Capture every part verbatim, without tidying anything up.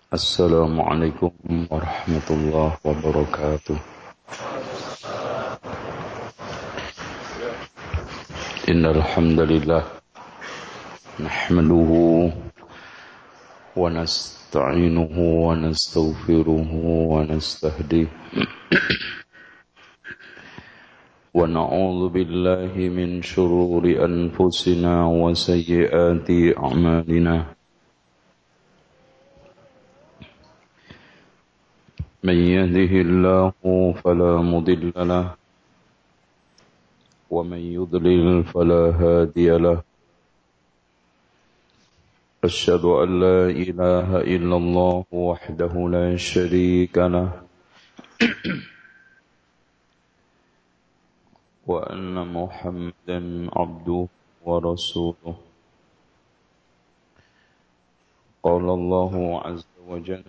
Assalamualaikum warahmatullahi wabarakatuh. Innal hamdalillah nahmaduhu wa nasta'inuhu wa nastaghfiruhu wa nastahdihi wa na'udzu billahi min shururi anfusina wa sayyiati a'malina. من يهده الله فلا مضل له ومن يضلل فلا هادي له أشهد أن لا إله إلا الله وحده لا شريك له وأن محمدا عبده ورسوله قال الله عز وجل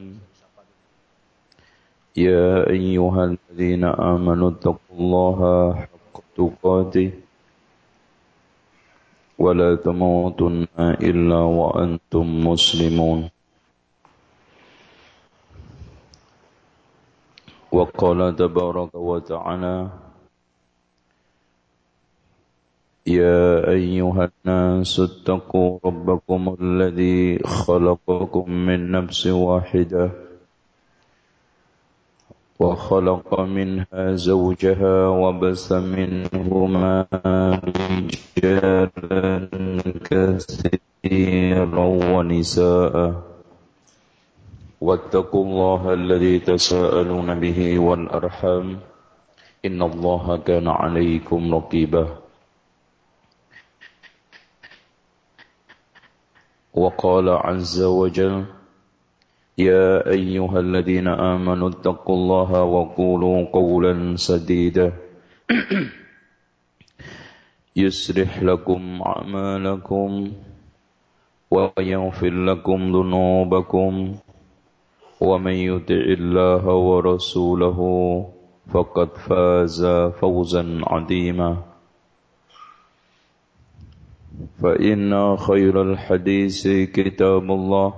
يا أيها الذين آمنوا اتقوا الله حق تقاته ولا تموتن إلا وأنتم مسلمون وقال تبارك وتعالى يا أيها الناس اتقوا ربكم الذي خلقكم من نفس واحدة وخلق منها زوجها وبث منهما رجالا كثيرا ونساء واتقوا الله الذي تساءلون به والأرحام إن الله كان عليكم رقيبا وقال عز وجل يا أيها الذين آمنوا اتقوا الله وقولوا قولا سديدا يصلح لكم أعمالكم ويغفر لكم ذنوبكم ومن يطع الله ورسوله فقد فاز فوزا عظيما فإن خير الحديث كتاب الله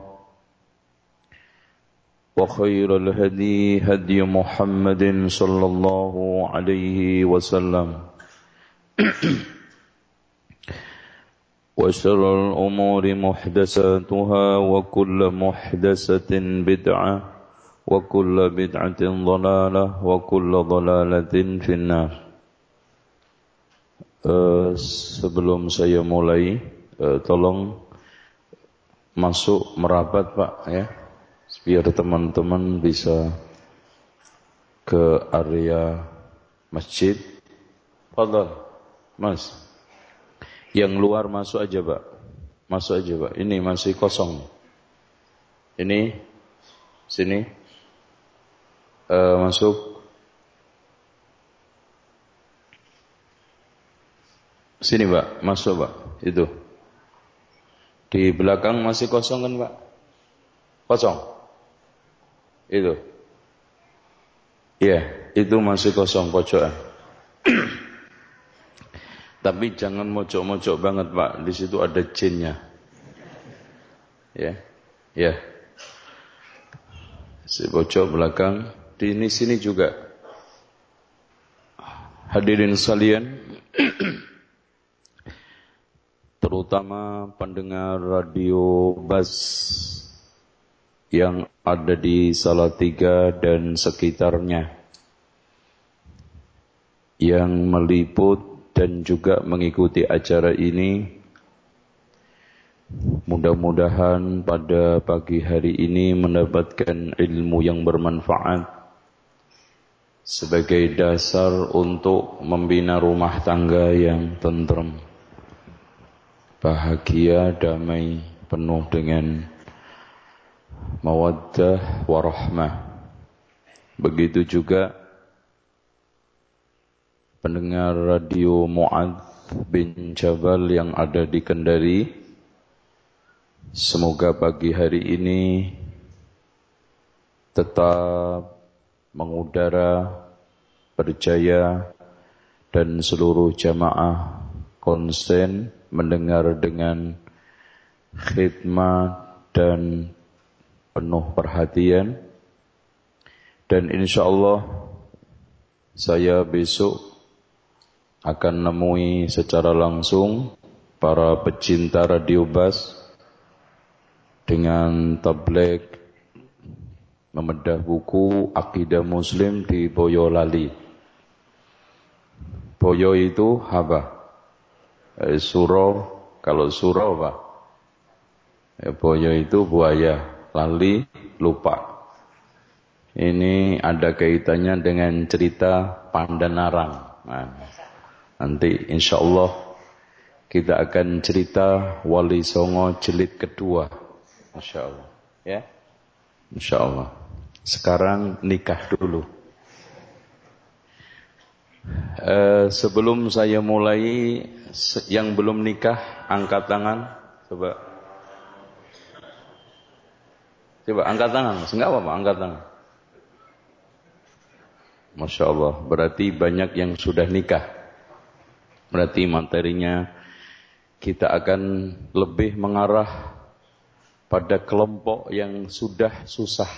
وخير الهدي هدي محمد صلى الله عليه وسلم وشر الأمور محدثاتها وكل محدثة بدعة وكل بدعة ضلالة وكل ضلالة في النار. uh, Sebelum saya mulai, uh, tolong masuk merapat Pak ya, biar teman-teman bisa ke area masjid. Fadhal, Mas. Yang luar masuk aja, Pak. Masuk aja, Pak. Ini masih kosong. Ini sini. Uh, masuk. Sini, Pak. Masuk, Pak. Itu. Di belakang masih kosong kan, Pak? Kosong. Itu. Iya, itu masih kosong pojokan. Tapi jangan mojok-mojok banget, Pak. Di situ ada jinnya. Ya. Ya. Si pojok belakang, di ini sini juga. Hadirin sekalian, terutama pendengar radio Bas yang ada di Salatiga dan sekitarnya, yang meliput dan juga mengikuti acara ini. Mudah-mudahan pada pagi hari ini mendapatkan ilmu yang bermanfaat sebagai dasar untuk membina rumah tangga yang tenteram, bahagia, damai, penuh dengan mawaddah warahmah. Begitu juga pendengar radio Mu'adz bin Jabal yang ada di Kendari. Semoga pagi hari ini tetap mengudara, berjaya, dan seluruh jamaah konsen mendengar dengan khidmat dan penuh perhatian. Dan insya Allah saya besok akan nemui secara langsung para pecinta radio bas dengan tabligh membedah buku Akidah Muslim di Boyolali. Boyo itu apa? Eh, suro, kalau suro apa? Eh, boyo itu buaya, lali lupa. Ini ada kaitannya dengan cerita Pandanarang. Nah, nanti insya Allah kita akan cerita Wali Songo jilid kedua, insya Allah. Ya, insya Allah. Sekarang nikah dulu. Eh, sebelum saya mulai, yang belum nikah angkat tangan, coba. Coba angkat tangan, enggak apa-apa, angkat tangan. Masya Allah, berarti banyak yang sudah nikah. Berarti materinya kita akan lebih mengarah pada kelompok yang sudah susah.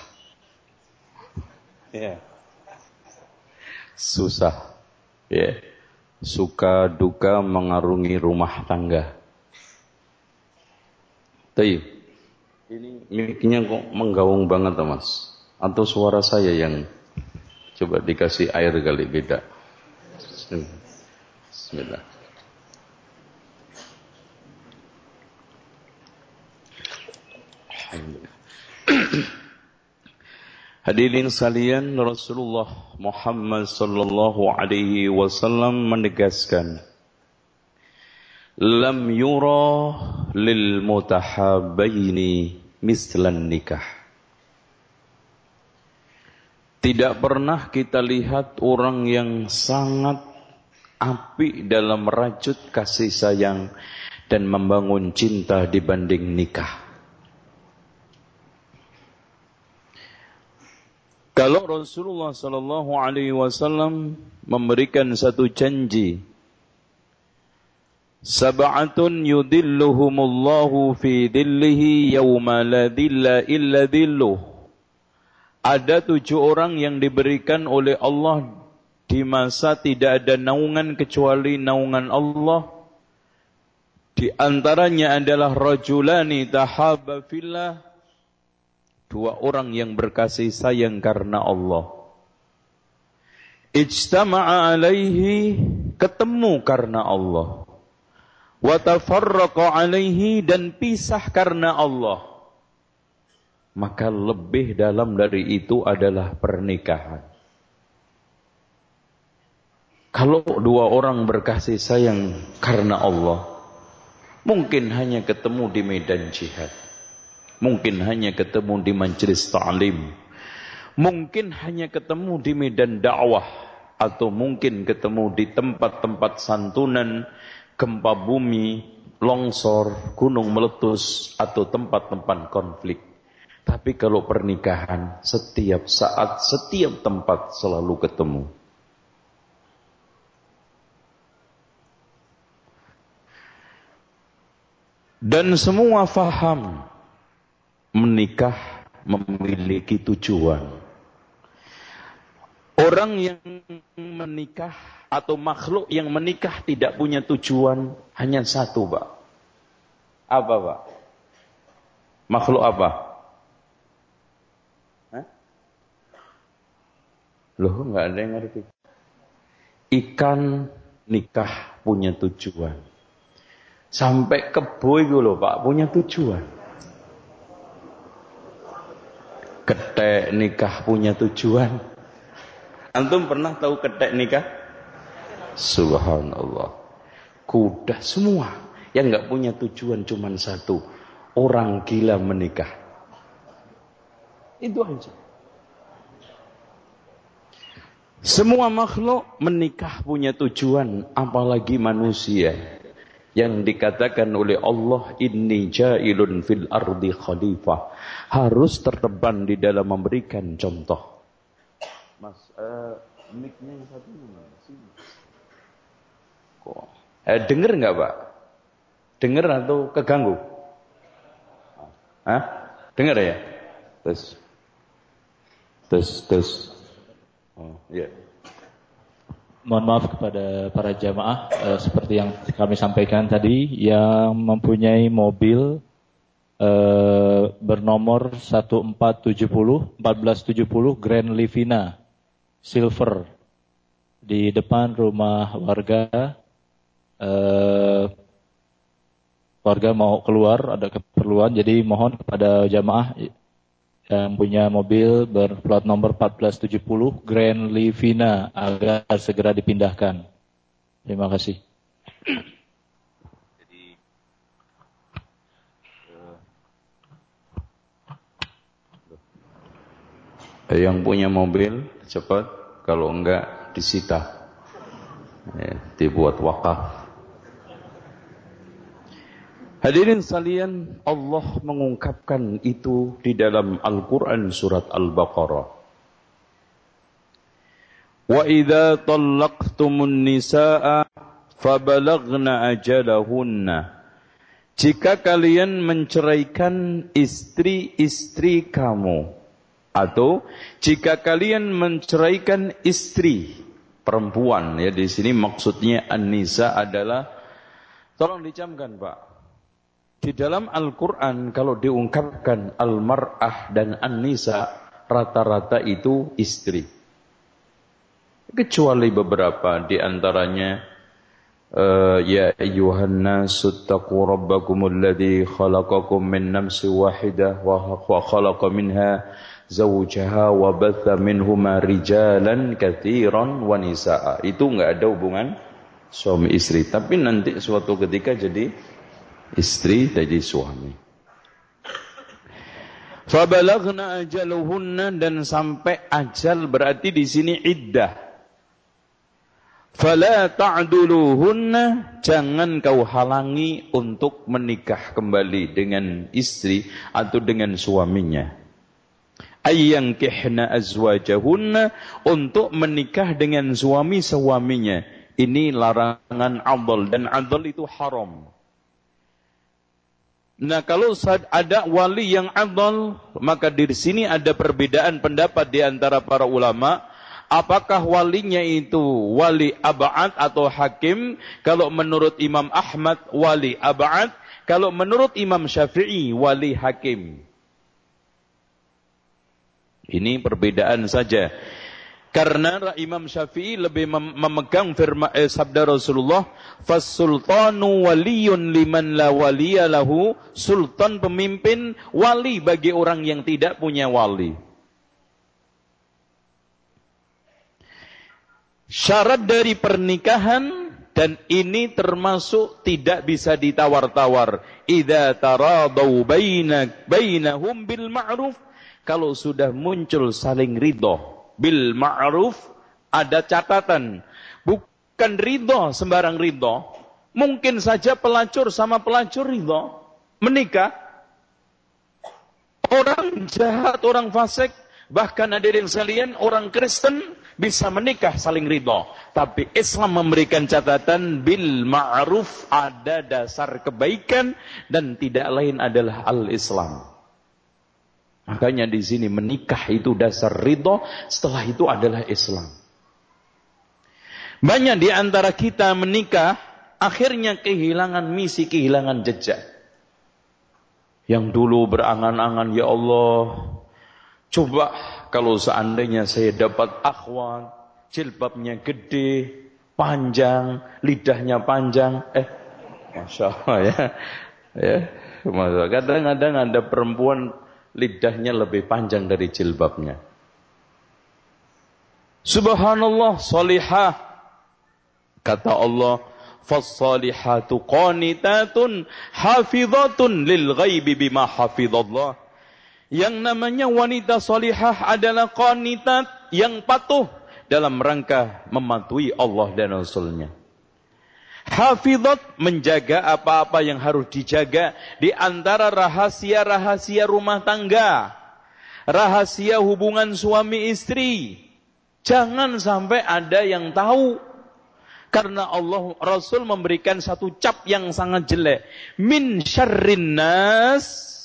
Ya. Susah. Ya. Suka duka mengarungi rumah tangga. Tayyib. Ini mic-nya kok menggaung banget, Mas. Atau suara saya yang coba dikasih air kali, beda. Bismillah. Hadirin sekalian, Rasulullah Muhammad sallallahu alaihi wasallam menegaskan, lam yura lil mutahabbaini mislan nikah. Tidak pernah kita lihat orang yang sangat apik dalam merajut kasih sayang dan membangun cinta dibanding nikah. Kalau Rasulullah sallallahu alaihi wasallam memberikan satu janji, sab'atun yudilluhumullahu fi dhillihi yawma la dhilla illa dhilluh. Ada tujuh orang yang diberikan oleh Allah di masa tidak ada naungan kecuali naungan Allah. Di antaranya adalah rajulani tahabba fillah, dua orang yang berkasih sayang karena Allah. Ijtama'a alaihi, ketemu karena Allah. Wa tafarraqa alaihi, dan pisah karena Allah. Maka lebih dalam dari itu adalah pernikahan. Kalau dua orang berkasih sayang karena Allah, mungkin hanya ketemu di medan jihad, mungkin hanya ketemu di majelis ta'lim, mungkin hanya ketemu di medan dakwah, atau mungkin ketemu di tempat-tempat santunan, gempa bumi, longsor, gunung meletus, atau tempat-tempat konflik. Tapi kalau pernikahan, setiap saat, setiap tempat selalu ketemu. Dan semua faham menikah memiliki tujuan. Orang yang menikah atau makhluk yang menikah tidak punya tujuan, hanya satu, Pak. Apa, Pak? Makhluk apa? Hah? Loh, enggak ada yang ngerti. Ikan nikah punya tujuan. Sampai kebo itu loh, Pak, punya tujuan. Ketek nikah punya tujuan. Antum pernah tahu ketek nikah? Subhanallah. Kuda semua. Yang enggak punya tujuan cuma satu. Orang gila menikah. Itu aja. Semua makhluk menikah punya tujuan, apalagi manusia. Yang dikatakan oleh Allah, inni ja'ilun fil ardi khalifah, harus terdepan di dalam memberikan contoh. Mas, uh, mic-nya yang satu mana sih? Kok? Eh, dengar nggak, Pak? Dengar atau keganggu? Hah? Dengar ya? Tes. Tes, tes. Oh, ya. Yeah. Mohon maaf kepada para jamaah, eh, seperti yang kami sampaikan tadi, yang mempunyai mobil eh, bernomor satu empat tujuh nol, empat belas tujuh nol Grand Livina Silver di depan rumah warga. Eh, warga mau keluar, ada keperluan, jadi mohon kepada jamaah yang punya mobil berplat nomor empat belas tujuh nol Grand Livina agar segera dipindahkan. Terima kasih. Jadi uh, yang punya mobil cepat, kalau enggak disita, ya, dibuat wakaf. Hadirin sekalian, Allah mengungkapkan itu di dalam Al-Quran surat Al-Baqarah. Wa idza tallaqtumun nisaa fabalagna ajalahunna. Jika kalian menceraikan istri-istri kamu, atau jika kalian menceraikan istri perempuan, ya di sini maksudnya an-nisa adalah, tolong dicamkan Pak. Di dalam Al-Quran kalau diungkapkan al-mar'ah dan an-nisa, rata-rata itu istri. Kecuali beberapa di antaranya, uh, ya ayyuhan nasu taqu rabbakumul ladzi khalaqakum min nafsin wahidah wa khalaqa minha zawjaha wa batha minhuma rijalan katsiran wa nisaa. Itu enggak ada hubungan suami istri, tapi nanti suatu ketika jadi istri dari suami. Fabalagna ajaluhunna, dan sampai ajal berarti di sini iddah. Fala ta'duluhunna, jangan kau halangi untuk menikah kembali dengan istri atau dengan suaminya. Ayyankihna azwajahunna, untuk menikah dengan suami-suaminya. Ini larangan adl, dan adl itu haram. Nah, kalau ada wali yang adl, maka di sini ada perbedaan pendapat di antara para ulama. Apakah walinya itu wali ab'ad atau hakim? Kalau menurut Imam Ahmad, wali ab'ad. Kalau menurut Imam Syafi'i, wali hakim. Ini perbedaan saja. Karena Imam Syafi'i lebih memegang firman eh, sabda Rasulullah, "Fas-sultanu waliyun liman la waliya lahu." Sultan, pemimpin, wali bagi orang yang tidak punya wali. Syarat dari pernikahan, dan ini termasuk tidak bisa ditawar-tawar, idza taradau baina bainahum bil ma'ruf, kalau sudah muncul saling ridho bil ma'ruf, ada catatan. Bukan ridho sembarang ridho. Mungkin saja pelacur sama pelacur ridho menikah. Orang jahat, orang fasik, bahkan hadirin sekalian, orang Kristen bisa menikah saling ridho. Tapi Islam memberikan catatan bil ma'ruf, ada dasar kebaikan, dan tidak lain adalah al-Islam. Makanya di sini menikah itu dasar ridho, setelah itu adalah Islam. Banyak di antara kita menikah, akhirnya kehilangan misi, kehilangan jejak. Yang dulu berangan-angan, ya Allah, coba kalau seandainya saya dapat akhwat, jilbabnya gede, panjang, lidahnya panjang, eh, masya Allah ya, ya, masa kadang-kadang ada perempuan lidahnya lebih panjang dari jilbabnya. Subhanallah, salihah. Kata Allah, "Fas-salihatu qanitatun hafizatun lil ghaibi bima hafizallah." Yang namanya wanita salihah adalah qanitat, yang patuh dalam rangka mematuhi Allah dan Rasulnya. Hafizat, menjaga apa-apa yang harus dijaga di antara rahasia-rahasia rumah tangga, rahasia hubungan suami istri. Jangan sampai ada yang tahu. Karena Allah Rasul memberikan satu cap yang sangat jelek. Min syarrin nas,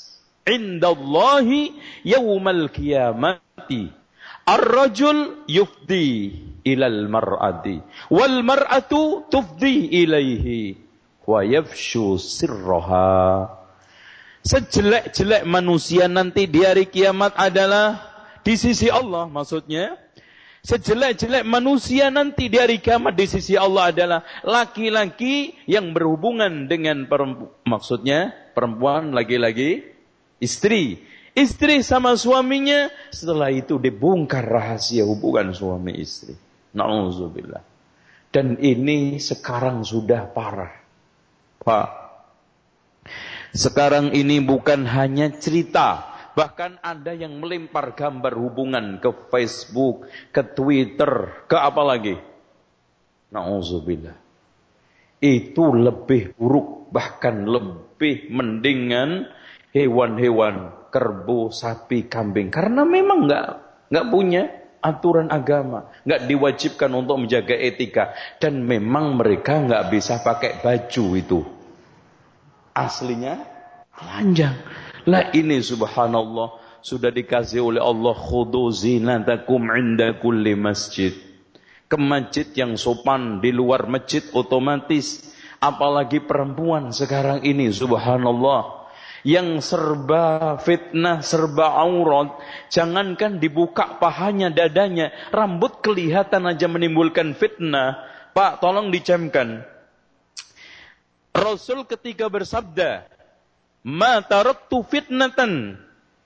indallahi yaumal qiyamati ar-rajul yufdi ilal mar'ati wal mar'atu tufdi ilaihi wa yafshu sirraha. Sejelek-jelek manusia nanti di hari kiamat adalah di sisi Allah, maksudnya sejelek-jelek manusia nanti di hari kiamat di sisi Allah adalah laki-laki yang berhubungan dengan perempuan, maksudnya perempuan, laki-laki, istri. Istri sama suaminya, setelah itu dibongkar rahasia hubungan suami istri. Na'udzubillah. Dan ini sekarang sudah parah. Pak, sekarang ini bukan hanya cerita, bahkan ada yang melempar gambar hubungan ke Facebook, ke Twitter, ke apa lagi? Na'udzubillah. Itu lebih buruk, bahkan lebih mendingan hewan-hewan kerbau, sapi, kambing. Karena memang nggak nggak punya aturan agama, nggak diwajibkan untuk menjaga etika, dan memang mereka nggak bisa pakai baju itu. Aslinya telanjang. Lah ini subhanallah sudah dikasih oleh Allah, khudu zinatakum inda kulli masjid. Ke masjid yang sopan, di luar masjid otomatis. Apalagi perempuan sekarang ini subhanallah, yang serba fitnah, serba aurat. Jangankan dibuka pahanya, dadanya, rambut kelihatan aja menimbulkan fitnah. Pak, tolong dicamkan. Rasul ketika bersabda, "Ma taraktu fitnatan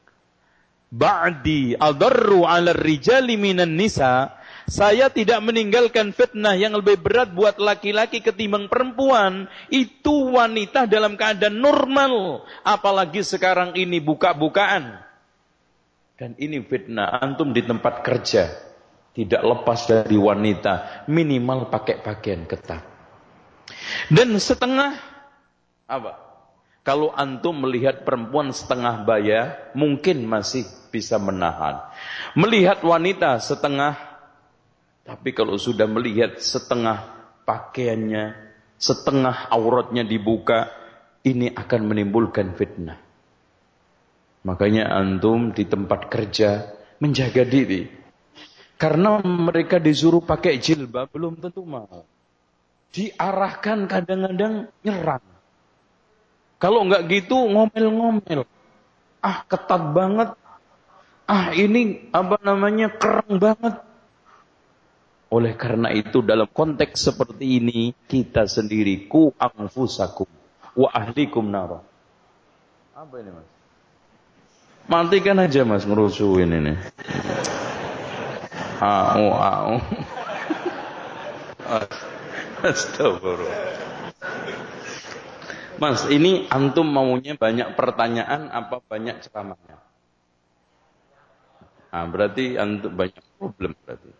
ba'di adarru 'ala rijali minan nisa." Saya tidak meninggalkan fitnah yang lebih berat buat laki-laki ketimbang perempuan. Itu wanita dalam keadaan normal. Apalagi sekarang ini buka-bukaan. Dan ini fitnah. Antum di tempat kerja tidak lepas dari wanita. Minimal pakai pakaian ketat. Dan setengah apa? Kalau antum melihat perempuan setengah baya, mungkin masih bisa menahan. Melihat wanita setengah, tapi kalau sudah melihat setengah pakaiannya, setengah auratnya dibuka, ini akan menimbulkan fitnah. Makanya antum di tempat kerja menjaga diri. Karena mereka disuruh pakai jilbab belum tentu mau. Diarahkan kadang-kadang nyerang. Kalau enggak gitu ngomel-ngomel. Ah, ketat banget. Ah, ini apa namanya, kerang banget. Oleh karena itu dalam konteks seperti ini, kita sendiri ku anfusakum wa ahlikum nara. Apa ini mas? Matikan aja mas, ngerusuin ini. Au au. Astagfirullah. Mas, ini antum maunya banyak pertanyaan apa banyak ceramahnya? Ah, berarti antum banyak problem berarti.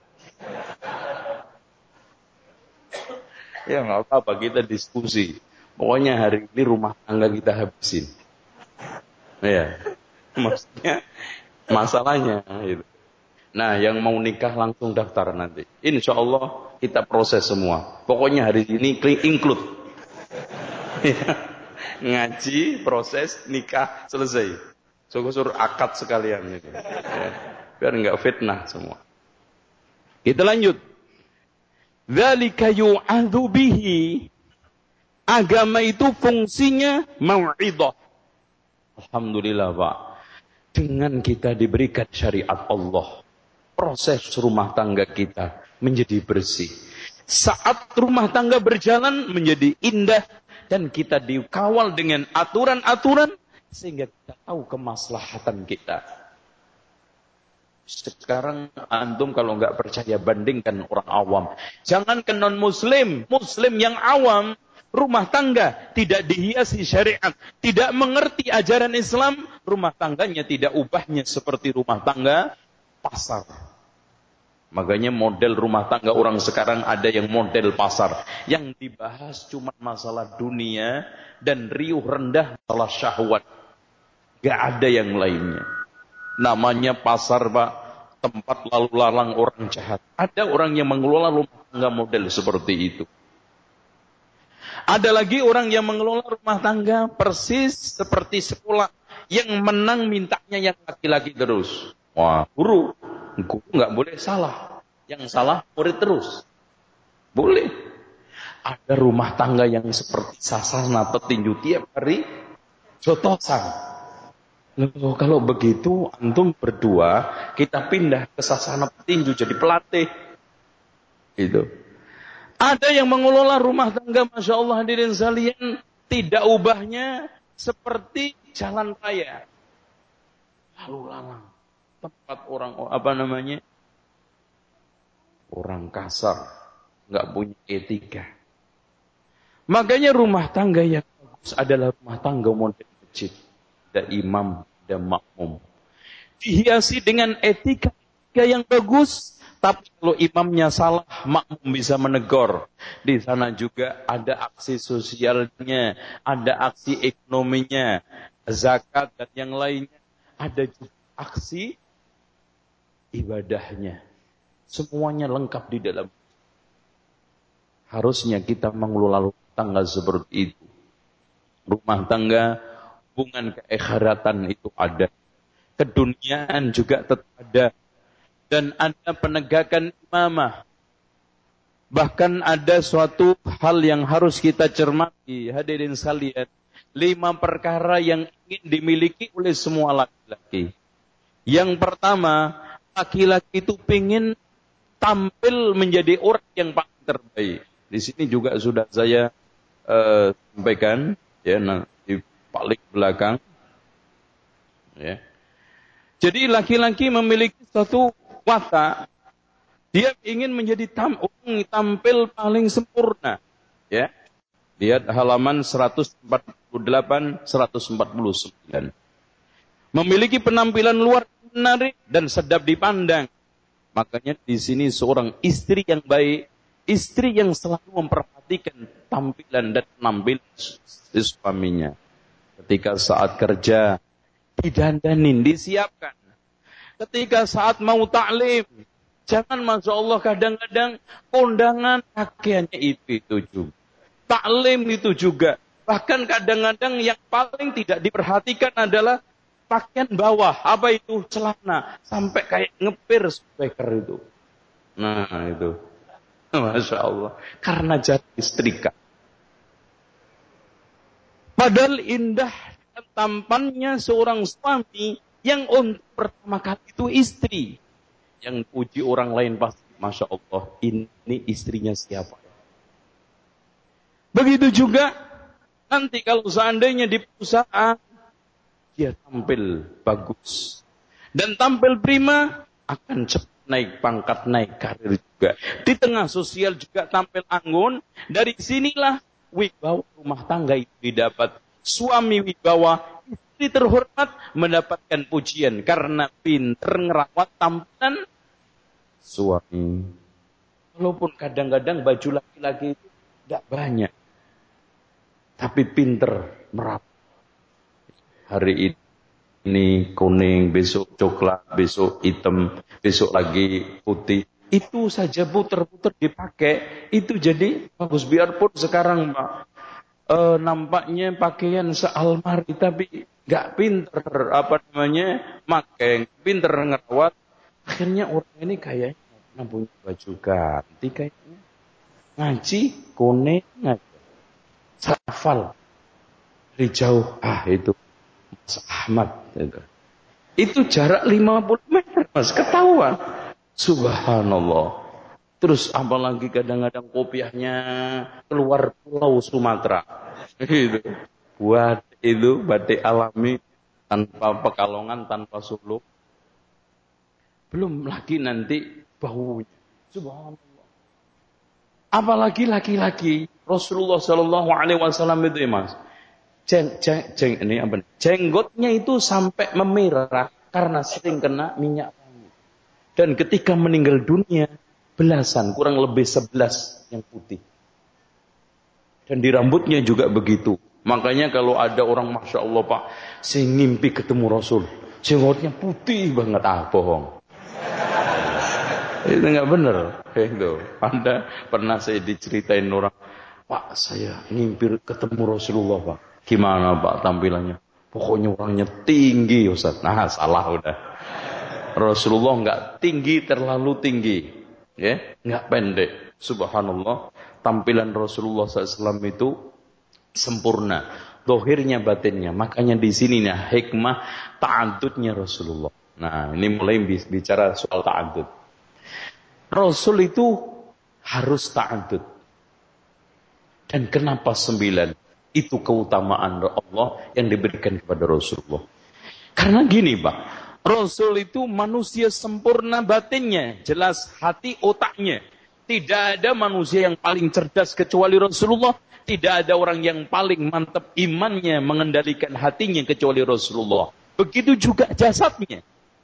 Ya nggak apa-apa, kita diskusi. Pokoknya hari ini rumah tangga kita habisin. Ya, maksudnya masalahnya gitu. Nah, yang mau nikah langsung daftar nanti. Insya Allah kita proses semua. Pokoknya hari ini include. Ngaji, proses, nikah, selesai. Suruh akad sekalian gitu. Ya, biar nggak fitnah semua. Kita lanjut. Dzalika yu'adzu bihi. Agama itu fungsinya mau'idhah. Alhamdulillah, Pak. Dengan kita diberikan syariat Allah, proses rumah tangga kita menjadi bersih. Saat rumah tangga berjalan menjadi indah dan kita dikawal dengan aturan-aturan sehingga kita tahu kemaslahatan kita. Sekarang antum kalau nggak percaya bandingkan orang awam. Jangan ke non muslim, muslim yang awam, rumah tangga tidak dihiasi syariat, tidak mengerti ajaran Islam, rumah tangganya tidak ubahnya seperti rumah tangga pasar. Makanya model rumah tangga orang sekarang ada yang model pasar. Yang dibahas cuma masalah dunia dan riuh rendah masalah syahwat. Gak ada yang lainnya. Namanya pasar, Pak, tempat lalu lalang orang jahat. Ada orang yang mengelola rumah tangga model seperti itu. Ada lagi orang yang mengelola rumah tangga persis seperti sekolah yang menang mintanya yang laki-laki terus. Wah, guru, guru nggak boleh salah. Yang salah murid terus. Boleh. Ada rumah tangga yang seperti sasana petinju tiap hari jotosan. Loh, kalau begitu antum berdua kita pindah ke sasana petinju jadi pelatih. Itu. Ada yang mengelola rumah tangga, masya Allah hadirin sekalian, tidak ubahnya seperti jalan raya. Lalu lalang. Tempat orang apa namanya? Orang kasar, nggak punya etika. Makanya rumah tangga yang bagus adalah rumah tangga model masjid. Ada imam, ada makmum. Dihiasi dengan etika, etika yang bagus. Tapi kalau imamnya salah, makmum bisa menegur. Di sana juga ada aksi sosialnya, ada aksi ekonominya, zakat dan yang lainnya. Ada juga aksi ibadahnya. Semuanya lengkap di dalam. Harusnya kita mengelola rumah tangga seperti itu. Rumah tangga, hubungan keakhiratan itu ada. Keduniaan juga tetap ada. Dan ada penegakan imamah. Bahkan ada suatu hal yang harus kita cermati, hadirin sekalian. Lima perkara yang ingin dimiliki oleh semua laki-laki. Yang pertama, laki-laki itu ingin tampil menjadi orang yang paling terbaik. Di sini juga sudah saya uh, sampaikan, ya, nah, di paling belakang. Ya. Jadi laki-laki memiliki suatu watak, dia ingin menjadi tam, orang tampil paling sempurna. Ya. Lihat halaman seratus empat puluh delapan seratus empat puluh sembilan. Memiliki penampilan luar menarik dan sedap dipandang. Makanya di sini seorang istri yang baik, istri yang selalu memperhatikan tampilan dan penampilan suaminya. Ketika saat kerja, didandanin, disiapkan. Ketika saat mau taklim, jangan masya Allah kadang-kadang kondangan pakaiannya itu, itu juga. Taklim itu juga. Bahkan kadang-kadang yang paling tidak diperhatikan adalah pakaian bawah. Apa itu? Celana. Sampai kayak ngepir speaker itu. Nah itu. Masya Allah. Karena jadi istrika. Padahal indah dan tampannya seorang suami yang untuk pertama kali itu istri. Yang puji orang lain pasti, masya Allah, ini istrinya siapa? Begitu juga nanti kalau seandainya di perusahaan, dia tampil bagus. Dan tampil prima, akan cepat naik pangkat, naik karir juga. Di tengah sosial juga tampil anggun. Dari sinilah wibawa rumah tangga itu didapat. Suami wibawa, istri terhormat mendapatkan pujian karena pinter ngerawat tampilan suami. Walaupun kadang-kadang baju laki-laki itu tidak banyak, tapi pinter merawat. Hari ini kuning, besok coklat, besok hitam, besok lagi putih. Itu saja puter-puter dipakai, itu jadi bagus. Biarpun sekarang Pak, e, nampaknya pakaian sealmari, tapi nggak pinter apa namanya, makai, pinter ngerawat. Akhirnya orang ini kayaknya nggak punya baju ganti, kayaknya ngaji kuning aja, safal dari jauh, ah itu Mas Ahmad itu. Itu jarak lima puluh meter Mas, ketahuan. Subhanallah. Terus apalagi kadang-kadang kopiahnya keluar pulau Sumatera. Itu. Buat itu batik alami tanpa pekalongan, tanpa suluk. Belum lagi nanti baunya. Subhanallah. Apalagi laki-laki. Rasulullah Shallallahu Alaihi Wasallam itu ya Mas. Jeng, jeng, jeng, ini apa? Jenggotnya itu sampai memerah karena sering kena minyak wangi. Dan ketika meninggal dunia, belasan, kurang lebih sebelas yang putih. Dan di rambutnya juga begitu. Makanya kalau ada orang, masya Allah Pak, saya ngimpi ketemu Rasul, jenggotnya putih banget, ah bohong. Itu nggak benar. Itu ada pernah saya diceritain orang, Pak saya ngimpi ketemu Rasulullah Pak. Gimana Pak tampilannya? Pokoknya orangnya tinggi Ustaz. Nah, salah udah. Rasulullah enggak tinggi terlalu tinggi. Ya, enggak pendek. Subhanallah. Tampilan Rasulullah shallallahu alaihi wasallam itu sempurna. Dohirnya batinnya. Makanya di sini nih hikmah ta'addudnya Rasulullah. Nah, ini mulai bicara soal ta'addud. Rasul itu harus ta'addud. Dan kenapa sembilan? Itu keutamaan Allah yang diberikan kepada Rasulullah. Karena gini Pak, Rasul itu manusia sempurna batinnya, jelas hati otaknya. Tidak ada manusia yang paling cerdas kecuali Rasulullah. Tidak ada orang yang paling mantap imannya mengendalikan hatinya kecuali Rasulullah. Begitu juga jasadnya.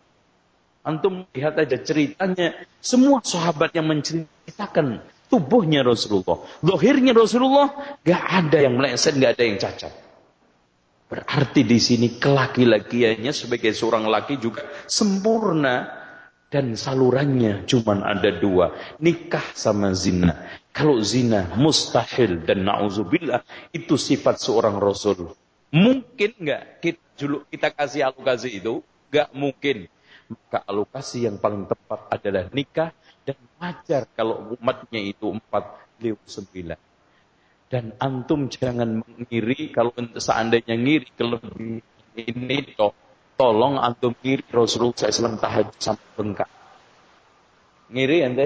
Antum lihat aja ceritanya. Semua sahabat yang menceritakan tubuhnya Rasulullah. Zahirnya Rasulullah. Gak ada yang meleset, gak ada yang cacat. Berarti di sini kelaki-lakiannya sebagai seorang laki juga sempurna. Dan salurannya cuma ada dua. Nikah sama zina. Kalau zina mustahil dan na'udzubillah itu sifat seorang Rasul. Mungkin enggak kita, kita kasih alokasi itu? Enggak mungkin. Maka alokasi yang paling tepat adalah nikah. Dan wajar kalau umatnya itu empat puluh sembilan. Dan antum jangan mengiri kalau seandainya ngiri kelebihan ini toh. Tolong antum ngiri Rasulullah shallallahu alaihi wasallam tahajud sampai bengkak. Ngiri ente?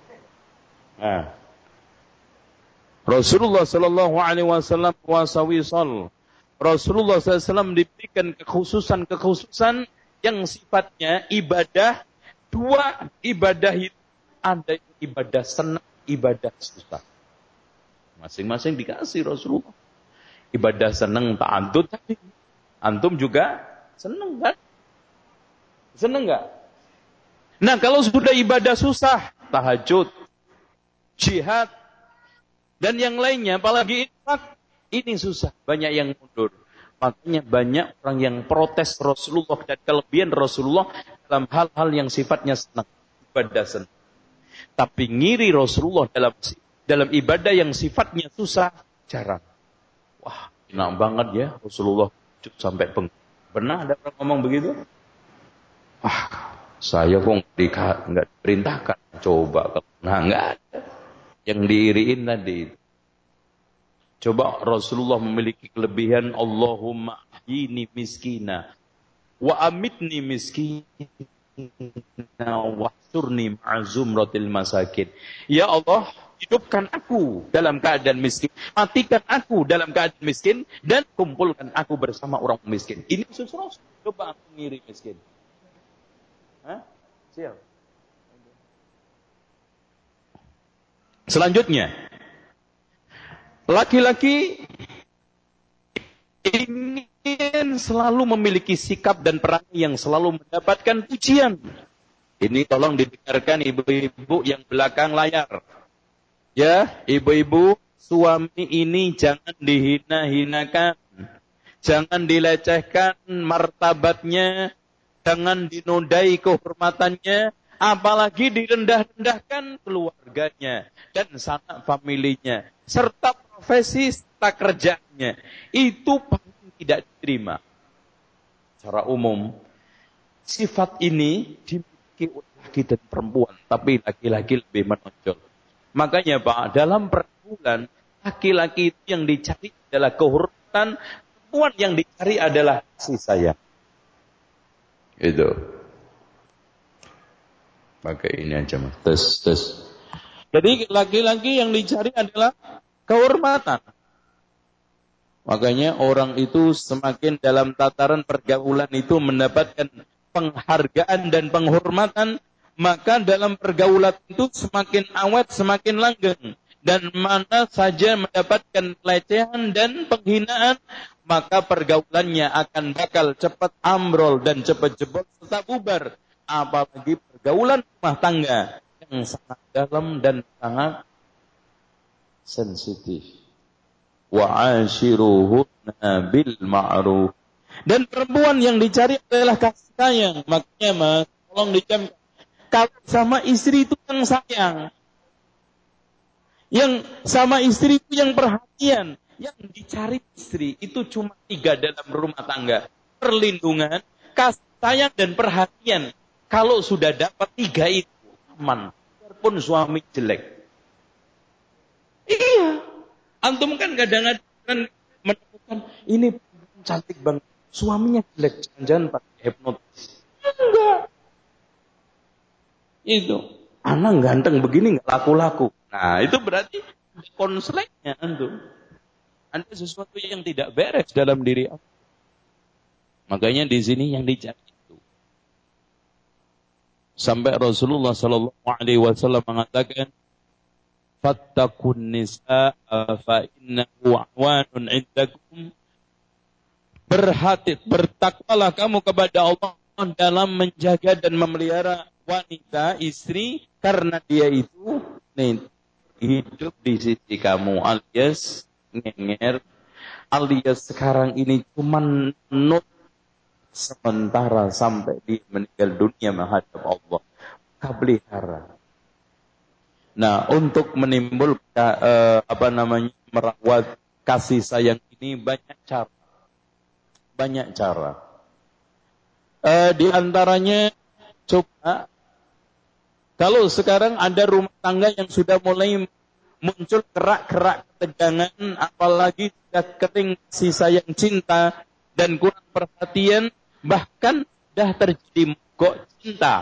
Nah. Rasulullah sallallahu alaihi wasallam puasa wisal. Rasulullah sallallahu alaihi wasallam diberikan kekhususan-kekhususan yang sifatnya ibadah. Dua ibadah itu ada ibadah senang, ibadah susah. Masing-masing dikasih Rasulullah. Ibadah senang ta'addud tadi. Antum juga senang kan? Senang enggak? Nah, kalau sudah ibadah susah, tahajud, jihad, dan yang lainnya, apalagi infak, ini susah. Banyak yang mundur. Makanya banyak orang yang protes Rasulullah dan kelebihan Rasulullah dalam hal-hal yang sifatnya senang. Ibadah senang. Tapi ngiri Rasulullah dalam dalam ibadah yang sifatnya susah, jarang. Wah, enak banget ya Rasulullah sampai peng. Pernah ada orang ngomong begitu? Wah, saya kok nggak diperintahkan. Coba. Nah, nggak ada. Yang diiriin tadi. Coba Rasulullah memiliki kelebihan Allahumma ahyini miskina wa amitni miskina wa surni ma'zumratil masakin. Ya Allah, hidupkan aku dalam keadaan miskin, matikan aku dalam keadaan miskin, dan kumpulkan aku bersama orang miskin. Ini khusus Rasul. Coba aku ngiri miskin. Hah? Siap. Selanjutnya, laki-laki ingin selalu memiliki sikap dan peran yang selalu mendapatkan pujian. Ini tolong didengarkan ibu-ibu yang belakang layar. Ya, ibu-ibu, suami ini jangan dihina-hinakan. Jangan dilecehkan martabatnya. Jangan dinodai kehormatannya. Apalagi direndah-rendahkan keluarganya dan sanak familinya. Serta profesi serta kerjanya. Itu paling tidak diterima. Secara umum, sifat ini dimiliki oleh laki dan perempuan. Tapi laki-laki lebih menonjol. Makanya Pak, dalam pergaulan, laki-laki itu yang dicari adalah kehormatan. Perempuan yang dicari adalah kasih sayang. Itu. Pakai ini aja mas. Tes, tes. Jadi laki-laki yang dicari adalah kehormatan. Makanya orang itu semakin dalam tataran pergaulan itu mendapatkan penghargaan dan penghormatan, maka dalam pergaulan itu semakin awet, semakin langgeng. Dan mana saja mendapatkan pelecehan dan penghinaan, maka pergaulannya akan bakal cepat ambrol dan cepat jebol serta bubar. Apalagi pergaulan rumah tangga yang sangat dalam dan sangat sensitif. Wa'ashiruhunna bil ma'ruf. Dan perempuan yang dicari adalah kasih sayang. Makanya mas, tolong dicamkan. Kalau sama istri itu yang sayang, yang sama istri itu yang perhatian, Yang dicari istri itu cuma tiga dalam rumah tangga. Perlindungan, kasih sayang, dan perhatian. Kalau sudah dapat tiga itu, aman. Walaupun suami jelek. Iya. Antum kan kadang-kadang menemukan, ini cantik banget. Suaminya jelek. Jangan-jangan pakai hipnotis. Enggak. Itu. Anak ganteng begini gak laku-laku. Nah, itu berarti konselingnya antum. Ada sesuatu yang tidak beres dalam diri aku. Makanya di sini yang dicari itu. Sampai Rasulullah sallallahu alaihi wasallam mengatakan, "Fattaqun nisaa fa innahu awanun 'indakum." Berhati, bertakwalah kamu kepada Allah dalam menjaga dan memelihara wanita, istri, karena dia itu nih, hidup di sisi kamu, alias ngenger, alias sekarang ini cuman not sementara sampai dia meninggal dunia menghadap Allah. Pelihara. Nah, untuk menimbulkan uh, apa namanya merawat kasih sayang ini banyak cara, banyak cara. Uh, di antaranya coba kalau sekarang ada rumah tangga yang sudah mulai muncul kerak-kerak ketegangan, apalagi sudah kering kasih sayang cinta dan kurang perhatian, bahkan sudah terjadi mogok cinta.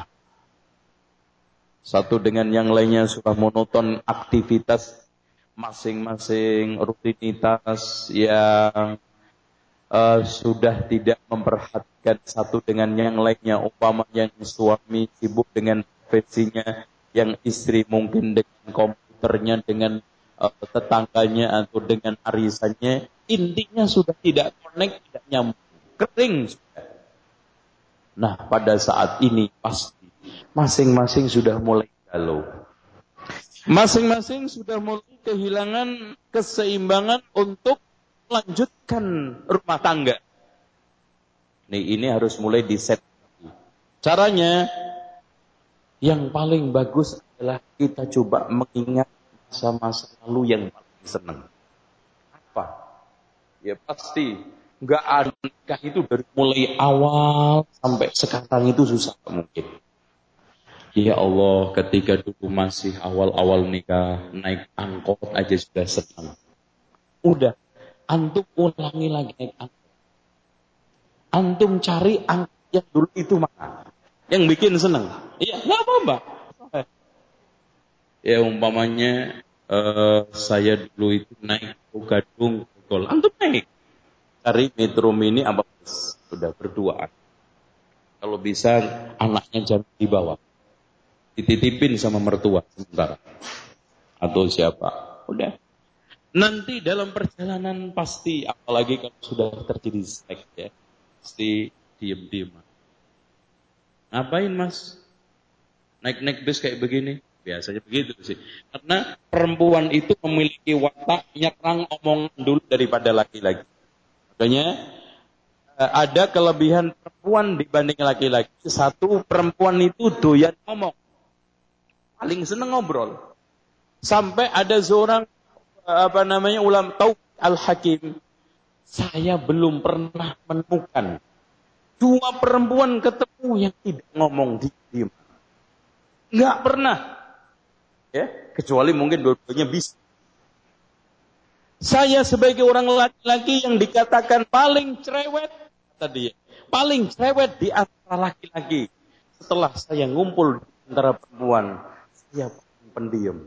Satu dengan yang lainnya sudah monoton aktivitas masing-masing, rutinitas yang uh, sudah tidak memperhatikan satu dengan yang lainnya. Umpamanya yang suami sibuk dengan profesinya, yang istri mungkin dengan komputernya, dengan uh, tetangganya atau dengan arisannya, intinya sudah tidak connect, tidak nyambung, kering sudah. Nah, pada saat ini pasti masing-masing sudah mulai galau. Masing-masing sudah mulai kehilangan keseimbangan untuk melanjutkan rumah tangga. Nih, ini harus mulai di-set. Caranya yang paling bagus adalah kita coba mengingat masa-masa lalu yang paling senang. Apa? Ya pasti nggak ada nikah itu dari mulai awal sampai sekarang itu susah mungkin. Ya Allah, ketika dulu masih awal-awal nikah, naik angkot aja sudah senang. Udah, antum ulangi lagi naik angkot. Antum cari angkot yang dulu itu mana? Yang bikin senang. Iya, nggak apa-apa. Ya umpamanya uh, saya dulu itu naik Gadung, Gol. Antum naik. Cari Metro Mini apa sudah berduaan. Kalau bisa anaknya jangan dibawa. Dititipin sama mertua sementara. Atau siapa. Udah. Nanti dalam perjalanan pasti, apalagi kalau sudah terjadi seks ya, pasti diem-diem. Ngapain mas? Naik-naik bis kayak begini? Biasanya begitu sih. Karena perempuan itu memiliki watak nyerang omongan dulu daripada laki-laki. Makanya ada kelebihan perempuan dibanding laki-laki. Satu, perempuan itu doyan ngomong. Paling seneng ngobrol. Sampai ada seorang apa namanya ulama Taufiq Al-Hakim. Saya belum pernah menemukan dua perempuan ketemu yang tidak ngomong diam. Enggak pernah. Ya, kecuali mungkin dua-duanya bisa. Saya sebagai orang laki-laki yang dikatakan paling cerewet tadi, paling cerewet di antara laki-laki. Setelah saya ngumpul di antara perempuan, saya paling pendiam.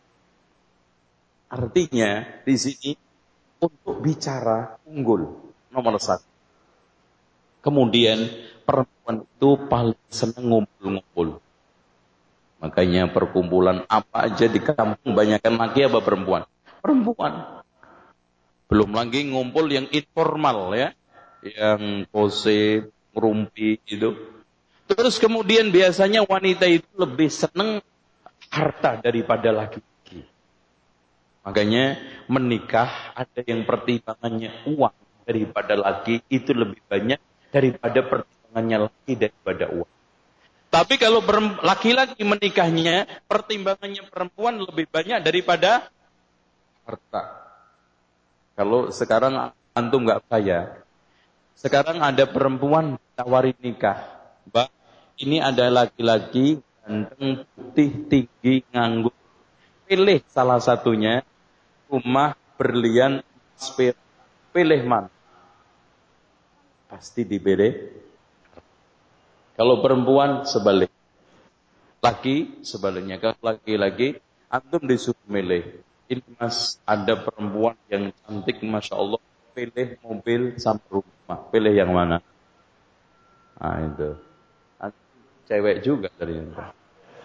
Artinya di sini untuk bicara unggul nomor satu. Kemudian perempuan itu paling senang ngumpul-ngumpul. Makanya perkumpulan apa aja di kampung banyakkan laki apa perempuan? Perempuan. Belum lagi ngumpul yang informal ya, yang pose, rumpi itu. Terus kemudian biasanya wanita itu lebih senang harta daripada laki-laki. Makanya menikah ada yang pertimbangannya uang daripada laki itu lebih banyak daripada pertimbangannya laki daripada uang. Tapi kalau laki-laki menikahnya pertimbangannya perempuan lebih banyak daripada harta. Kalau sekarang antum nggak percaya, sekarang ada perempuan tawari nikah, Mbak, ini ada laki-laki ganteng, putih, tinggi, nganggur. Pilih salah satunya, rumah, berlian, spir. Pilih mana? Pasti dipilih. Kalau perempuan sebalik. Laki sebaliknya. Kalau laki-laki, antum disuruh milih. Ini mas, ada perempuan yang cantik, Masya Allah. Pilih mobil sampai rumah. Pilih yang mana? Nah itu. Cewek juga ternyata.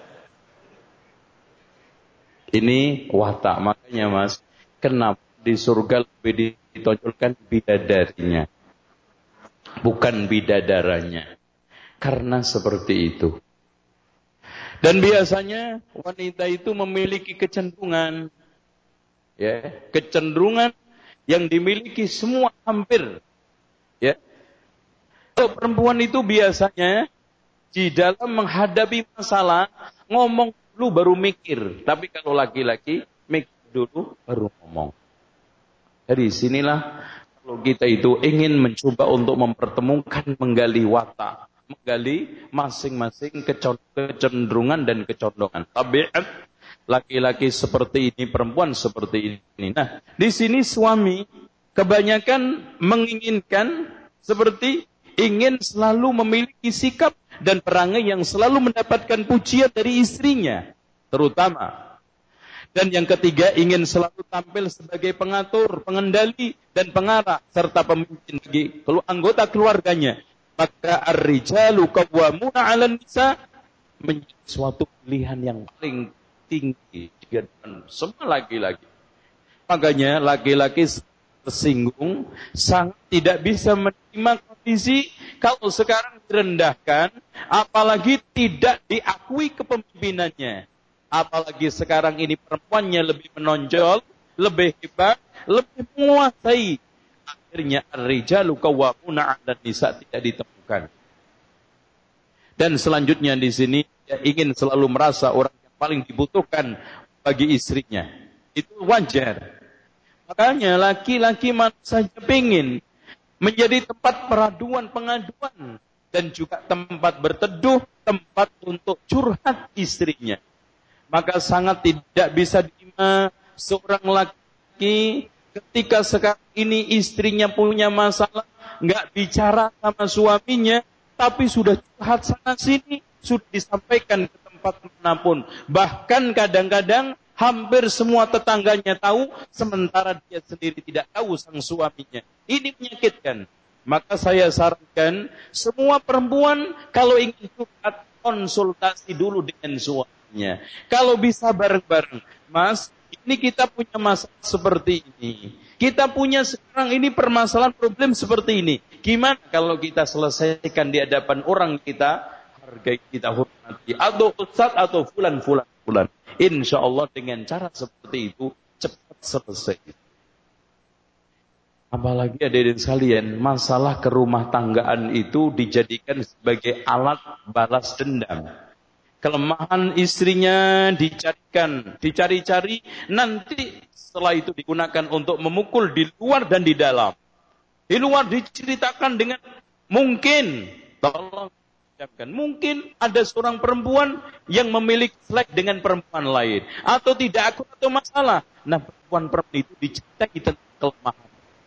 Ini watak. Makanya mas, kenapa di surga lebih ditonjolkan bidadarinya, bukan bidadaranya. Karena seperti itu. Dan biasanya wanita itu memiliki kecenderungan, ya, kecenderungan yang dimiliki semua hampir, ya. Kalau perempuan itu biasanya di dalam menghadapi masalah ngomong dulu baru mikir, tapi kalau laki-laki mikir dulu baru ngomong. Dari sinilah kalau kita itu ingin mencoba untuk mempertemukan, menggali watak, menggali masing-masing kecenderungan dan kecondongan. Tabiat laki-laki seperti ini, perempuan seperti ini. Nah, di sini suami kebanyakan menginginkan seperti ingin selalu memiliki sikap dan perangai yang selalu mendapatkan pujian dari istrinya, terutama. Dan yang ketiga, ingin selalu tampil sebagai pengatur, pengendali, dan pengarah, serta pemimpin bagi anggota keluarganya. Maka ar-rijalu qawwamuna 'alan nisa menjadi suatu pilihan yang paling tinggi di hadapan semua laki-laki. Makanya laki-laki tersinggung, sangat tidak bisa menerima kondisi kalau sekarang direndahkan, apalagi tidak diakui kepemimpinannya. Apalagi sekarang ini perempuannya lebih menonjol, lebih hebat, lebih menguasai. Akhirnya ar-rijalu qawwamuna 'alan nisa tidak ditemukan. Dan selanjutnya di sini dia ingin selalu merasa orang yang paling dibutuhkan bagi istrinya. Itu wajar. Makanya laki-laki mana saja ingin menjadi tempat peraduan, pengaduan, dan juga tempat berteduh, tempat untuk curhat istrinya. Maka sangat tidak bisa diterima seorang laki ketika sekarang ini istrinya punya masalah, nggak bicara sama suaminya, tapi sudah curhat sana sini, sudah disampaikan ke tempat manapun. Bahkan kadang-kadang hampir semua tetangganya tahu, sementara dia sendiri tidak tahu sang suaminya. Ini menyakitkan. Maka saya sarankan semua perempuan kalau ingin curhat, konsultasi dulu dengan suaminya. Kalau bisa bareng-bareng, Mas, ini kita punya masalah seperti ini. Kita punya sekarang ini permasalahan problem seperti ini. Gimana kalau kita selesaikan di hadapan orang kita, hargai, kita hormati, atau ustaz atau fulan fulan fulan. Insya Allah dengan cara seperti itu cepat selesai. Apalagi hadirin sekalian, masalah kerumah tanggaan itu dijadikan sebagai alat balas dendam. Kelemahan istrinya dicarikan, dicari-cari, nanti setelah itu digunakan untuk memukul di luar dan di dalam. Di luar diceritakan dengan mungkin, tolong ucapkan, mungkin ada seorang perempuan yang memiliki selek dengan perempuan lain, atau tidak akurat atau masalah. Nah, perempuan-perempuan itu diceritai tentang kelemahan.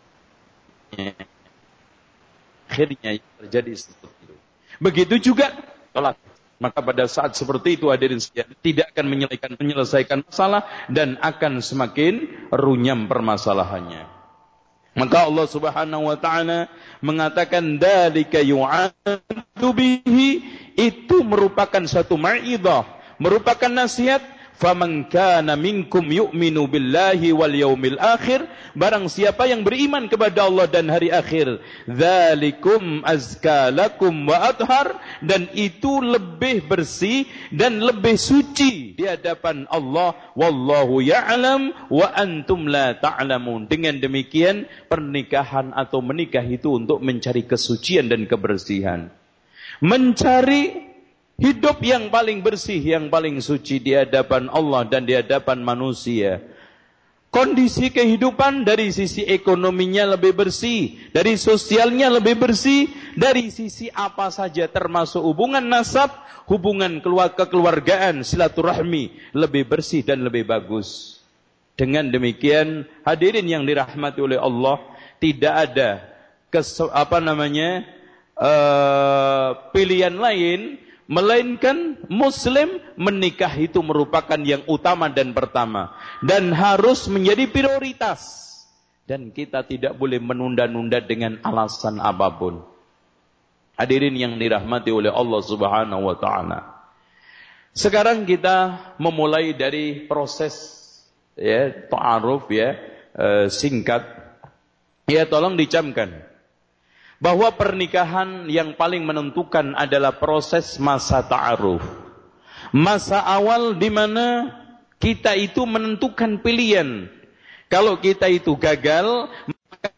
Akhirnya yang terjadi seperti itu. Begitu juga tolak. Maka pada saat seperti itu hadirin sekalian tidak akan menyelesaikan, menyelesaikan masalah dan akan semakin runyam permasalahannya. Maka Allah Subhanahu wa taala mengatakan dzalika yu'adu bihi, itu merupakan satu mau'izah, merupakan nasihat. Faman kana minkum yu'minu billahi wal yaumil akhir, barang siapa yang beriman kepada Allah dan hari akhir, dzalikum azka lakum wa athhar, dan itu lebih bersih dan lebih suci di hadapan Allah. Wallahu ya'lam wa antum la ta'lamun. Dengan demikian pernikahan atau menikah itu untuk mencari kesucian dan kebersihan, mencari hidup yang paling bersih, yang paling suci di hadapan Allah dan di hadapan manusia. Kondisi kehidupan dari sisi ekonominya lebih bersih, dari sosialnya lebih bersih, dari sisi apa saja termasuk hubungan nasab, hubungan keluarga kekeluargaan, silaturahmi lebih bersih dan lebih bagus. Dengan demikian, hadirin yang dirahmati oleh Allah, tidak ada kes, apa namanya uh, pilihan lain melainkan Muslim menikah itu merupakan yang utama dan pertama. Dan harus menjadi prioritas. Dan kita tidak boleh menunda-nunda dengan alasan apapun. Hadirin yang dirahmati oleh Allah subhanahu wa ta'ala. Sekarang kita memulai dari proses ya, ta'aruf ya, eh, singkat. Ya tolong dicamkan. Bahwa pernikahan yang paling menentukan adalah proses masa ta'aruf. Masa awal di mana kita itu menentukan pilihan. Kalau kita itu gagal, maka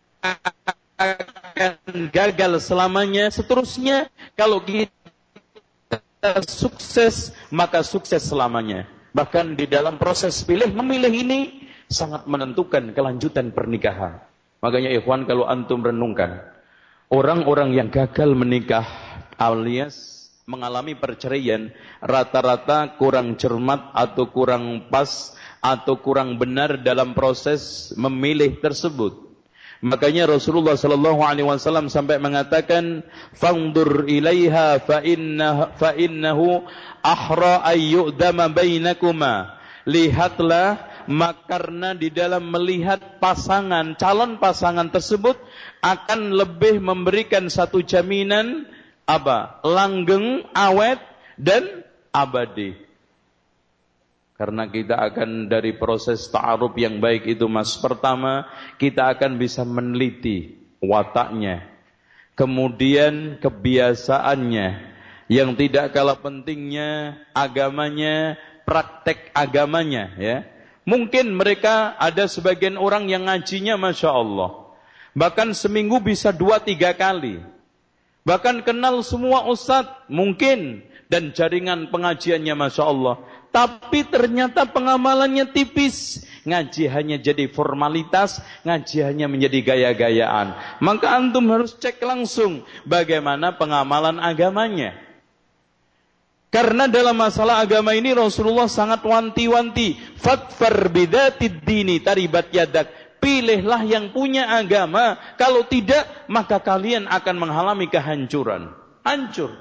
akan gagal selamanya. Seterusnya, kalau kita sukses, maka sukses selamanya. Bahkan di dalam proses pilih, memilih ini sangat menentukan kelanjutan pernikahan. Makanya ikhwan, kalau antum renungkan, orang-orang yang gagal menikah alias mengalami perceraian rata-rata kurang cermat atau kurang pas atau kurang benar dalam proses memilih tersebut. Makanya Rasulullah sallallahu alaihi wasallam sampai mengatakan, "Fangdur ilaiha fa inna fa innahu ahra ay yu'dama bainakuma." Lihatlah, maka karena di dalam melihat pasangan, calon pasangan tersebut akan lebih memberikan satu jaminan apa? Langgeng, awet dan abadi. Karena kita akan dari proses ta'aruf yang baik itu mas, pertama kita akan bisa meneliti wataknya, kemudian kebiasaannya, yang tidak kalah pentingnya agamanya, praktek agamanya ya. Mungkin mereka ada sebagian orang yang ngajinya Masya Allah, bahkan seminggu bisa dua tiga kali, bahkan kenal semua ustadz mungkin, dan jaringan pengajiannya Masya Allah, tapi ternyata pengamalannya tipis. Ngaji hanya jadi formalitas, ngaji hanya menjadi gaya-gayaan. Maka antum harus cek langsung bagaimana pengamalan agamanya. Karena dalam masalah agama ini Rasulullah sangat wanti-wanti, fatfar bidatid dini taribat yadak. Pilihlah yang punya agama, kalau tidak maka kalian akan mengalami kehancuran. Hancur.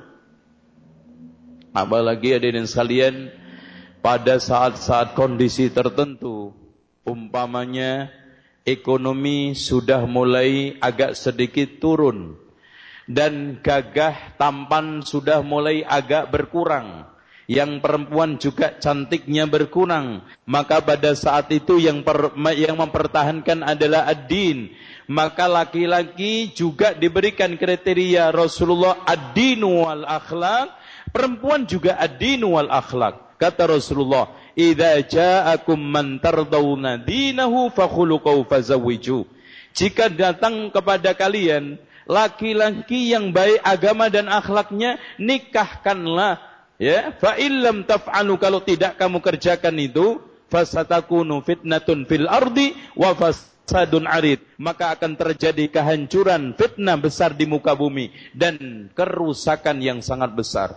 Apalagi hadirin sekalian, pada saat-saat kondisi tertentu, umpamanya ekonomi sudah mulai agak sedikit turun dan gagah tampan sudah mulai agak berkurang, yang perempuan juga cantiknya berkurang, maka pada saat itu yang per, yang mempertahankan adalah ad-din. Maka laki-laki juga diberikan kriteria Rasulullah ad-dinu wal akhlaq, perempuan juga ad-dinu wal akhlaq. Kata Rasulullah, "Idza ja'akum man tardawna dinahu fakhuluquhu fazawwiju." Jika datang kepada kalian laki-laki yang baik agama dan akhlaknya, nikahkanlah. Ya, fa illam taf'alu, kalau tidak kamu kerjakan itu, fasatakunu fitnatun fil ardi wa fasadun arid, maka akan terjadi kehancuran, fitnah besar di muka bumi dan kerusakan yang sangat besar.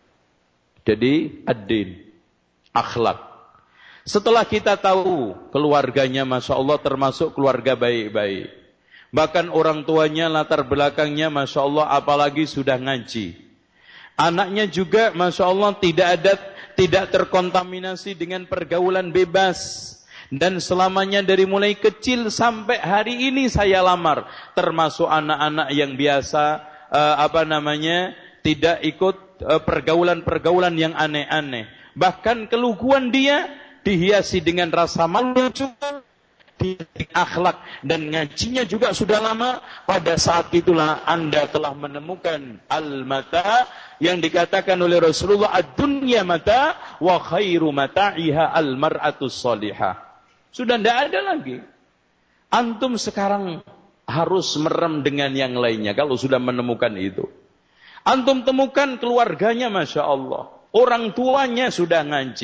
Jadi ad-din, akhlak. Setelah kita tahu keluarganya Masya Allah termasuk keluarga baik-baik, bahkan orang tuanya latar belakangnya Masya Allah apalagi sudah ngaji, anaknya juga Masya Allah tidak ada, tidak terkontaminasi dengan pergaulan bebas, dan selamanya dari mulai kecil sampai hari ini saya lamar, termasuk anak-anak yang biasa uh, apa namanya tidak ikut uh, pergaulan-pergaulan yang aneh-aneh. Bahkan keluguan dia dihiasi dengan rasa malu, di akhlak dan ngajinya juga sudah lama. Pada saat itulah Anda telah menemukan al-mata yang dikatakan oleh Rasulullah, ad-dunya mata wa khairu mata'iha al-mar'atus salihah. Sudah tidak ada lagi. Antum sekarang harus merem dengan yang lainnya kalau sudah menemukan itu. Antum temukan keluarganya Masya Allah, orang tuanya sudah ngaji,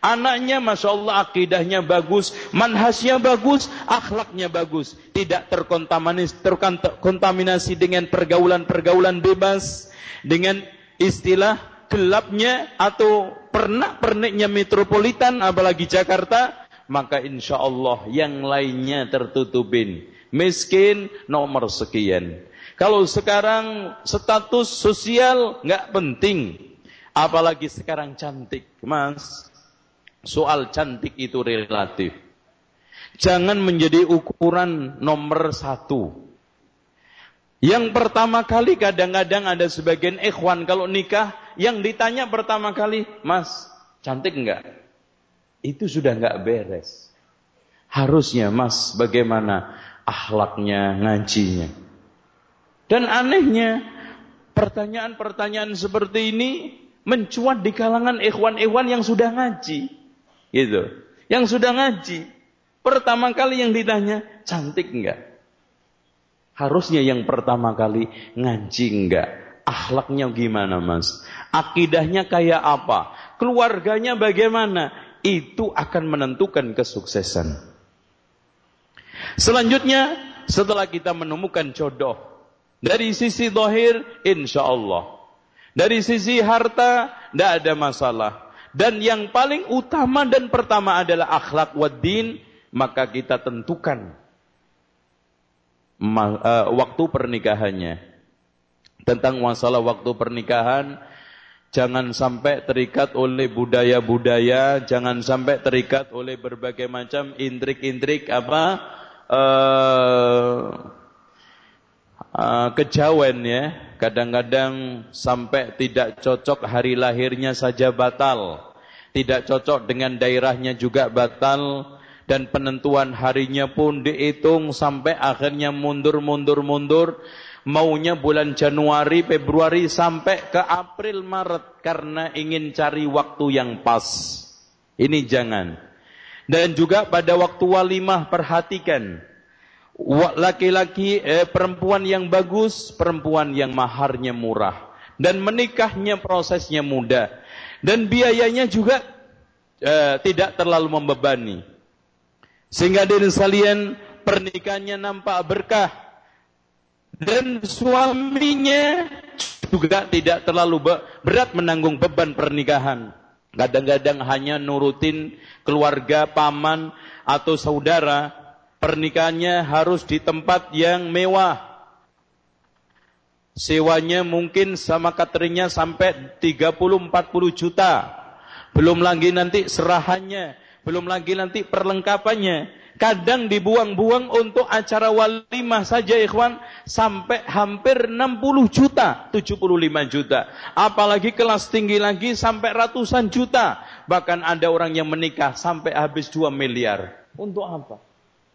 Anaknya Masya Allah akidahnya bagus, manhajnya bagus, akhlaknya bagus. Tidak terkontaminasi, terkontaminasi dengan pergaulan-pergaulan bebas, dengan istilah gelapnya atau pernak-perniknya metropolitan, apalagi Jakarta. Maka insya Allah yang lainnya tertutupin. Miskin nomor sekian. Kalau sekarang status sosial nggak penting. Apalagi sekarang cantik, Mas. Soal cantik itu relatif. Jangan menjadi ukuran nomor satu. Yang pertama kali kadang-kadang ada sebagian ikhwan kalau nikah, yang ditanya pertama kali, Mas, cantik enggak? Itu sudah enggak beres. Harusnya, Mas, bagaimana akhlaknya, ngajinya. Dan anehnya, pertanyaan-pertanyaan seperti ini mencuat di kalangan ikhwan-ikhwan yang sudah ngaji. Gitu. Yang sudah ngaji, pertama kali yang ditanya, cantik enggak? Harusnya yang pertama kali, ngaji enggak? Akhlaknya gimana, Mas? Akidahnya kayak apa? Keluarganya bagaimana? Itu akan menentukan kesuksesan. Selanjutnya, setelah kita menemukan jodoh, dari sisi zahir, insya Allah. Dari sisi harta, tidak ada masalah. Dan yang paling utama dan pertama adalah akhlak wad din, maka kita tentukan waktu pernikahannya. Tentang masalah waktu pernikahan, jangan sampai terikat oleh budaya-budaya, jangan sampai terikat oleh berbagai macam intrik-intrik apa uh, uh, kejawen ya. Kadang-kadang sampai tidak cocok hari lahirnya saja batal, tidak cocok dengan daerahnya juga batal, dan penentuan harinya pun dihitung sampai akhirnya mundur-mundur-mundur, maunya bulan Januari, Februari sampai ke April, Maret karena ingin cari waktu yang pas. Ini jangan. Dan juga pada waktu walimah perhatikan. Laki-laki, eh, perempuan yang bagus, perempuan yang maharnya murah, dan menikahnya prosesnya mudah, dan biayanya juga eh, tidak terlalu membebani, sehingga dari sekalian pernikahannya nampak berkah, dan suaminya juga tidak terlalu berat menanggung beban pernikahan. Kadang-kadang hanya nurutin keluarga, paman atau saudara. Pernikahannya harus di tempat yang mewah. Sewanya mungkin sama cateringnya sampai tiga puluh sampai empat puluh juta. Belum lagi nanti serahannya, belum lagi nanti perlengkapannya. Kadang dibuang-buang untuk acara walimah saja, ikhwan, sampai hampir enam puluh juta, tujuh puluh lima juta. Apalagi kelas tinggi lagi sampai ratusan juta. Bahkan ada orang yang menikah sampai habis dua miliar. Untuk apa?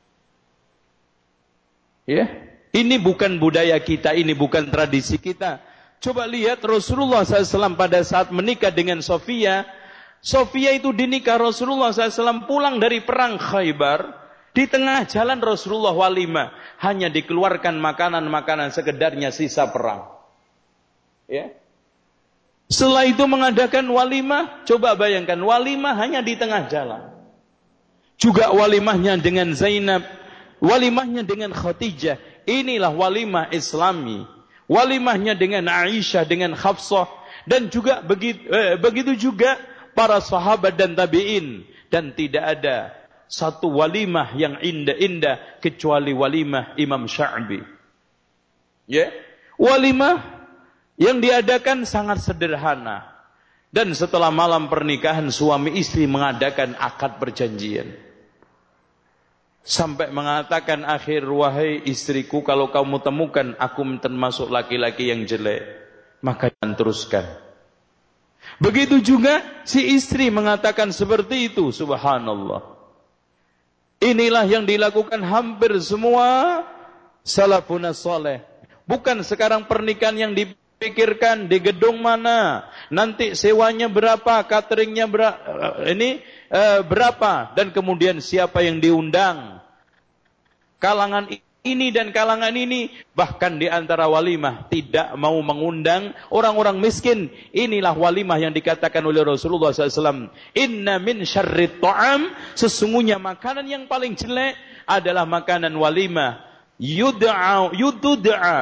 Ya, ini bukan budaya kita, ini bukan tradisi kita. Coba lihat Rasulullah shallallahu alaihi wasallam pada saat menikah dengan Sofia. Sofia itu dinikah Rasulullah shallallahu alaihi wasallam pulang dari perang Khaybar. Di tengah jalan Rasulullah walimah, hanya dikeluarkan makanan-makanan sekedarnya sisa perang. Ya. Setelah itu mengadakan walimah, coba bayangkan walimah hanya di tengah jalan. Juga walimahnya dengan Zainab, walimahnya dengan Khadijah. Inilah walimah Islami. Walimahnya dengan Aisyah, dengan Hafsah, dan juga begitu, eh, begitu juga para sahabat dan tabi'in. Dan tidak ada satu walimah yang indah-indah kecuali walimah Imam Sya'bi. Ya, walimah yang diadakan sangat sederhana. Dan setelah malam pernikahan, suami istri mengadakan akad perjanjian. Sampai mengatakan akhir, wahai istriku, kalau kamu temukan aku termasuk laki-laki yang jelek, maka jangan teruskan. Begitu juga si istri mengatakan seperti itu, subhanallah. Inilah yang dilakukan hampir semua salafun saleh. Bukan sekarang pernikahan yang dipikirkan di gedung mana, nanti sewanya berapa, cateringnya berapa, ini uh, berapa, dan kemudian siapa yang diundang, kalangan ini dan kalangan ini. Bahkan di antara walimah tidak mau mengundang orang-orang miskin. Inilah walimah yang dikatakan oleh Rasulullah shallallahu alaihi wasallam. Inna min syarrit ta'am. Sesungguhnya makanan yang paling jelek adalah makanan walimah. Yud'a, yud'a,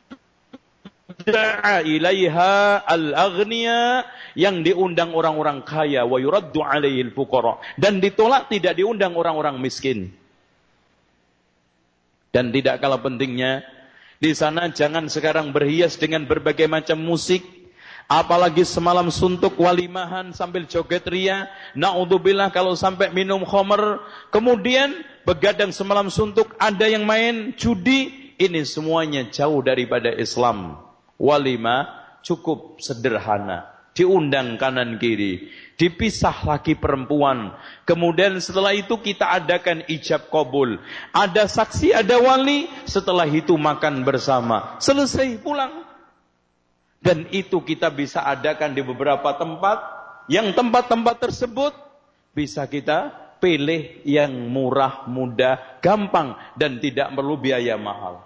yud'a ilaiha al-aghniya, yang diundang orang-orang kaya, wa yuraddu alaihil fuqara, dan ditolak tidak diundang orang-orang miskin. Dan tidak kalah pentingnya, di sana jangan sekarang berhias dengan berbagai macam musik, apalagi semalam suntuk walimahan sambil joget ria. Naudzubillah kalau sampai minum khamr, kemudian begadang semalam suntuk, ada yang main judi. Ini semuanya jauh daripada Islam. Walimah cukup sederhana, diundang kanan kiri, dipisah laki perempuan, kemudian setelah itu kita adakan ijab kabul, ada saksi, ada wali, setelah itu makan bersama, selesai pulang. Dan itu kita bisa adakan di beberapa tempat, yang tempat-tempat tersebut bisa kita pilih yang murah, mudah, gampang, dan tidak perlu biaya mahal.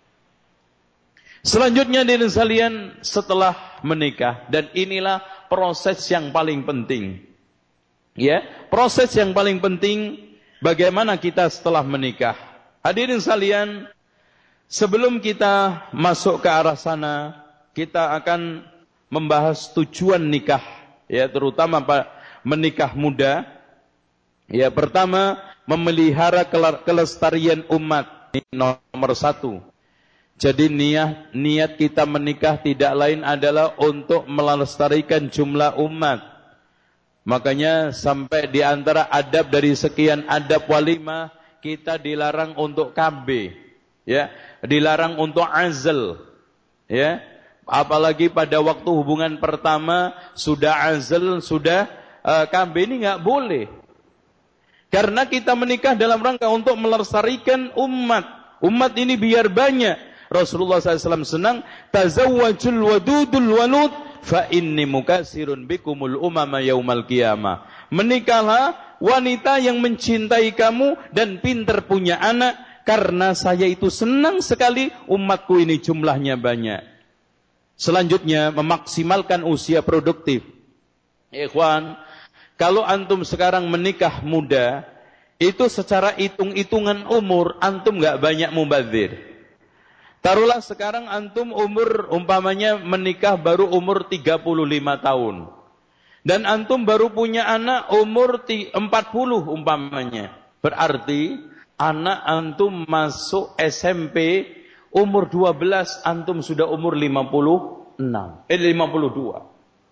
Selanjutnya hadirin sekalian, setelah menikah, dan inilah proses yang paling penting. Ya, proses yang paling penting bagaimana kita setelah menikah. Hadirin sekalian, sebelum kita masuk ke arah sana, kita akan membahas tujuan nikah, ya, terutama menikah muda. Ya, pertama, memelihara kelestarian umat, ini nomor satu. Jadi niat niat kita menikah tidak lain adalah untuk melestarikan jumlah umat. Makanya sampai di antara adab dari sekian adab walimah, kita dilarang untuk K B, ya, dilarang untuk azl, ya. Apalagi pada waktu hubungan pertama sudah azl, sudah uh, K B, ini nggak boleh. Karena kita menikah dalam rangka untuk melestarikan umat. Umat ini biar banyak. Rasulullah shallallahu alaihi wasallam senang, tazawwajul wadudul walud fa inni mukasirun bikumul umama yaumal qiyamah. Menikahlah wanita yang mencintai kamu dan pintar punya anak, karena saya itu senang sekali umatku ini jumlahnya banyak. Selanjutnya, memaksimalkan usia produktif. Ikhwan, kalau antum sekarang menikah muda, itu secara hitung-hitungan umur antum enggak banyak mubadzir. Taruhlah sekarang antum umur umpamanya menikah baru umur tiga puluh lima tahun. Dan antum baru punya anak umur empat puluh umpamanya. Berarti anak antum masuk S M P umur dua belas, antum sudah umur lima puluh enam. Eh lima puluh dua.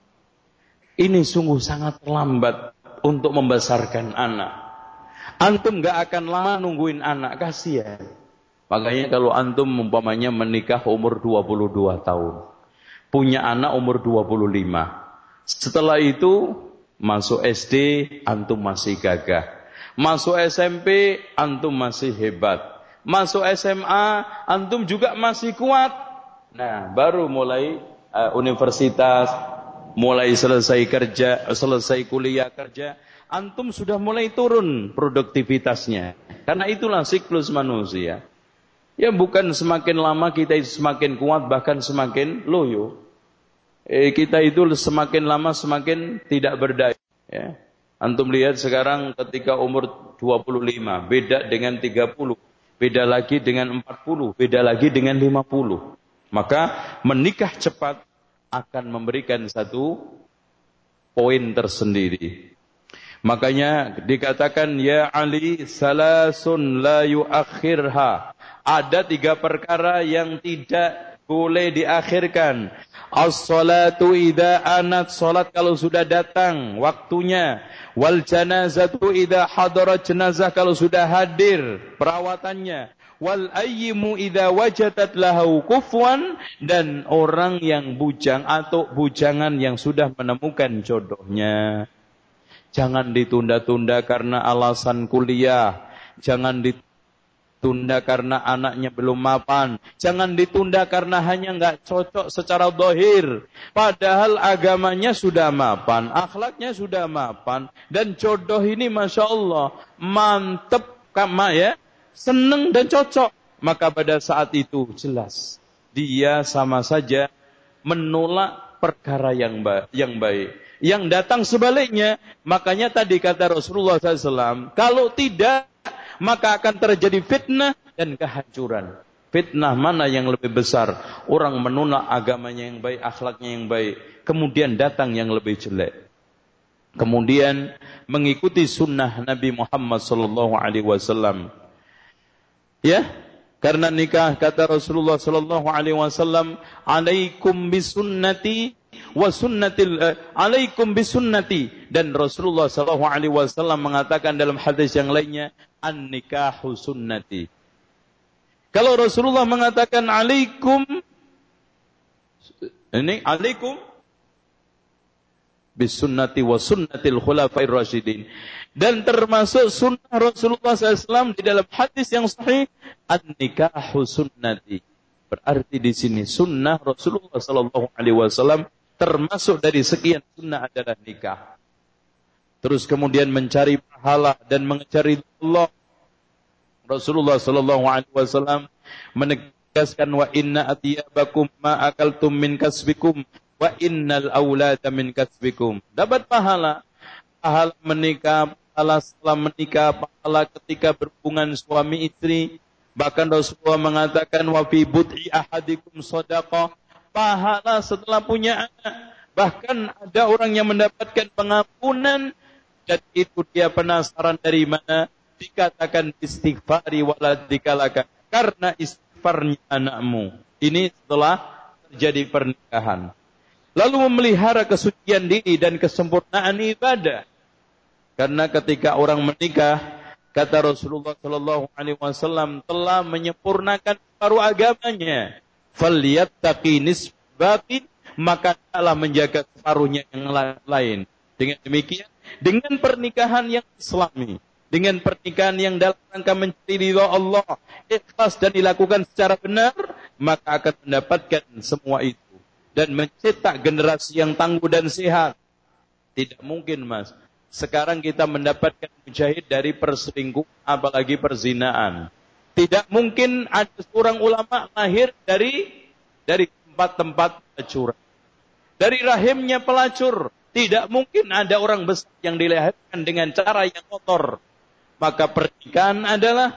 Ini sungguh sangat lambat untuk membesarkan anak. Antum gak akan lama nungguin anak, kasihan. Makanya kalau antum umpamanya menikah umur dua puluh dua tahun, punya anak umur dua puluh lima. Setelah itu masuk S D, antum masih gagah. Masuk S M P, antum masih hebat. Masuk S M A, antum juga masih kuat. Nah, baru mulai uh, universitas, mulai selesai kerja, selesai kuliah kerja, antum sudah mulai turun produktivitasnya. Karena itulah siklus manusia. Ya, bukan semakin lama kita itu semakin kuat, bahkan semakin loyo. Eh, kita itu semakin lama semakin tidak berdaya. Ya. Antum lihat sekarang ketika umur dua puluh lima, beda dengan tiga puluh, beda lagi dengan empat puluh, beda lagi dengan lima puluh. Maka menikah cepat akan memberikan satu poin tersendiri. Makanya dikatakan, ya Ali, salasun la yuakhirha. Ada tiga perkara yang tidak boleh diakhirkan. As-salatu idza anat, salat kalau sudah datang waktunya. Wal janazatu idza hadarat, jenazah kalau sudah hadir perawatannya. Wal ayyimu idza wajadat lahu kufwan, dan orang yang bujang atau bujangan yang sudah menemukan jodohnya. Jangan ditunda-tunda karena alasan kuliah. Jangan ditunda karena anaknya belum mapan. Jangan ditunda karena hanya enggak cocok secara zahir. Padahal agamanya sudah mapan, akhlaknya sudah mapan, dan jodoh ini Masya Allah mantep, kama ya, seneng dan cocok. maka pada saat itu jelas dia sama saja menolak perkara yang baik. Yang baik. Yang datang sebaliknya, makanya tadi kata Rasulullah shallallahu alaihi wasallam, kalau tidak, maka akan terjadi fitnah dan kehancuran. Fitnah mana yang lebih besar? Orang menolak agamanya yang baik, akhlaknya yang baik, kemudian datang yang lebih jelek. Kemudian mengikuti sunnah Nabi Muhammad sallallahu alaihi wasallam. Ya, karena nikah kata Rasulullah sallallahu alaihi wasallam, "Alaikum bisunnati wa sunnatil uh, alaikum bisunnati." Dan Rasulullah sallallahu alaihi wasallam mengatakan dalam hadis yang lainnya, "An-nikahu sunnati." Kalau Rasulullah mengatakan alaikum, ini alaikum bisunnati wa sunnatil khulafair rasyidin. Dan termasuk sunnah Rasulullah sallallahu alaihi wasallam di dalam hadis yang sahih, an-nikahu sunnati. Berarti di sini sunnah Rasulullah sallallahu alaihi wasallam termasuk dari sekian sunnah adalah nikah. Terus kemudian mencari pahala dan mencari Allah. Rasulullah sallallahu alaihi wasallam menegaskan, wa inna atyabakum ma akaltum min kasbikum wa innal aulada min kasbikum. Dapat pahala, pahala menikah, pahala setelah menikah, pahala ketika berhubungan suami istri. Bahkan Rasulullah mengatakan, wa fi bud'i ahadikum shadaqah, pahala setelah punya anak. Bahkan ada orang yang mendapatkan pengampunan dan itu dia penasaran dari mana. Dikatakan istighfari waladikalaka, karena istighfarnya anakmu. Ini setelah terjadi pernikahan. Lalu memelihara kesucian diri dan kesempurnaan ibadah. Karena ketika orang menikah, kata Rasulullah sallallahu alaihi wasallam, telah menyempurnakan separuh agamanya. Falyattaqi nisbatin, maka telah menjaga separuhnya yang lain. Dengan demikian, dengan pernikahan yang islami, dengan pernikahan yang dalam rangka mencari ridha Allah, ikhlas dan dilakukan secara benar, maka akan mendapatkan semua itu. Dan mencetak generasi yang tangguh dan sehat. Tidak mungkin, Mas. Sekarang kita mendapatkan mujahid dari perselingkuhan, apalagi perzinaan. Tidak mungkin ada seorang ulama lahir dari dari tempat-tempat pelacuran. Dari rahimnya pelacur. Tidak mungkin ada orang besar yang dilahirkan dengan cara yang kotor. Maka pernikahan adalah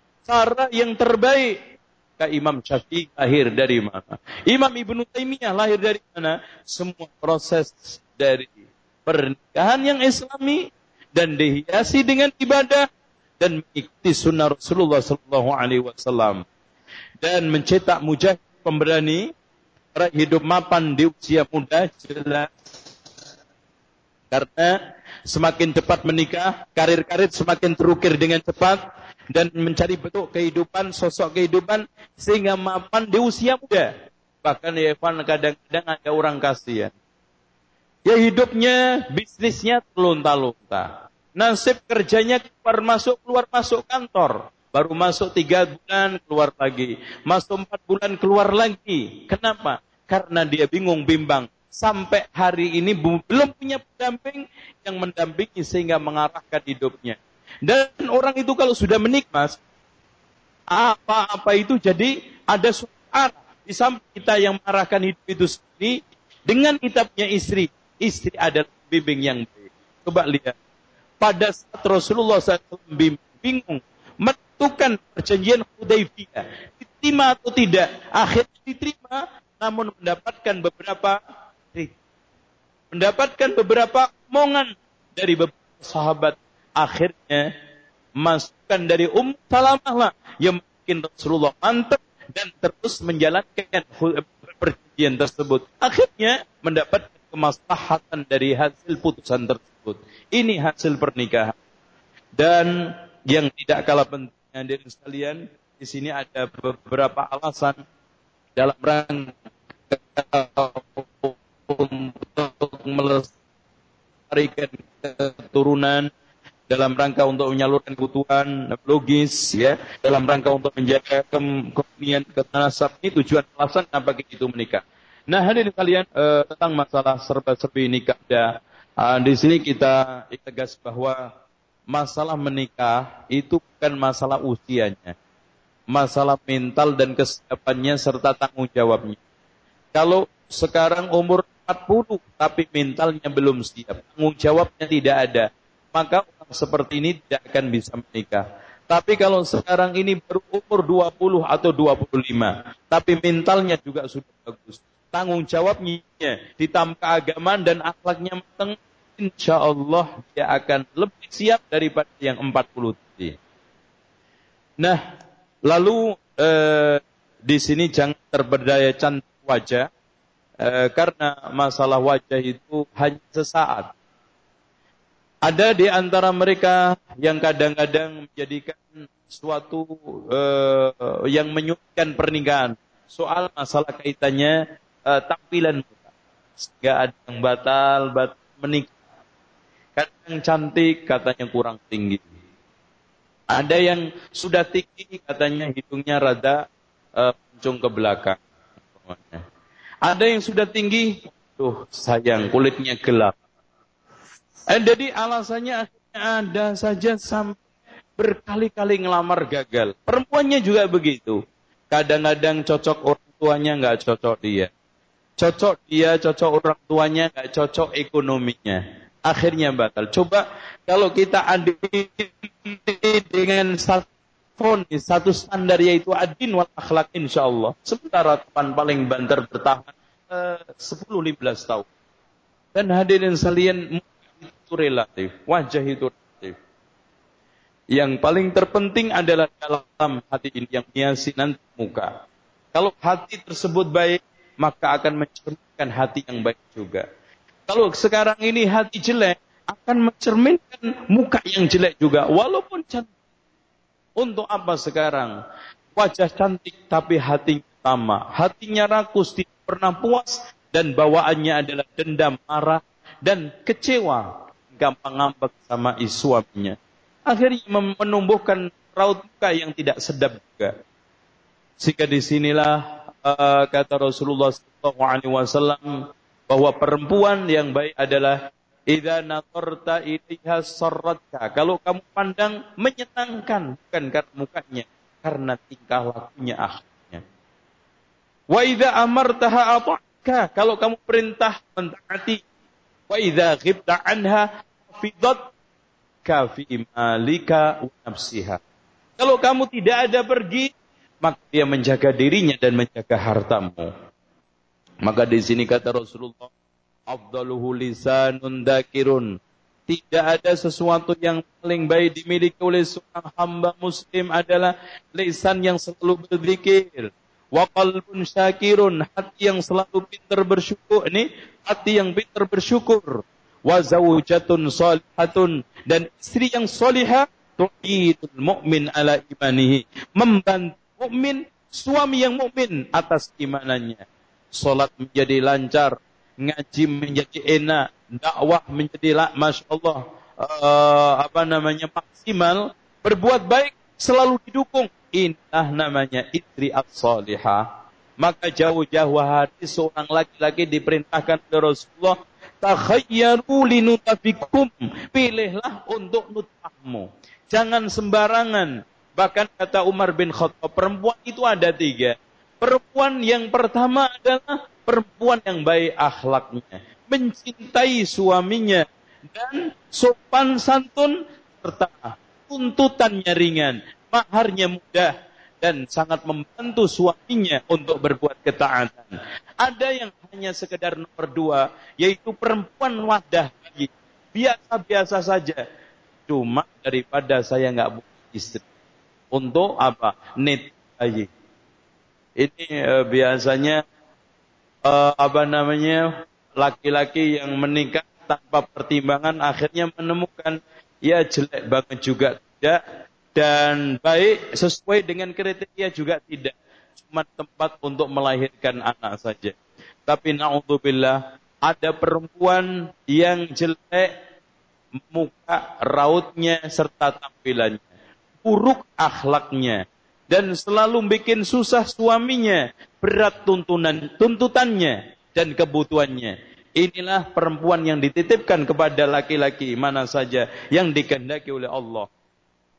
cara yang terbaik. Kak Imam Syafi'i lahir dari mana? Imam Ibnu Taimiyah lahir dari mana? Semua proses dari pernikahan yang islami dan dihiasi dengan ibadah dan mengikuti sunnah Rasulullah sallallahu alaihi wasallam dan mencetak mujahid pemberani hidup mapan di usia muda jelas. Karena semakin cepat menikah, karir-karir semakin terukir dengan cepat dan mencari bentuk kehidupan, sosok kehidupan sehingga mapan di usia muda. Bahkan ya Evan, kadang-kadang ada orang kasihan. Ya hidupnya, bisnisnya terlunta-lunta. Nasib kerjanya keluar masuk, keluar masuk kantor. Baru masuk tiga bulan, keluar lagi. Masuk empat bulan, keluar lagi. Kenapa? Karena dia bingung, bimbang. Sampai hari ini belum punya pendamping yang mendampingi sehingga mengarahkan hidupnya. Dan orang itu kalau sudah menikah, apa-apa itu jadi ada suara di samping kita yang mengarahkan hidup itu sendiri. Dengan kita punya istri, istri adalah bimbing yang baik. Coba lihat, pada saat Rasulullah shallallahu alaihi wasallam bingung menentukan perjanjian Hudaybiyah, diterima atau tidak, akhirnya diterima, namun mendapatkan beberapa mendapatkan beberapa omongan dari beberapa sahabat. Akhirnya masukan dari Ummu Salamah lah yang bikin Rasulullah mantap dan terus menjalankan perjanjian tersebut. Akhirnya mendapatkan kemaslahatan dari hasil putusan tersebut. Ini hasil pernikahan. Dan yang tidak kalah pentingnya dari sekalian, di sini ada beberapa alasan dalam rangka untuk melestarikan keturunan, dalam rangka untuk menyalurkan kebutuhan logis, ya, dalam rangka untuk menjaga kemudian ketanasab. Ini tujuan alasan apa itu menikah. Nah, hadirin kalian, eh, tentang masalah serba-serbi nikah, ya, eh, di sini kita tegas bahwa masalah menikah itu bukan masalah usianya. masalah mental dan kesiapannya serta tanggung jawabnya. Kalau sekarang umur empat puluh tapi mentalnya belum siap, tanggung jawabnya tidak ada, maka orang seperti ini tidak akan bisa menikah. Tapi kalau sekarang ini baru umur dua puluh atau dua puluh lima, tapi mentalnya juga sudah bagus, tanggung jawabnya ditambah keagamaan dan akhlaknya matang, insya Allah dia akan lebih siap daripada yang empat puluh tadi. Nah, lalu eh, di sini jangan terpedaya cantik wajah, eh, karena masalah wajah itu hanya sesaat. Ada di antara mereka yang kadang-kadang menjadikan suatu uh, yang menyulitkan pernikahan soal masalah kaitannya uh, tampilan muka, sehingga ada yang batal, batal menikah. Kadang cantik katanya kurang tinggi. Ada yang sudah tinggi katanya hidungnya rada uh, pucung ke belakang. Ada yang sudah tinggi, tuh sayang kulitnya gelap. Eh, jadi alasannya ada saja sampai berkali-kali ngelamar gagal. Perempuannya juga begitu. Kadang-kadang cocok orang tuanya nggak cocok dia. Cocok dia, cocok orang tuanya nggak cocok ekonominya. Akhirnya batal. Coba kalau kita adil dengan satu fonis, satu standar yaitu adin wal akhlak insya Allah. Sementara teman paling banter bertahan uh, sepuluh sampai lima belas tahun. Dan hadirin sekalian, itu relatif, wajah itu relatif. Yang paling terpenting adalah dalam hati ini yang hiasi nanti muka. Kalau hati tersebut baik, maka akan mencerminkan hati yang baik juga. Kalau sekarang ini hati jelek, akan mencerminkan muka yang jelek juga, walaupun cantik. Untuk apa sekarang? Wajah cantik tapi hatinya tamak, hatinya rakus, tidak pernah puas, dan bawaannya adalah dendam, marah, dan kecewa, gampang ngambek sama suaminya. Akhirnya menumbuhkan raut muka yang tidak sedap juga. Sehingga disinilah uh, kata Rasulullah shallallahu alaihi wasallam bahwa perempuan yang baik adalah idza natarta ilaiha sarratka. Kalau kamu pandang menyenangkan, bukan karena mukanya, karena tingkah lakunya, akhlaknya. Wa idza amartaha ata'ka. Kalau kamu perintah mentaati. Wa idza ghibta anha fidat ka fi malika wa nafsiha. Kalau kamu tidak ada pergi, maka dia menjaga dirinya dan menjaga hartamu. Maka di sini kata Rasulullah, afdaluhu lisanun dzakirun. Tidak ada sesuatu yang paling baik dimiliki oleh seorang hamba muslim adalah lisan yang selalu berzikir. Wa qalbun syakirun, hati yang selalu pintar bersyukur. Ini hati yang pintar bersyukur. Wa zaujatun salihatun, dan istri yang salihah tu'idul mu'min ala imanihi, membantu mukmin, suami yang mukmin atas imanannya. Salat menjadi lancar, ngaji menjadi enak, dakwah menjadi masya Allah uh, apa namanya maksimal, berbuat baik selalu didukung. Inilah namanya istri as-salihah. Maka jauh-jauh hari seorang laki-laki diperintahkan oleh Rasulullah, takhayyaru linutafikum, pilihlah untuk nutfahmu, jangan sembarangan. Bahkan kata Umar bin Khattab, perempuan itu ada tiga. Perempuan yang pertama adalah perempuan yang baik akhlaknya, mencintai suaminya, dan sopan santun, serta tuntutannya ringan, maharnya mudah, dan sangat membantu suaminya untuk berbuat ketaatan. Ada yang hanya sekedar nomor dua, yaitu perempuan wadah bayi, biasa-biasa saja. Cuma daripada saya nggak punya istri, untuk apa? Net bayi. Ini eh, biasanya eh, apa namanya laki-laki yang menikah tanpa pertimbangan akhirnya menemukan ya jelek banget juga tidak, dan baik sesuai dengan kriteria juga tidak, cuma tempat untuk melahirkan anak saja. Tapi na'udzubillah, ada perempuan yang jelek muka, rautnya serta tampilannya, buruk akhlaknya, dan selalu bikin susah suaminya, berat tuntunan tuntutannya dan kebutuhannya. Inilah perempuan yang dititipkan kepada laki-laki mana saja yang dikehendaki oleh Allah.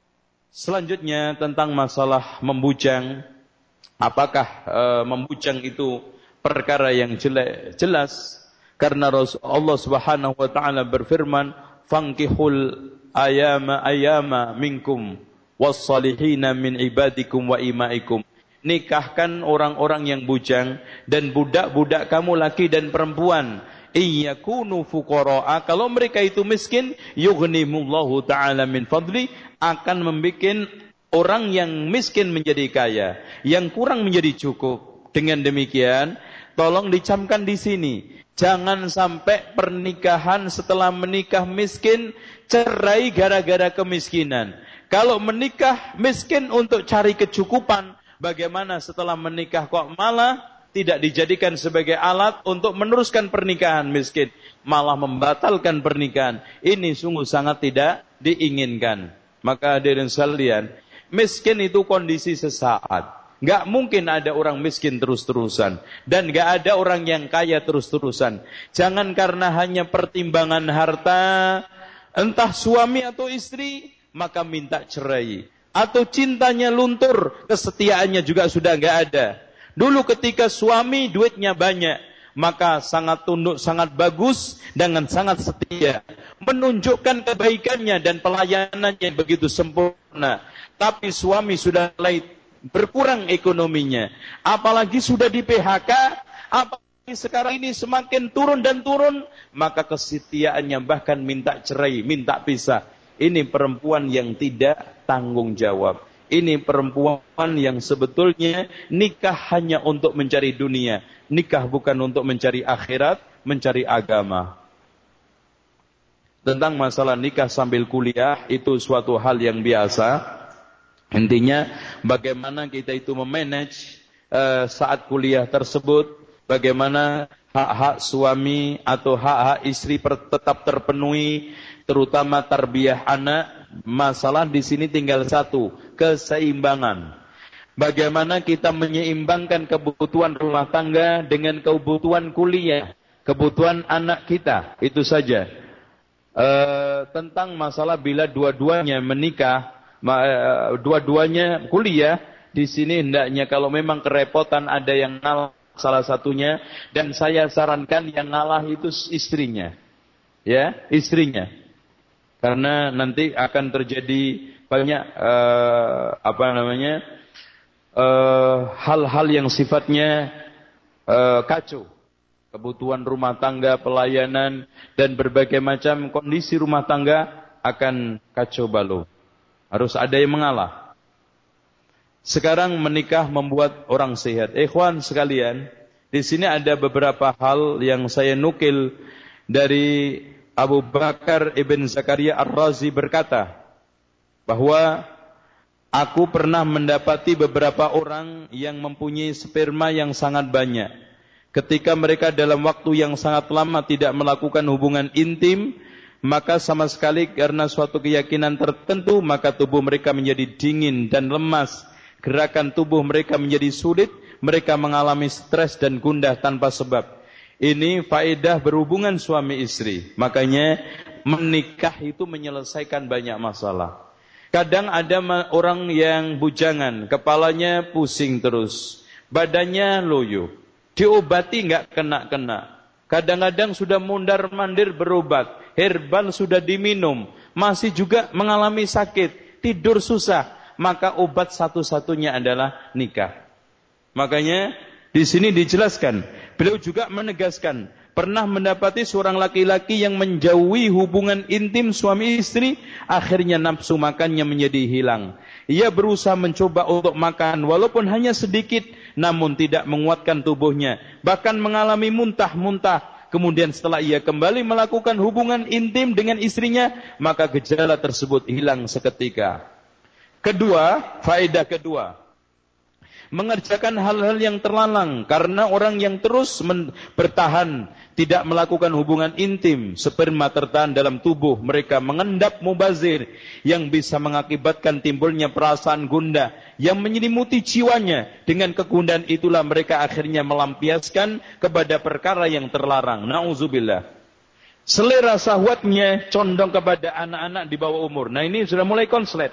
Selanjutnya tentang masalah membujang. Apakah e, membujang itu perkara yang jelek? Jelas, karena Rasulullah Subhanahu wa taala berfirman, "Fankihul ayama ayama minkum was-salihina min ibadikum wa imaikum." Nikahkan orang-orang yang bujang dan budak-budak kamu laki dan perempuan. Iyakunu fuqara'a, kalau mereka itu miskin, yughnimullahu ta'ala min fadli, akan membikin orang yang miskin menjadi kaya, yang kurang menjadi cukup. Dengan demikian, tolong dicamkan di sini, jangan sampai pernikahan setelah menikah miskin, cerai gara-gara kemiskinan. Kalau menikah miskin untuk cari kecukupan, bagaimana setelah menikah kok malah tidak dijadikan sebagai alat untuk meneruskan pernikahan miskin, malah membatalkan pernikahan. Ini sungguh sangat tidak diinginkan. Maka hadirin sekalian, miskin itu kondisi sesaat. Gak mungkin ada orang miskin terus-terusan. Dan gak ada orang yang kaya terus-terusan. Jangan karena hanya pertimbangan harta, entah suami atau istri, maka minta cerai. Atau cintanya luntur, kesetiaannya juga sudah gak ada. Dulu ketika suami duitnya banyak, maka sangat tunduk, sangat bagus, dengan sangat setia. Menunjukkan kebaikannya dan pelayanannya yang begitu sempurna. Tapi suami sudah mulai berkurang ekonominya. Apalagi sudah di P H K, apalagi sekarang ini semakin turun dan turun, maka kesetiaannya bahkan minta cerai, minta pisah. Ini perempuan yang tidak tanggung jawab. Ini perempuan yang sebetulnya nikah hanya untuk mencari dunia. Nikah bukan untuk mencari akhirat, mencari agama. Tentang masalah nikah sambil kuliah, itu suatu hal yang biasa. Intinya bagaimana kita itu memanage uh, saat kuliah tersebut. Bagaimana hak-hak suami atau hak-hak istri per, tetap terpenuhi. Terutama tarbiyah anak. Masalah di sini tinggal satu, keseimbangan. Bagaimana kita menyeimbangkan kebutuhan rumah tangga dengan kebutuhan kuliah, kebutuhan anak kita, itu saja. E, tentang masalah bila dua-duanya menikah, dua-duanya kuliah, di sini hendaknya kalau memang kerepotan ada yang ngalah salah satunya, dan saya sarankan yang ngalah itu istrinya, ya, istrinya. Karena nanti akan terjadi banyak uh, apa namanya uh, hal-hal yang sifatnya uh, kacau. Kebutuhan rumah tangga, pelayanan, dan berbagai macam kondisi rumah tangga akan kacau balau. Harus ada yang mengalah. Sekarang menikah membuat orang sehat. Ikhwan sekalian, di sini ada beberapa hal yang saya nukil dari Abu Bakar Ibn Zakaria Ar-Razi berkata bahwa aku pernah mendapati beberapa orang yang mempunyai sperma yang sangat banyak. Ketika mereka dalam waktu yang sangat lama tidak melakukan hubungan intim, maka sama sekali karena suatu keyakinan tertentu, maka tubuh mereka menjadi dingin dan lemas. Gerakan tubuh mereka menjadi sulit, mereka mengalami stres dan gundah tanpa sebab. Ini faedah berhubungan suami istri. Makanya menikah itu menyelesaikan banyak masalah. Kadang ada orang yang bujangan, kepalanya pusing terus, badannya loyo, diobati nggak kena-kena. Kadang-kadang sudah mundar-mandir berobat, herbal sudah diminum, masih juga mengalami sakit, tidur susah. Maka obat satu-satunya adalah nikah. Makanya di sini dijelaskan, beliau juga menegaskan, pernah mendapati seorang laki-laki yang menjauhi hubungan intim suami istri, akhirnya nafsu makannya menjadi hilang. Ia berusaha mencoba untuk makan, walaupun hanya sedikit, namun tidak menguatkan tubuhnya, bahkan mengalami muntah-muntah. Kemudian setelah ia kembali melakukan hubungan intim dengan istrinya, maka gejala tersebut hilang seketika. Kedua, faedah kedua, mengerjakan hal-hal yang terlarang, karena orang yang terus men- bertahan tidak melakukan hubungan intim, sperma tertahan dalam tubuh mereka mengendap mubazir yang bisa mengakibatkan timbulnya perasaan gundah yang menyelimuti jiwanya. Dengan kegundahan itulah mereka akhirnya melampiaskan kepada perkara yang terlarang. Nauzubillah. Selera syahwatnya condong kepada anak-anak di bawah umur. Nah, ini sudah mulai konslet.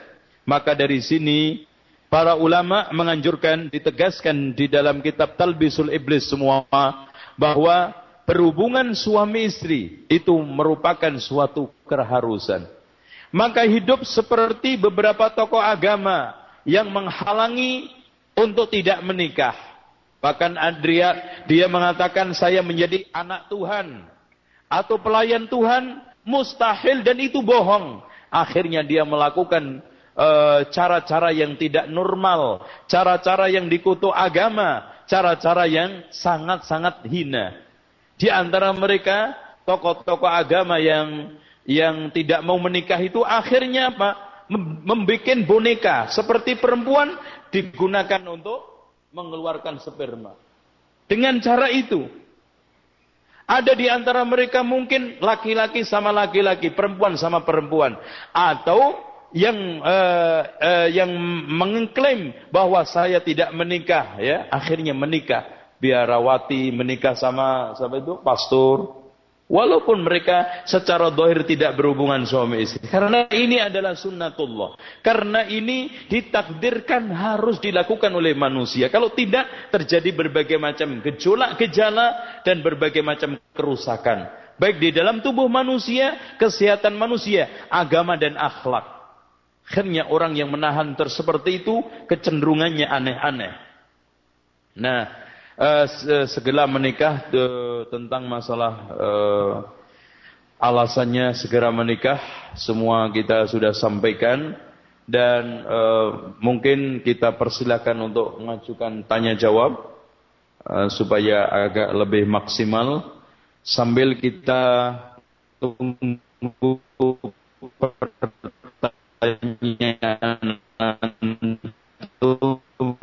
Maka dari sini para ulama menganjurkan, ditegaskan di dalam kitab Talbisul Iblis semua, bahwa berhubungan suami istri itu merupakan suatu keharusan. Maka hidup seperti beberapa tokoh agama yang menghalangi untuk tidak menikah. Bahkan Andrea, dia mengatakan saya menjadi anak Tuhan atau pelayan Tuhan, mustahil, dan itu bohong. Akhirnya dia melakukan cara-cara uh, yang tidak normal, cara-cara yang dikutuk agama, cara-cara yang sangat-sangat hina. Di antara mereka tokoh-tokoh agama yang yang tidak mau menikah itu akhirnya apa? Membikin boneka seperti perempuan digunakan untuk mengeluarkan sperma. Dengan cara itu, ada di antara mereka mungkin laki-laki sama laki-laki, perempuan sama perempuan, atau yang uh, uh, yang mengklaim bahwa saya tidak menikah, ya, akhirnya menikah. Biarawati menikah sama sama itu pastor, walaupun mereka secara zahir tidak berhubungan suami istri. Karena ini adalah sunnatullah. Karena ini ditakdirkan harus dilakukan oleh manusia. Kalau tidak, terjadi berbagai macam gejolak-gejala dan berbagai macam kerusakan, baik di dalam tubuh manusia, kesehatan manusia, agama dan akhlak. Akhirnya orang yang menahan seperti itu kecenderungannya aneh-aneh. Nah, uh, segera menikah, uh, tentang masalah uh, alasannya segera menikah, semua kita sudah sampaikan. Dan uh, mungkin kita persilakan untuk mengajukan tanya jawab uh, supaya agak lebih maksimal, sambil kita tunggu pertanyaan antum.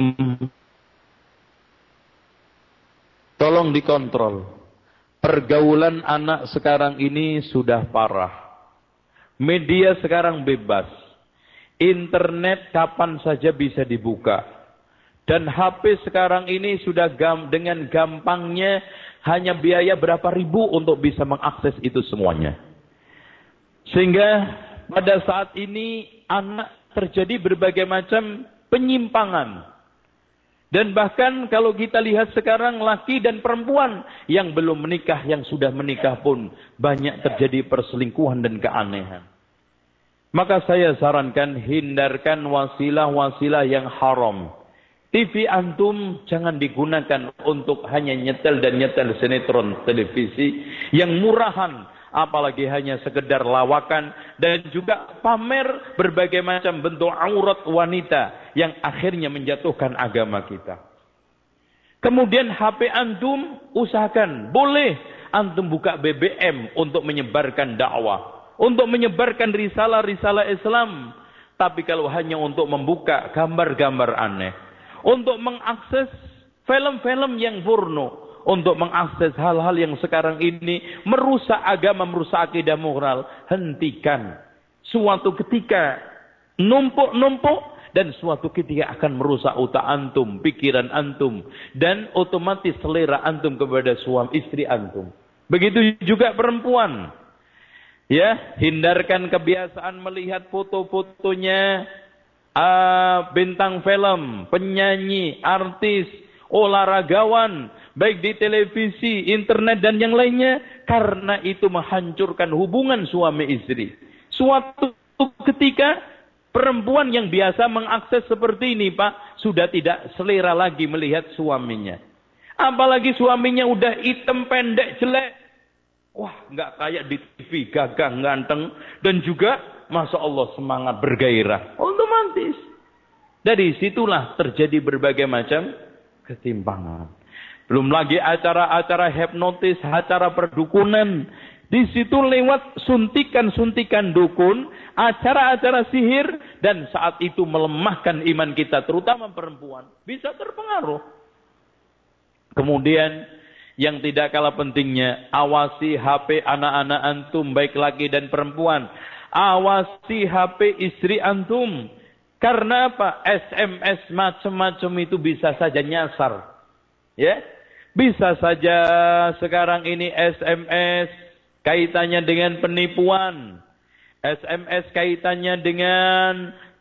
Tolong dikontrol. Pergaulan anak sekarang ini sudah parah. Media sekarang bebas. Internet kapan saja bisa dibuka. Dan H P sekarang ini sudah gam, dengan gampangnya hanya biaya berapa ribu untuk bisa mengakses itu semuanya. Sehingga pada saat ini anak terjadi berbagai macam penyimpangan. Dan bahkan kalau kita lihat sekarang laki dan perempuan yang belum menikah, yang sudah menikah pun banyak terjadi perselingkuhan dan keanehan. Maka saya sarankan hindarkan wasilah-wasilah yang haram. T V antum jangan digunakan untuk hanya nyetel dan nyetel sinetron televisi yang murahan, apalagi hanya sekedar lawakan dan juga pamer berbagai macam bentuk aurat wanita yang akhirnya menjatuhkan agama kita. Kemudian H P antum usahakan, boleh antum buka B B M untuk menyebarkan dakwah, untuk menyebarkan risalah-risalah Islam. Tapi kalau hanya untuk membuka gambar-gambar aneh, untuk mengakses film-film yang porno, untuk mengakses hal-hal yang sekarang ini merusak agama, merusak akidah moral, hentikan. Suatu ketika numpuk-numpuk dan suatu ketika akan merusak otak antum, pikiran antum, dan otomatis selera antum kepada suami istri antum. Begitu juga perempuan. Ya, hindarkan kebiasaan melihat foto-fotonya Uh, bintang film, penyanyi, artis, olahragawan, baik di televisi, internet dan yang lainnya, karena itu menghancurkan hubungan suami istri. Suatu ketika perempuan yang biasa mengakses seperti ini, Pak, sudah tidak selera lagi melihat suaminya. Apalagi suaminya udah hitam, pendek, jelek. Wah, nggak kayak di T V, gagah, ganteng, dan juga Masya Allah semangat bergairah. Otomatis dari situlah terjadi berbagai macam ketimpangan. Belum lagi acara-acara hipnotis, acara perdukunan. Di situ lewat suntikan-suntikan dukun, acara-acara sihir, dan saat itu melemahkan iman kita, terutama perempuan. Bisa terpengaruh. Kemudian yang tidak kalah pentingnya, awasi H P anak-anak antum, baik laki dan perempuan. Awasi H P istri antum. Karena apa? S M S macam-macam itu bisa saja nyasar. Ya, bisa saja sekarang ini S M S kaitannya dengan penipuan. S M S kaitannya dengan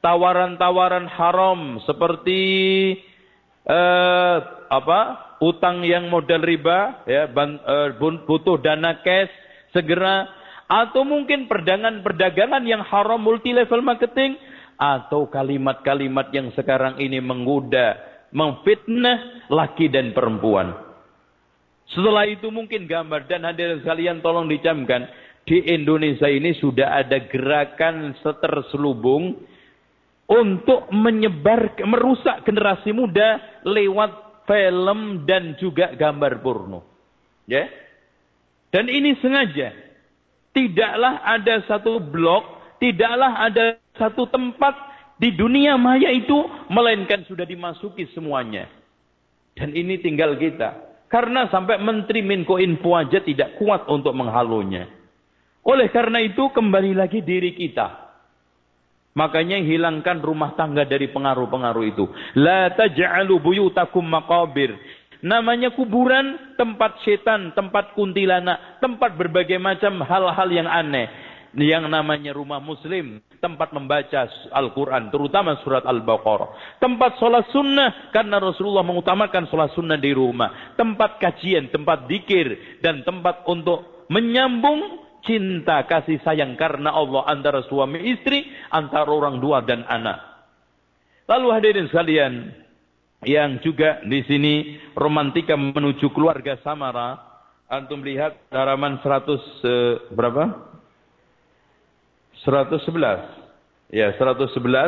tawaran-tawaran haram seperti eh, apa? Utang yang modal riba, ya, ban, eh, butuh dana cash segera, atau mungkin perdagangan-perdagangan yang haram multi level marketing, atau kalimat-kalimat yang sekarang ini menggoda, memfitnah laki dan perempuan. Setelah itu mungkin gambar, dan hadirin sekalian tolong dicamkan, di Indonesia ini sudah ada gerakan terselubung untuk menyebar, merusak generasi muda lewat film dan juga gambar porno. Ya. Dan ini sengaja. Tidaklah ada satu blog, tidaklah ada satu tempat di dunia maya itu, melainkan sudah dimasuki semuanya. Dan ini tinggal kita. Karena sampai Menteri Menko Info aja tidak kuat untuk menghalunya. Oleh karena itu kembali lagi diri kita. Makanya hilangkan rumah tangga dari pengaruh-pengaruh itu. La taj'alu buyutakum maqabir. Namanya kuburan, tempat setan, tempat kuntilanak, tempat berbagai macam hal-hal yang aneh. Yang namanya rumah muslim, tempat membaca Al-Quran, terutama surat Al-Baqarah. Tempat sholat sunnah, karena Rasulullah mengutamakan sholat sunnah di rumah. Tempat kajian, tempat dzikir, dan tempat untuk menyambung cinta kasih sayang karena Allah antara suami istri, antara orang tua dan anak. Lalu hadirin sekalian, yang juga di sini romantika menuju keluarga Samara, antum lihat halaman seratus eh, berapa? seratus sebelas. Ya, seratus sebelas.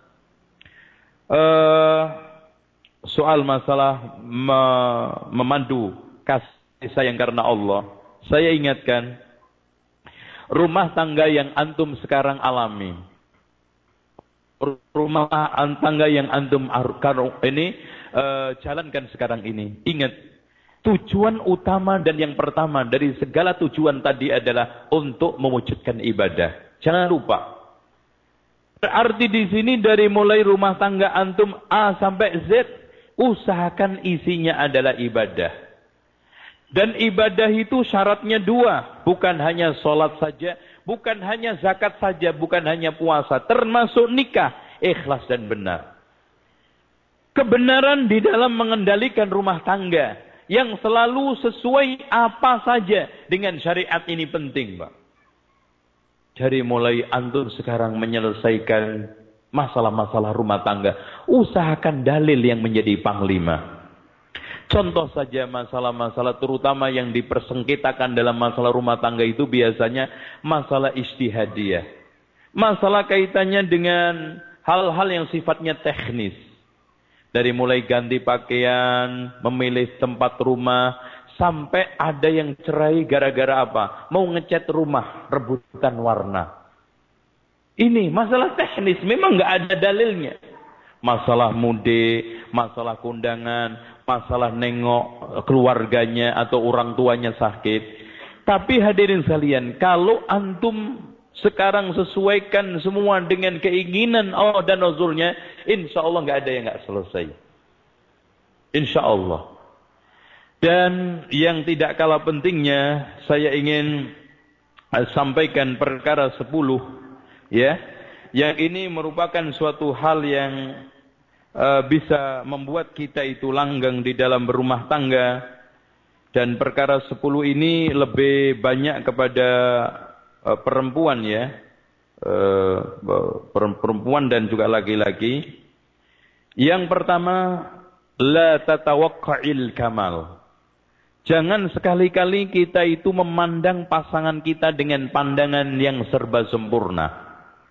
Eh, soal masalah me memandu kasih sayang karena Allah. Saya ingatkan, rumah tangga yang antum sekarang alami, rumah tangga yang antum ini uh, jalankan sekarang ini, ingat, tujuan utama dan yang pertama dari segala tujuan tadi adalah untuk mewujudkan ibadah. Jangan lupa. Berarti di sini dari mulai rumah tangga antum A sampai Z, usahakan isinya adalah ibadah. Dan ibadah itu syaratnya dua. Bukan hanya sholat saja. Bukan hanya zakat saja. Bukan hanya puasa. Termasuk nikah. Ikhlas dan benar. Kebenaran di dalam mengendalikan rumah tangga. Yang selalu sesuai apa saja dengan syariat ini penting, Pak. Dari mulai antum sekarang menyelesaikan masalah-masalah rumah tangga. Usahakan dalil yang menjadi panglima. Contoh saja masalah-masalah terutama yang dipersengketakan dalam masalah rumah tangga itu biasanya masalah ijtihadiyah. Masalah kaitannya dengan hal-hal yang sifatnya teknis. Dari mulai ganti pakaian, memilih tempat rumah, sampai ada yang cerai gara-gara apa? Mau ngecat rumah, rebutan warna. Ini masalah teknis, memang nggak ada dalilnya. Masalah mudik, masalah kondangan, masalah nengok keluarganya atau orang tuanya sakit. Tapi hadirin sekalian, kalau antum sekarang sesuaikan semua dengan keinginan Allah dan Rasulnya, insya Allah nggak ada yang nggak selesai. Insya Allah. Dan yang tidak kalah pentingnya, saya ingin sampaikan perkara sepuluh, ya, yang ini merupakan suatu hal yang uh, bisa membuat kita itu langgang di dalam berumah tangga. Dan perkara sepuluh ini lebih banyak kepada uh, perempuan, ya, uh, perempuan dan juga laki-laki. Yang pertama, la tatawaqqa'il kamal. Jangan sekali-kali kita itu memandang pasangan kita dengan pandangan yang serba sempurna.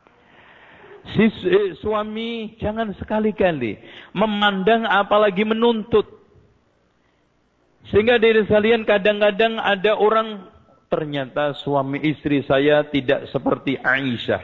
Si eh, suami jangan sekali-kali memandang apalagi menuntut. Sehingga diri sekalian kadang-kadang ada orang, ternyata suami istri saya tidak seperti Aisyah.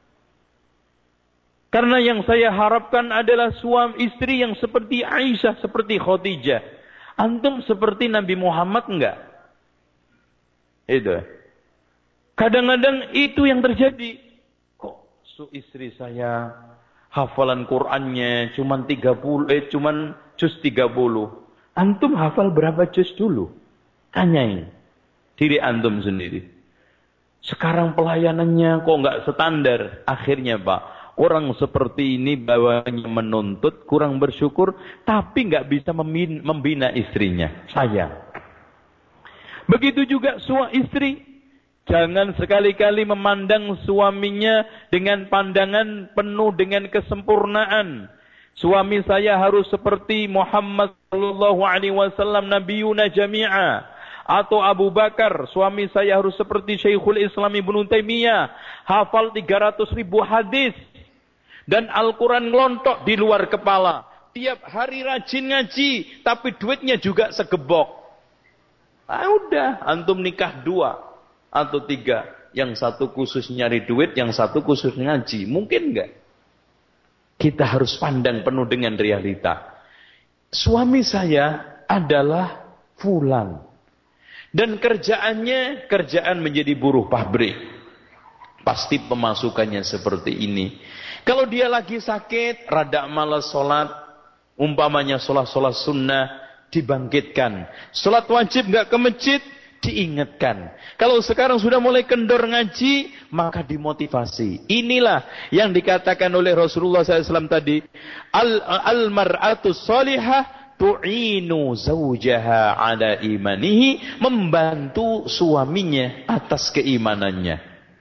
Karena yang saya harapkan adalah suami istri yang seperti Aisyah, seperti Khadijah. Antum seperti Nabi Muhammad enggak? Itu. Kadang-kadang itu yang terjadi. Kok su istri saya hafalan Qur'annya cuman tiga puluh eh cuman juz tiga puluh. Antum hafal berapa juz dulu? Tanyain diri antum sendiri. Sekarang pelayanannya kok enggak standar? Akhirnya, Pak, Orang seperti ini bawanya menuntut, kurang bersyukur, tapi nggak bisa membina istrinya. Sayang. Begitu juga suami istri. Jangan sekali-kali memandang suaminya dengan pandangan penuh dengan kesempurnaan. Suami saya harus seperti Muhammad sallallahu alaihi wasallam nabiyuna jami'a. Atau Abu Bakar, suami saya harus seperti Syekhul Islam Ibnu Taimiyah, hafal tiga ratus ribu hadis. Dan Al-Quran ngelontok di luar kepala. Tiap hari rajin ngaji, tapi duitnya juga segebok. Ah udah, antum nikah dua atau tiga. Yang satu khusus nyari duit, yang satu khusus ngaji. Mungkin enggak? Kita harus pandang penuh dengan realita. Suami saya adalah fulan. Dan kerjaannya, kerjaan menjadi buruh pabrik. Pasti pemasukannya seperti ini. Kalau dia lagi sakit, rada malas sholat, umpamanya sholat-sholat sunnah, dibangkitkan. Sholat wajib nggak ke masjid, diingatkan. Kalau sekarang sudah mulai kendor ngaji, maka dimotivasi. Inilah yang dikatakan oleh Rasulullah shallallahu alaihi wasallam tadi. Al-mar'atu sholihah tu'inu zawjaha ala imanihi, membantu suaminya atas keimanannya.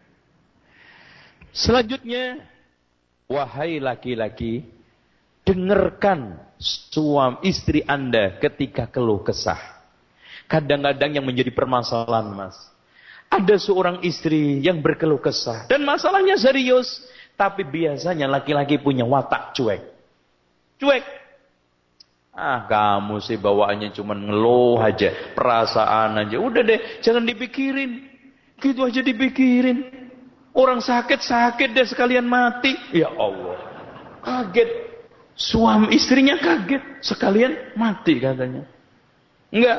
Selanjutnya, wahai laki-laki, dengarkan suami istri Anda ketika keluh kesah. Kadang-kadang yang menjadi permasalahan, Mas, ada seorang istri yang berkeluh kesah dan masalahnya serius, tapi biasanya laki-laki punya watak cuek. Cuek. Ah, kamu sih bawaannya cuma ngeluh aja, perasaan aja. Udah deh, jangan dipikirin. Gitu aja dipikirin. Orang sakit-sakit deh sekalian mati. Ya Allah. Kaget. Suami istrinya kaget. Sekalian mati katanya. Enggak.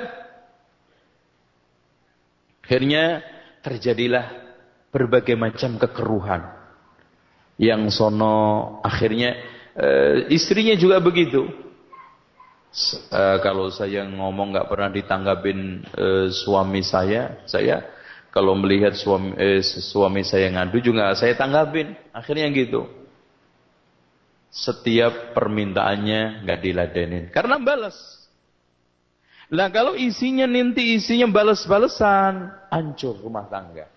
Akhirnya terjadilah berbagai macam kekeruhan. Yang sono akhirnya e, istrinya juga begitu. E, kalau saya ngomong gak pernah ditanggapin e, suami saya. Saya... Kalau melihat suami, eh, suami saya ngadu juga saya tanggapin. Akhirnya gitu. Setiap permintaannya nggak diladenin. Karena balas. Lah kalau isinya nanti isinya balas-balesan, hancur rumah tangga.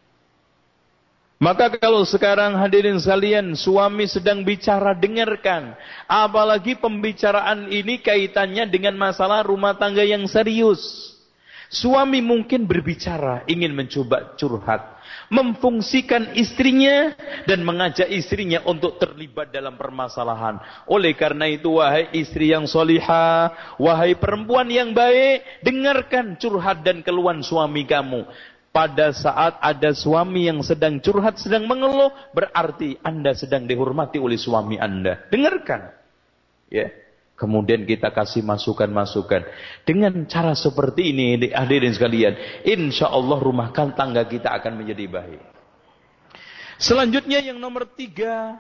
Maka kalau sekarang hadirin sekalian, suami sedang bicara, dengarkan. Apalagi pembicaraan ini kaitannya dengan masalah rumah tangga yang serius. Suami mungkin berbicara, ingin mencoba curhat, memfungsikan istrinya dan mengajak istrinya untuk terlibat dalam permasalahan. Oleh karena itu, wahai istri yang solihah, wahai perempuan yang baik, dengarkan curhat dan keluhan suami kamu. Pada saat ada suami yang sedang curhat, sedang mengeluh, berarti Anda sedang dihormati oleh suami Anda. Dengarkan. Ya. Kemudian kita kasih masukan-masukan. Dengan cara seperti ini, hadirin sekalian, insya Allah rumah tangga kita akan menjadi baik. Selanjutnya yang nomor tiga,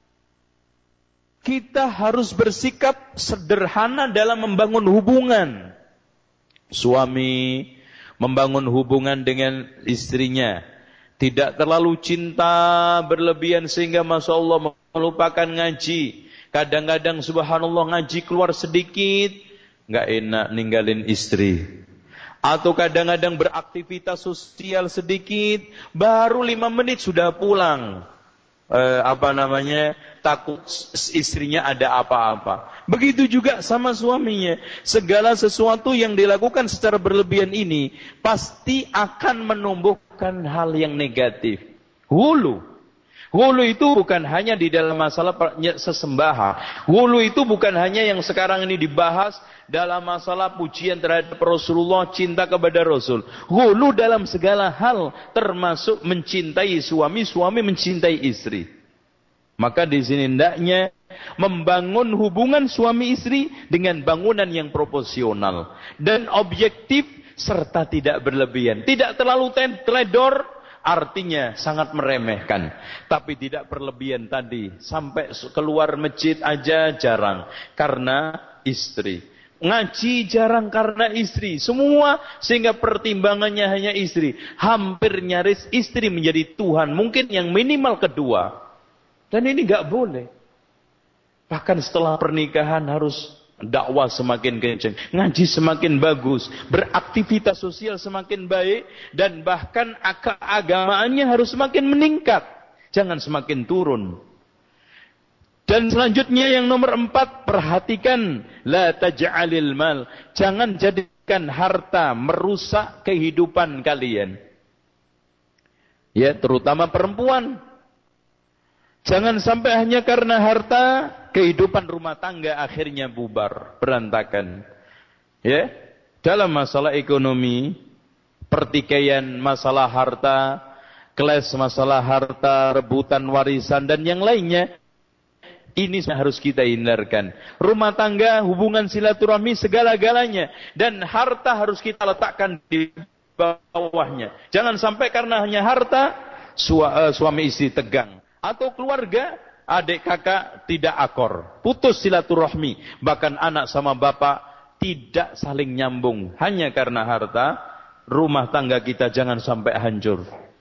kita harus bersikap sederhana dalam membangun hubungan. Suami membangun hubungan dengan istrinya. Tidak terlalu cinta berlebihan sehingga Masya Allah melupakan ngaji. Kadang-kadang subhanallah ngaji keluar sedikit, nggak enak ninggalin istri. Atau kadang-kadang beraktivitas sosial sedikit, baru lima menit sudah pulang. Eh, apa namanya, takut istrinya ada apa-apa. Begitu juga sama suaminya. Segala sesuatu yang dilakukan secara berlebihan ini, pasti akan menumbuhkan hal yang negatif. Hulu. Hulu itu bukan hanya di dalam masalah sesembahan. Hulu itu bukan hanya yang sekarang ini dibahas dalam masalah pujian terhadap Rasulullah, cinta kepada Rasul. Hulu dalam segala hal, termasuk mencintai suami, suami mencintai istri. Maka di sini hendaknya membangun hubungan suami istri dengan bangunan yang proporsional dan objektif serta tidak berlebihan. Tidak terlalu teledor. Artinya sangat meremehkan, tapi tidak berlebihan tadi. Sampai keluar masjid aja jarang, karena istri. Ngaji jarang karena istri. Semua sehingga pertimbangannya hanya istri. Hampir nyaris istri menjadi Tuhan. Mungkin yang minimal kedua. Dan ini nggak boleh. Bahkan setelah pernikahan harus dakwah semakin kencang, ngaji semakin bagus, beraktivitas sosial semakin baik, dan bahkan keagamaannya harus semakin meningkat. Jangan semakin turun. Dan selanjutnya yang nomor empat, perhatikan, la taj'alil mal. Jangan jadikan harta merusak kehidupan kalian. Ya, terutama perempuan. Jangan sampai hanya karena harta, kehidupan rumah tangga akhirnya bubar, berantakan. Ya, dalam masalah ekonomi, pertikaian masalah harta, kelas masalah harta, rebutan warisan, dan yang lainnya, ini harus kita hindarkan. Rumah tangga, hubungan silaturahmi, segala-galanya. Dan harta harus kita letakkan di bawahnya. Jangan sampai karena hanya harta, suami istri tegang. Atau keluarga, adik kakak tidak akor, putus silaturahmi, bahkan anak sama bapak tidak saling nyambung hanya karena harta. Rumah tangga kita jangan sampai hancur.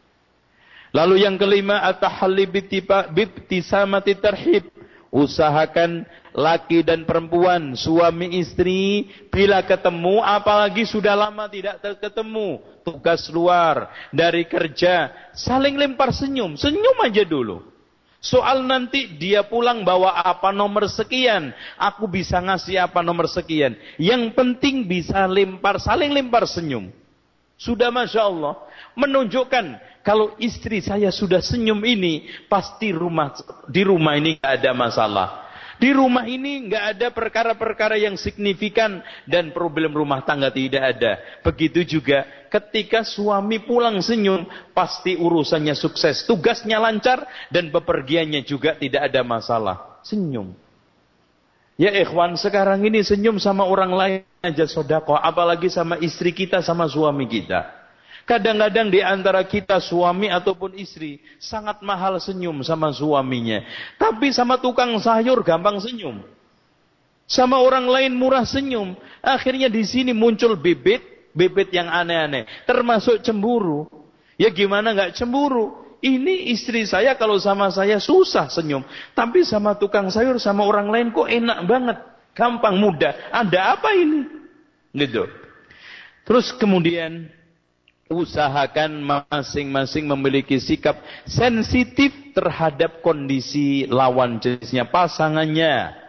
Lalu yang kelima, at-tahalli bibtisamati tarhib. Usahakan laki dan perempuan, suami istri, bila ketemu, apalagi sudah lama tidak ketemu, tugas luar, dari kerja, saling lempar senyum, senyum aja dulu. Soal nanti dia pulang bawa apa nomor sekian, aku bisa ngasih apa nomor sekian. Yang penting bisa lempar, saling lempar senyum. Sudah Masya Allah, menunjukkan kalau istri saya sudah senyum ini, pasti rumah di rumah ini nggak ada masalah. Di rumah ini nggak ada perkara-perkara yang signifikan dan problem rumah tangga tidak ada. Begitu juga ketika suami pulang senyum, pasti urusannya sukses, tugasnya lancar dan bepergiannya juga tidak ada masalah. Senyum. Ya ikhwan, sekarang ini senyum sama orang lain aja sedekah, apalagi sama istri kita, sama suami kita. Kadang-kadang di antara kita suami ataupun istri sangat mahal senyum sama suaminya. Tapi sama tukang sayur gampang senyum. Sama orang lain murah senyum. Akhirnya di sini muncul bibit, bibit yang aneh-aneh. Termasuk cemburu. Ya gimana nggak cemburu? Ini istri saya kalau sama saya susah senyum. Tapi sama tukang sayur, sama orang lain kok enak banget. Gampang, mudah. Ada apa ini? Gitu. Terus kemudian usahakan masing-masing memiliki sikap sensitif terhadap kondisi lawan jenisnya, pasangannya.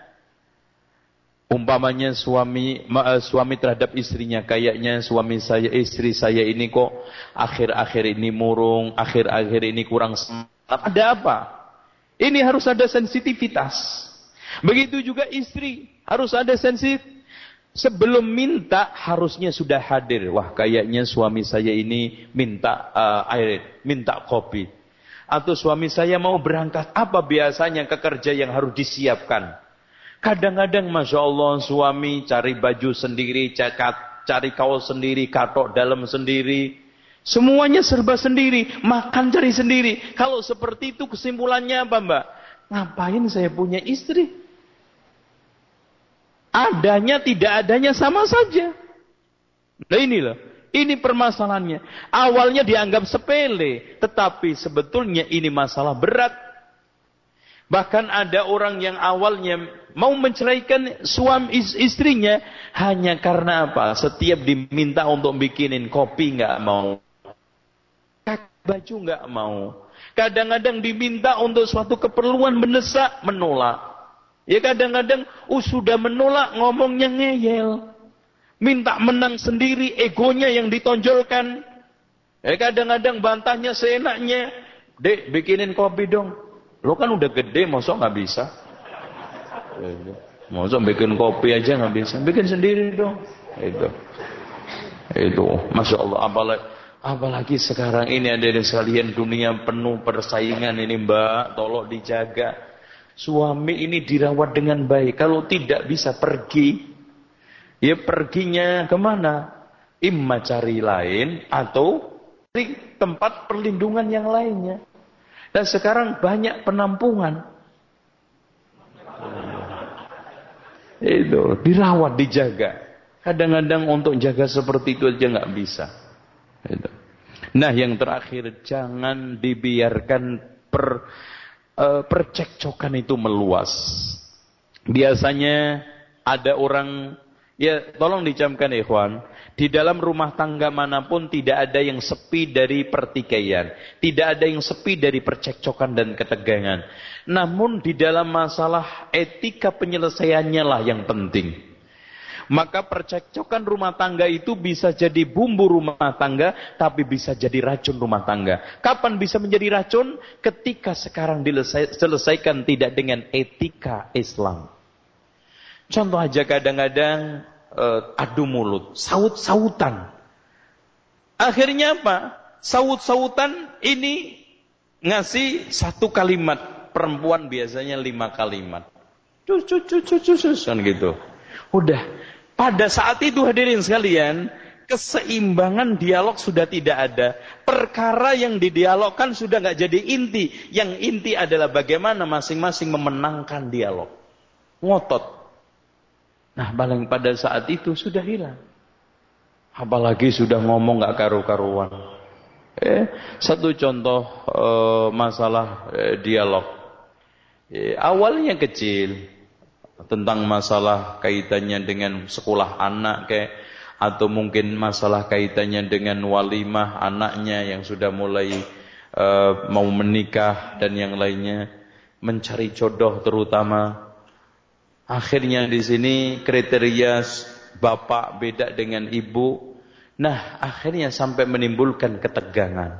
Umpamanya suami suami terhadap istrinya, kayaknya suami saya, istri saya ini kok akhir-akhir ini murung, akhir-akhir ini kurang semangat. Ada apa? Ini harus ada sensitivitas. Begitu juga istri, harus ada sensitif. Sebelum minta harusnya sudah hadir. Wah, kayaknya suami saya ini minta uh, air, minta kopi. Atau suami saya mau berangkat, apa biasanya kerja yang harus disiapkan? Kadang-kadang Masya Allah suami cari baju sendiri, cakat, cari kaos sendiri, katok dalam sendiri. Semuanya serba sendiri, makan cari sendiri. Kalau seperti itu kesimpulannya apa Mbak? Ngapain saya punya istri? Adanya tidak adanya sama saja. Nah inilah, ini permasalahannya. Awalnya dianggap sepele, tetapi sebetulnya ini masalah berat. Bahkan ada orang yang awalnya mau menceraikan suami istrinya hanya karena apa? Setiap diminta untuk bikinin kopi nggak mau, baju nggak mau. Kadang-kadang diminta untuk suatu keperluan mendesak, menolak. Ya kadang-kadang uh, sudah menolak, ngomongnya ngeyel. Minta menang sendiri, egonya yang ditonjolkan. Ya kadang-kadang bantahnya seenaknya. Dek, bikinin kopi dong. Lo kan udah gede, masa gak bisa? Masa bikin kopi aja gak bisa? Bikin sendiri dong. Itu. Itu. Masya Allah. Apalagi, apalagi sekarang ini ada di sekalian dunia penuh persaingan ini Mbak. Tolong dijaga. Suami ini dirawat dengan baik. Kalau tidak bisa pergi, ya perginya kemana? Imma cari lain atau cari tempat perlindungan yang lainnya. Dan sekarang banyak penampungan. Itu dirawat, dijaga. Kadang-kadang untuk jaga seperti itu aja nggak bisa. Itu. Nah yang terakhir, jangan dibiarkan per uh, percekcokan itu meluas. Biasanya ada orang, ya tolong dicamkan ya ikhwan, di dalam rumah tangga manapun tidak ada yang sepi dari pertikaian, tidak ada yang sepi dari percekcokan dan ketegangan. Namun di dalam masalah etika penyelesaiannya lah yang penting. Maka percekcokan rumah tangga itu bisa jadi bumbu rumah tangga, tapi bisa jadi racun rumah tangga. Kapan bisa menjadi racun? Ketika sekarang diselesaikan tidak dengan etika Islam. Contoh aja kadang-kadang uh, adu mulut, saut-sautan. Akhirnya apa? Saut-sautan ini ngasih satu kalimat, perempuan biasanya lima kalimat. Cus, cus, cus, cus, cus, kan gitu. Udah. Pada saat itu hadirin sekalian, keseimbangan dialog sudah tidak ada. Perkara yang didialogkan sudah nggak jadi inti. Yang inti adalah bagaimana masing-masing memenangkan dialog. Ngotot. Nah, paling pada saat itu sudah hilang. Apalagi sudah ngomong nggak karu-karuan. Eh, satu contoh eh, masalah eh, dialog. Eh, awalnya kecil. Tentang masalah kaitannya dengan sekolah anak kayak, atau mungkin masalah kaitannya dengan walimah anaknya yang sudah mulai uh, mau menikah dan yang lainnya, mencari jodoh terutama. Akhirnya di sini kriteria bapak beda dengan ibu. Nah, akhirnya sampai menimbulkan ketegangan.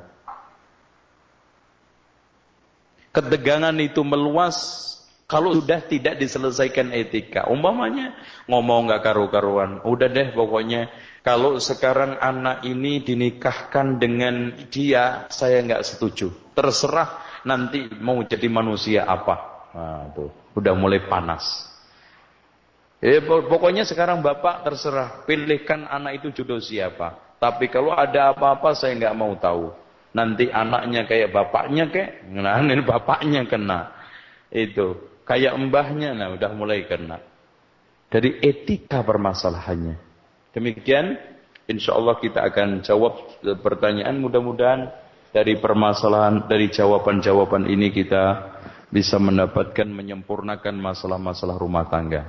Ketegangan itu meluas. Kalau sudah tidak diselesaikan etika, umpamanya ngomong gak karu-karuan, udah deh pokoknya kalau sekarang anak ini dinikahkan dengan dia, saya gak setuju. Terserah nanti mau jadi manusia apa. Nah, tuh, udah mulai panas. Eh, pokoknya sekarang bapak terserah, pilihkan anak itu jodoh siapa. Tapi kalau ada apa-apa saya gak mau tahu. Nanti anaknya kayak bapaknya kayak, nah ini bapaknya kena. Itu. Kayak mbahnya, nah udah mulai kena. Dari etika permasalahannya. Demikian, insya Allah kita akan jawab pertanyaan. Mudah-mudahan dari permasalahan, dari jawaban-jawaban ini kita bisa mendapatkan, menyempurnakan masalah-masalah rumah tangga.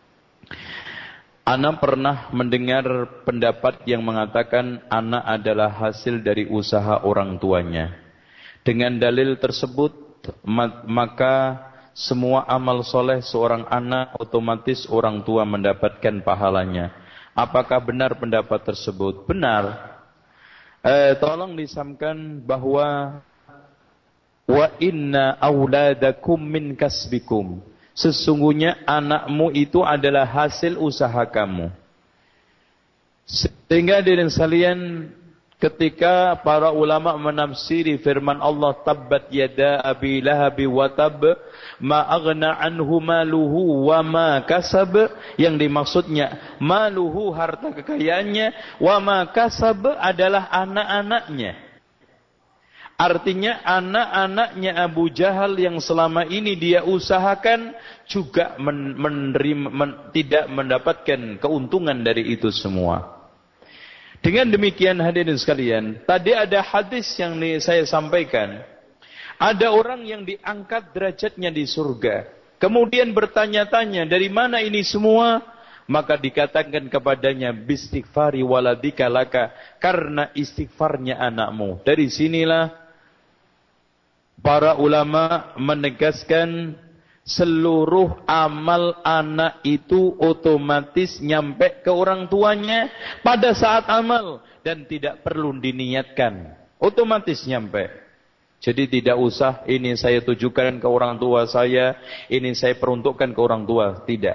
Ana pernah mendengar pendapat yang mengatakan anak adalah hasil dari usaha orang tuanya. Dengan dalil tersebut, maka semua amal soleh seorang anak otomatis orang tua mendapatkan pahalanya. Apakah benar pendapat tersebut? Benar. Eh, tolong disamkan bahwa wa inna auladakum min kasbikum. Sesungguhnya anakmu itu adalah hasil usaha kamu. Sehingga diri sekalian, ketika para ulama menafsiri firman Allah, tabbat yada abi lahabi wa tab ma aghna anhu maluhu wa ma kasab, yang dimaksudnya maluhu harta kekayaannya, wa ma kasab adalah anak-anaknya. Artinya anak-anaknya Abu Jahal yang selama ini dia usahakan juga men menerima, men tidak mendapatkan keuntungan dari itu semua. Dengan demikian hadirin sekalian, tadi ada hadis yang saya sampaikan. Ada orang yang diangkat derajatnya di surga. Kemudian bertanya-tanya, dari mana ini semua? Maka dikatakan kepadanya, bistighfari waladika laka, karena istighfarnya anakmu. Dari sinilah para ulama menegaskan seluruh amal anak itu otomatis nyampe ke orang tuanya pada saat amal dan tidak perlu diniatkan, otomatis nyampe. Jadi tidak usah ini saya tujukan ke orang tua saya, ini saya peruntukkan ke orang tua, tidak.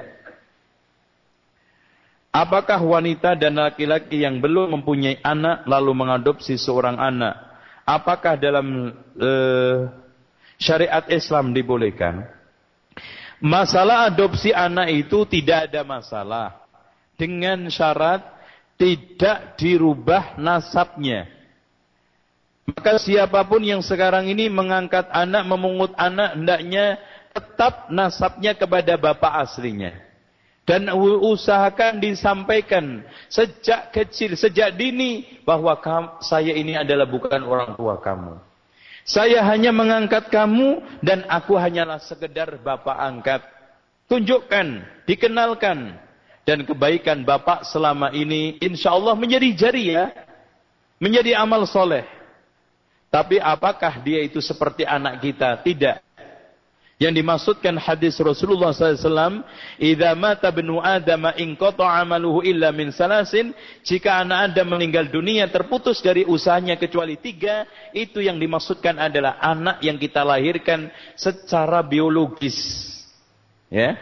Apakah wanita dan laki-laki yang belum mempunyai anak lalu mengadopsi seorang anak, apakah dalam uh, syariat Islam dibolehkan? Masalah adopsi anak itu tidak ada masalah, dengan syarat tidak dirubah nasabnya. Maka siapapun yang sekarang ini mengangkat anak, memungut anak, hendaknya tetap nasabnya kepada bapak aslinya. Dan usahakan disampaikan sejak kecil, sejak dini, bahwa kamu, saya ini adalah bukan orang tua kamu. Saya hanya mengangkat kamu dan aku hanyalah sekedar bapak angkat. Tunjukkan, dikenalkan. Dan kebaikan bapak selama ini insya Allah menjadi jariah, menjadi amal soleh. Tapi apakah dia itu seperti anak kita? Tidak. Yang dimaksudkan hadis Rasulullah sallallahu alaihi wasallam, "Idza mata ibnu Adam inqata'a 'amaluhu illa min salasin." Jika anak Adam meninggal dunia terputus dari usahanya kecuali tiga, itu yang dimaksudkan adalah anak yang kita lahirkan secara biologis. Ya.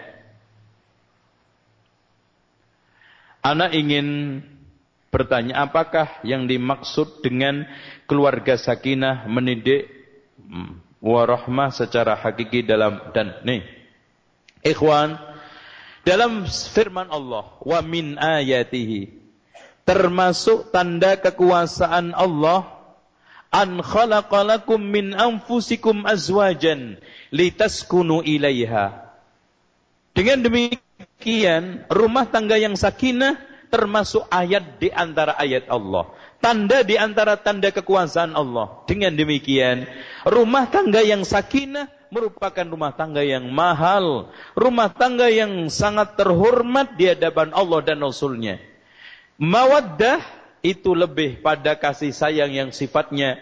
Anak ingin bertanya, apakah yang dimaksud dengan keluarga sakinah mendidik warahmah secara hakiki dalam dan nih ikhwan, dalam firman Allah, wa min ayatihi, termasuk tanda kekuasaan Allah, an khalaqalakum min anfusikum azwajan litaskunu ilaiha. Dengan demikian rumah tangga yang sakinah termasuk ayat di antara ayat Allah, tanda di antara tanda kekuasaan Allah. Dengan demikian, rumah tangga yang sakinah merupakan rumah tangga yang mahal, rumah tangga yang sangat terhormat di hadapan Allah dan Rasul-Nya. Mawaddah itu lebih pada kasih sayang yang sifatnya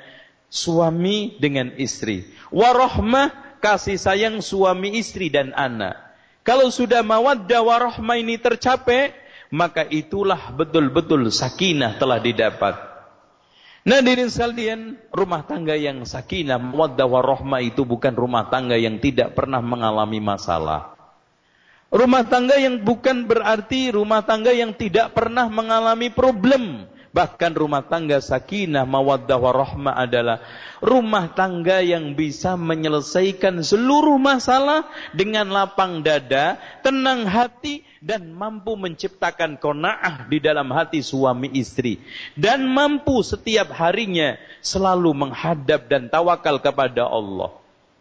suami dengan istri. Warahmah, kasih sayang suami istri dan anak. Kalau sudah mawaddah warahmah ini tercapai, maka itulah betul-betul sakinah telah didapat. Nah, diri sekalian, rumah tangga yang sakinah, mawaddah warahmah itu bukan rumah tangga yang tidak pernah mengalami masalah. Rumah tangga yang bukan berarti rumah tangga yang tidak pernah mengalami problem. Bahkan rumah tangga sakinah, mawaddah warahmah adalah rumah tangga yang bisa menyelesaikan seluruh masalah dengan lapang dada, tenang hati, dan mampu menciptakan qanaah di dalam hati suami istri. Dan mampu setiap harinya selalu menghadap dan tawakal kepada Allah.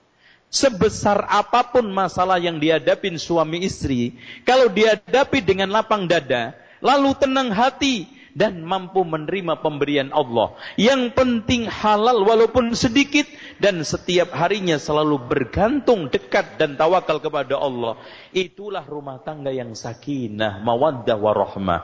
Sebesar apapun masalah yang dihadapin suami istri, kalau dihadapi dengan lapang dada, lalu tenang hati, dan mampu menerima pemberian Allah. Yang penting halal walaupun sedikit, dan setiap harinya selalu bergantung, dekat dan tawakal kepada Allah. Itulah rumah tangga yang sakinah, mawaddah warahmah.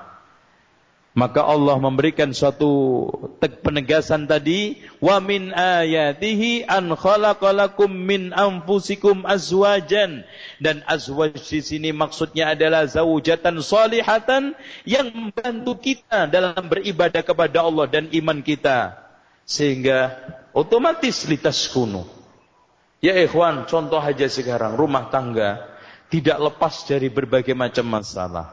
Maka Allah memberikan suatu penegasan tadi, wa min ayatihi an khalaqalakum min anfusikum azwajan, dan azwaj di sini maksudnya adalah zaujatan salihatan yang membantu kita dalam beribadah kepada Allah dan iman kita, sehingga otomatis litaskunu. Ya ikhwan, contoh aja sekarang rumah tangga tidak lepas dari berbagai macam masalah.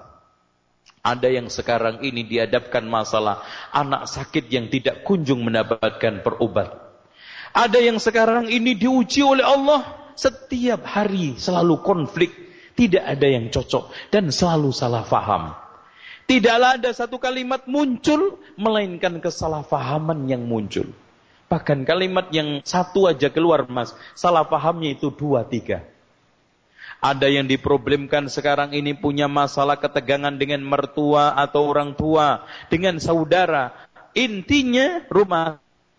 Ada yang sekarang ini dihadapkan masalah anak sakit yang tidak kunjung mendapatkan perobat. Ada yang sekarang ini diuji oleh Allah, setiap hari selalu konflik, tidak ada yang cocok dan selalu salah faham. Tidaklah ada satu kalimat muncul melainkan kesalahfahaman yang muncul. Bahkan kalimat yang satu aja keluar, Mas, salah fahamnya itu dua tiga. Ada yang diproblemkan sekarang ini punya masalah ketegangan dengan mertua atau orang tua, dengan saudara. Intinya rumah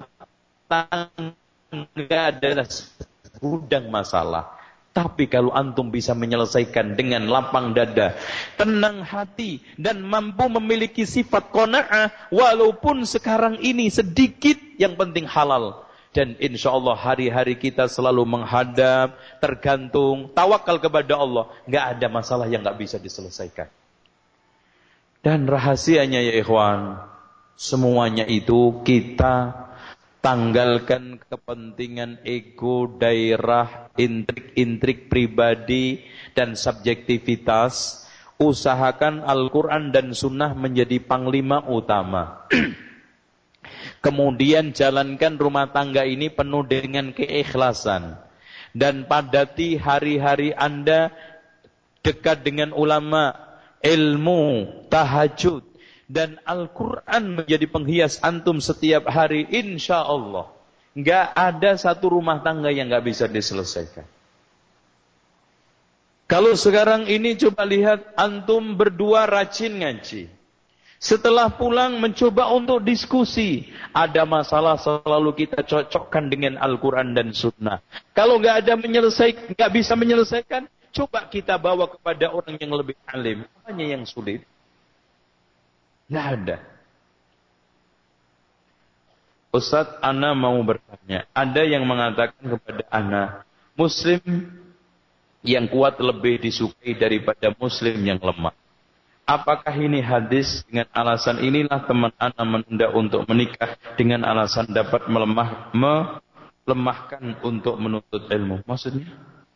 tangga adalah gudang masalah. Tapi kalau antum bisa menyelesaikan dengan lapang dada, tenang hati, dan mampu memiliki sifat qanaah, walaupun sekarang ini sedikit, yang penting halal. Dan insya Allah hari-hari kita selalu menghadap, tergantung, tawakal kepada Allah. Nggak ada masalah yang nggak bisa diselesaikan. Dan rahasianya ya ikhwan, semuanya itu kita tanggalkan kepentingan ego, daerah, intrik-intrik pribadi, dan subjektivitas. Usahakan Al-Quran dan Sunnah menjadi panglima utama. Kemudian jalankan rumah tangga ini penuh dengan keikhlasan. Dan padati hari-hari Anda dekat dengan ulama, ilmu, tahajud, dan Al-Quran menjadi penghias antum setiap hari, insya Allah. Nggak ada satu rumah tangga yang nggak bisa diselesaikan. Kalau sekarang ini coba lihat, antum berdua rajin ngaji. Setelah pulang mencoba untuk diskusi. Ada masalah selalu kita cocokkan dengan Al-Quran dan Sunnah. Kalau nggak ada menyelesaikan, nggak bisa menyelesaikan, coba kita bawa kepada orang yang lebih alim. Apanya yang sulit? Nggak ada. Ustadz, ana mau bertanya. Ada yang mengatakan kepada ana, Muslim yang kuat lebih disukai daripada Muslim yang lemah. Apakah ini hadis? Dengan alasan inilah teman ana menunda untuk menikah, dengan alasan dapat melemah, melemahkan untuk menuntut ilmu. Maksudnya?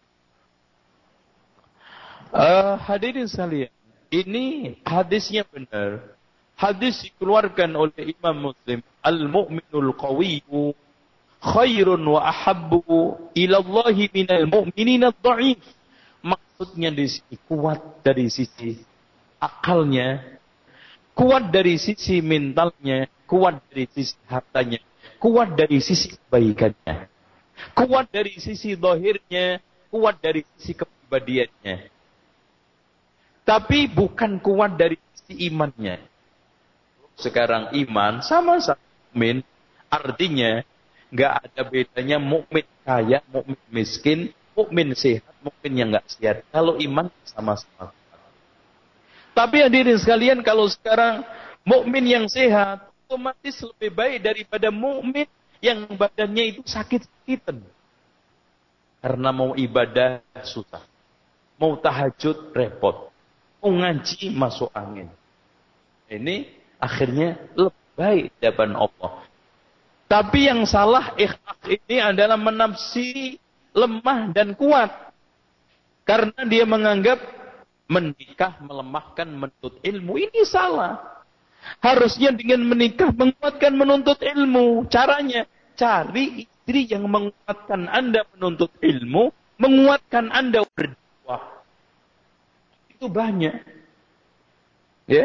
Uh, hadirin sekalian, ini hadisnya benar. Hadis dikeluarkan oleh Imam Muslim. Al-mu'minul qawiyyu khairun wa ahabbu ilallahi minal mu'minina ad-dha'if. Maksudnya di sini kuat dari sisi akalnya, kuat dari sisi mentalnya, kuat dari sisi hartanya, kuat dari sisi kebaikannya, kuat dari sisi zahirnya, kuat dari sisi kepribadiannya. Tapi bukan kuat dari sisi imannya. Sekarang iman sama-sama mukmin, artinya nggak ada bedanya mukmin kaya, mukmin miskin, mukmin sehat, mukmin yang nggak sehat. Kalau iman sama-sama. Tapi hadirin sekalian, kalau sekarang mukmin yang sehat otomatis lebih baik daripada mukmin yang badannya itu sakit-sakitan. Karena mau ibadah susah, mau tahajud repot, mau ngaji masuk angin. Ini akhirnya lebih baik di hadapan Allah. Tapi yang salah ikhlas ini adalah menafsiri lemah dan kuat. Karena dia menganggap menikah melemahkan menuntut ilmu. Ini salah. Harusnya dengan menikah menguatkan menuntut ilmu. Caranya, cari istri yang menguatkan Anda menuntut ilmu, menguatkan Anda berdakwah. Itu banyak. Ya.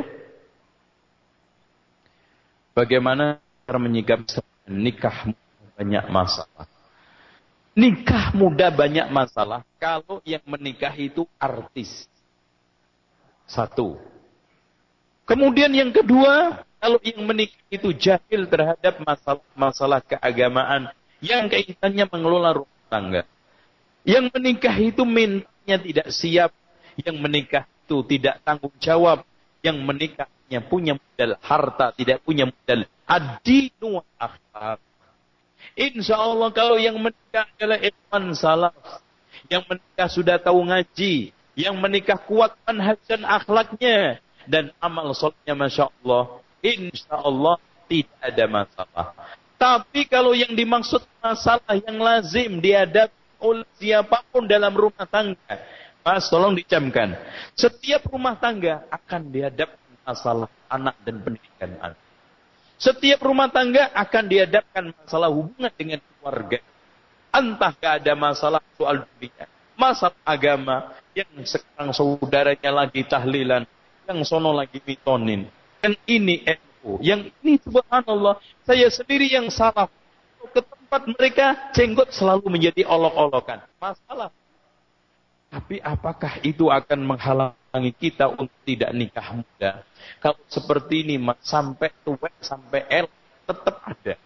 Bagaimana cara menyikapi nikah banyak masalah? Nikah muda banyak masalah kalau yang menikah itu artis. Satu. Kemudian yang kedua, kalau yang menikah itu jahil terhadap masalah-masalah keagamaan yang kaitannya mengelola rumah tangga. Yang menikah itu mentalnya tidak siap, yang menikah itu tidak tanggung jawab, yang menikah yang punya modal harta, tidak punya modal ad-dinu wal akhlak. Insya Allah kalau yang menikah adalah ikhwan salaf, yang menikah sudah tahu ngaji, yang menikah kuat manhaj dan akhlaknya, dan amal solehnya Masya Allah, insya Allah tidak ada masalah. Tapi kalau yang dimaksud masalah yang lazim dihadapi oleh siapapun dalam rumah tangga, Mas tolong dicamkan, setiap rumah tangga akan dihadapkan masalah anak dan pendidikan anak. Setiap rumah tangga akan dihadapkan masalah hubungan dengan keluarga. Entah gak ada masalah soal dunia, masalah agama, yang sekarang saudaranya lagi tahlilan, yang sono lagi mitonin. Yang ini N U, yang ini subhanallah, saya sendiri yang salah. Ke tempat mereka, jenggot selalu menjadi olok-olokan. Masalah. Tapi apakah itu akan menghalangi kita untuk tidak nikah muda? Kalau seperti ini, sampai tua, sampai el, tetap ada.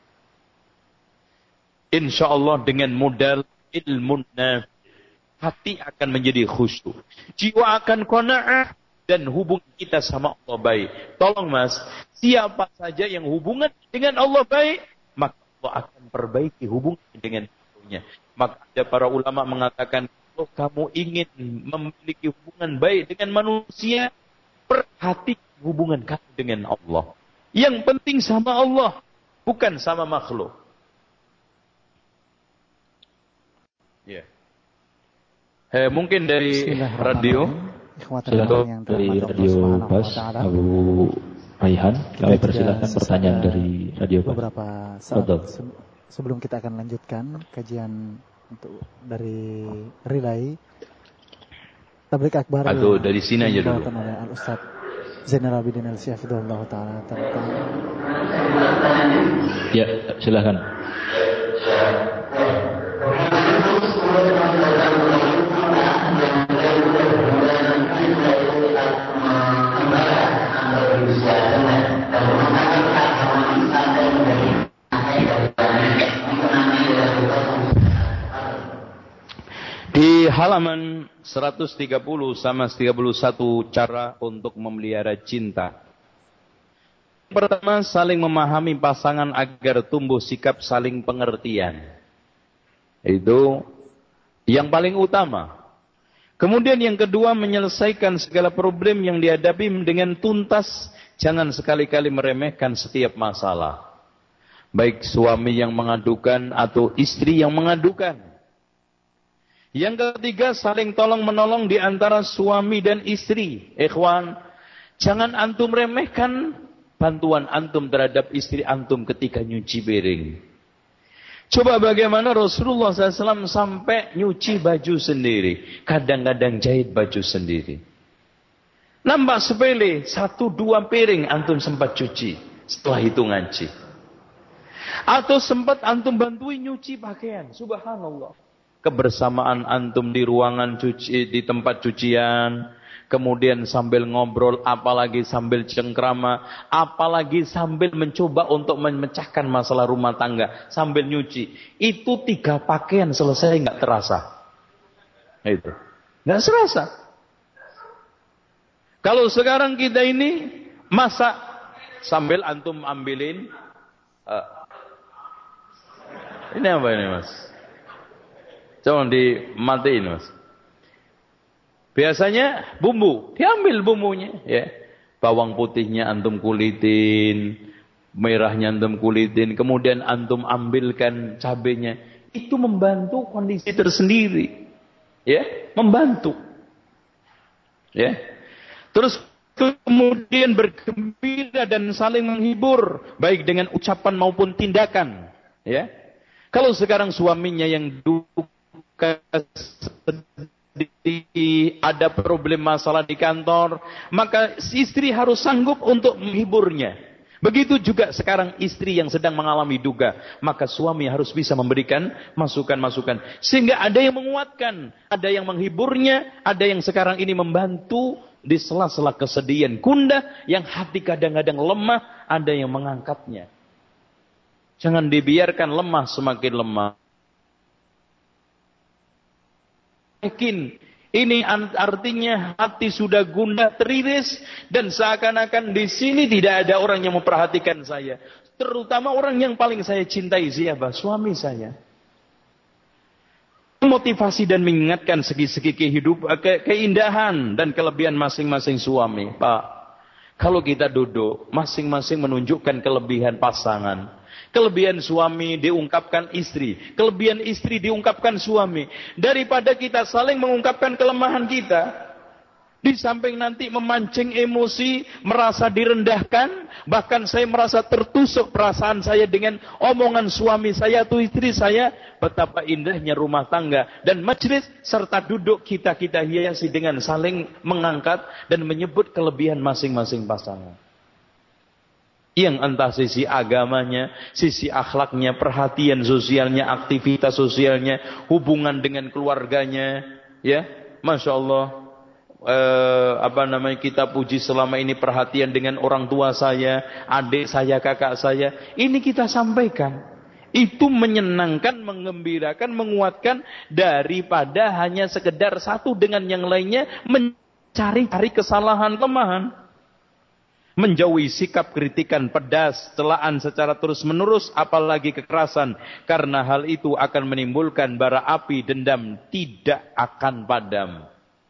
Insya Allah dengan modal ilmu nafi, hati akan menjadi khusyuk. Jiwa akan qanaah dan hubungan kita sama Allah baik. Tolong mas, siapa saja yang hubungan dengan Allah baik, maka Allah akan perbaiki hubungan dengan Tuhannya. Maka ada para ulama mengatakan, kalau kamu ingin memiliki hubungan baik dengan manusia, perhatikan hubungan kamu dengan Allah. Yang penting sama Allah, bukan sama makhluk. Ya. Yeah. Eh, mungkin dari radio. Silakan dari radio Bas Abu Raihan. Kami persilakan pertanyaan dari radio Bas. Beberapa saat se sebelum kita akan lanjutkan kajian untuk dari relay Tablik Akbar atau dari sini aja dulu. Oleh Al Ustaz Zainal Abidin Al Syafidullah Taala tentang. Ya, silakan. Bisa Halaman seratus tiga puluh sama tiga puluh satu cara untuk memelihara cinta. Pertama, saling memahami pasangan agar tumbuh sikap saling pengertian. Itu yang paling utama. Kemudian yang kedua, menyelesaikan segala problem yang dihadapi dengan tuntas. Jangan sekali-kali meremehkan setiap masalah. Baik suami yang mengadukan atau istri yang mengadukan. Yang ketiga, saling tolong-menolong di antara suami dan istri. Ikhwan, jangan antum remehkan bantuan antum terhadap istri antum ketika nyuci piring. Coba bagaimana Rasulullah shallallahu alaihi wasallam sampai nyuci baju sendiri. Kadang-kadang jahit baju sendiri. Nampak sepele, satu dua piring antum sempat cuci. Setelah itu ngaji. Atau sempat antum bantuin nyuci pakaian. Subhanallah. Kebersamaan antum di ruangan cuci, di tempat cucian. Kemudian sambil ngobrol, apalagi sambil cengkrama, apalagi sambil mencoba untuk memecahkan masalah rumah tangga, sambil nyuci. Itu tiga pakaian selesai nggak terasa. Itu nggak serasa. Kalau sekarang kita ini masak sambil antum ambilin, uh, ini apa ini mas? Coba dimatiin mas. Biasanya bumbu, diambil bumbunya, ya. Bawang putihnya antum kulitin, merahnya antum kulitin, kemudian antum ambilkan cabenya. Itu membantu kondisi tersendiri, ya, membantu, ya. Terus kemudian bergembira dan saling menghibur, baik dengan ucapan maupun tindakan, ya. Kalau sekarang suaminya yang duka, ada problem masalah di kantor, maka istri harus sanggup untuk menghiburnya. Begitu juga sekarang istri yang sedang mengalami duka, maka suami harus bisa memberikan masukan-masukan. Sehingga ada yang menguatkan, ada yang menghiburnya, ada yang sekarang ini membantu di sela-sela kesedihan gundah yang hati kadang-kadang lemah, ada yang mengangkatnya. Jangan dibiarkan lemah semakin lemah. Yakin, ini artinya hati sudah gundah teriris dan seakan-akan di sini tidak ada orang yang memperhatikan saya. Terutama orang yang paling saya cintai, siapa? Suami saya. Motivasi dan mengingatkan segi-segi kehidupan, ke, keindahan dan kelebihan masing-masing suami. Pak, kalau kita duduk, masing-masing menunjukkan kelebihan pasangan. Kelebihan suami diungkapkan istri. Kelebihan istri diungkapkan suami. Daripada kita saling mengungkapkan kelemahan kita. Di samping nanti memancing emosi, merasa direndahkan. Bahkan saya merasa tertusuk perasaan saya dengan omongan suami saya atau istri saya. Betapa indahnya rumah tangga. Dan majlis serta duduk kita-kita hiasi dengan saling mengangkat dan menyebut kelebihan masing-masing pasangan. Yang entah sisi agamanya, sisi akhlaknya, perhatian sosialnya, aktivitas sosialnya, hubungan dengan keluarganya, ya, masya Allah, eh, apa namanya kita puji selama ini perhatian dengan orang tua saya, adik saya, kakak saya, ini kita sampaikan. Itu menyenangkan, mengembirakan, menguatkan daripada hanya sekedar satu dengan yang lainnya mencari-cari kesalahan, kelemahan. Menjauhi sikap kritikan pedas, celaan secara terus-menerus, apalagi kekerasan. Karena hal itu akan menimbulkan bara api dendam tidak akan padam.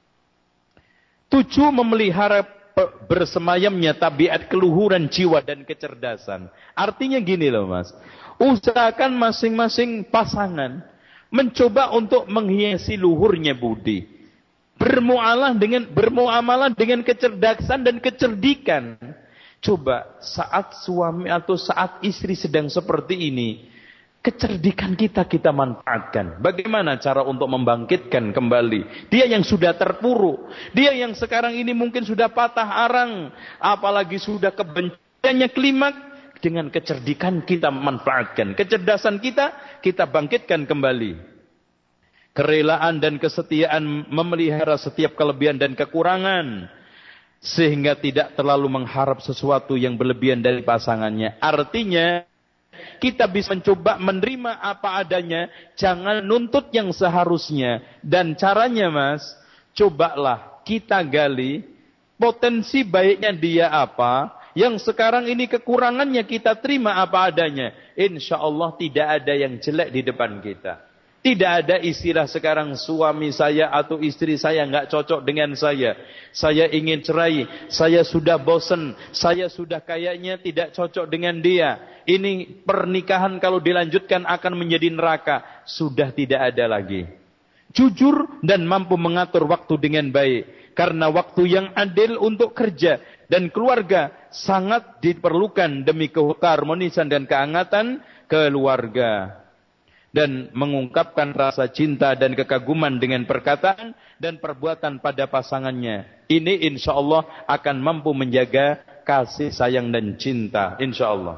Tujuh, memelihara bersemayamnya tabiat keluhuran jiwa dan kecerdasan. Artinya gini loh mas, usahakan masing-masing pasangan mencoba untuk menghiasi luhurnya budi. Bermuamalah dengan bermuamalah dengan kecerdasan dan kecerdikan. Coba saat suami atau saat istri sedang seperti ini, kecerdikan kita kita manfaatkan. Bagaimana cara untuk membangkitkan kembali dia yang sudah terpuruk, dia yang sekarang ini mungkin sudah patah arang, apalagi sudah kebenciannya klimak. Dengan kecerdikan kita manfaatkan, kecerdasan kita kita bangkitkan kembali. Kerelaan dan kesetiaan memelihara setiap kelebihan dan kekurangan. Sehingga tidak terlalu mengharap sesuatu yang berlebihan dari pasangannya. Artinya, kita bisa mencoba menerima apa adanya, jangan nuntut yang seharusnya. Dan caranya Mas, cobalah kita gali potensi baiknya dia apa, yang sekarang ini kekurangannya kita terima apa adanya. Insya Allah tidak ada yang jelek di depan kita. Tidak ada istilah sekarang suami saya atau istri saya nggak cocok dengan saya. Saya ingin cerai, saya sudah bosan, saya sudah kayaknya tidak cocok dengan dia. Ini pernikahan kalau dilanjutkan akan menjadi neraka. Sudah tidak ada lagi. Jujur dan mampu mengatur waktu dengan baik. Karena waktu yang adil untuk kerja dan keluarga sangat diperlukan demi keharmonisan dan kehangatan keluarga. Dan mengungkapkan rasa cinta dan kekaguman dengan perkataan dan perbuatan pada pasangannya. Ini insya Allah akan mampu menjaga kasih sayang dan cinta. Insya Allah.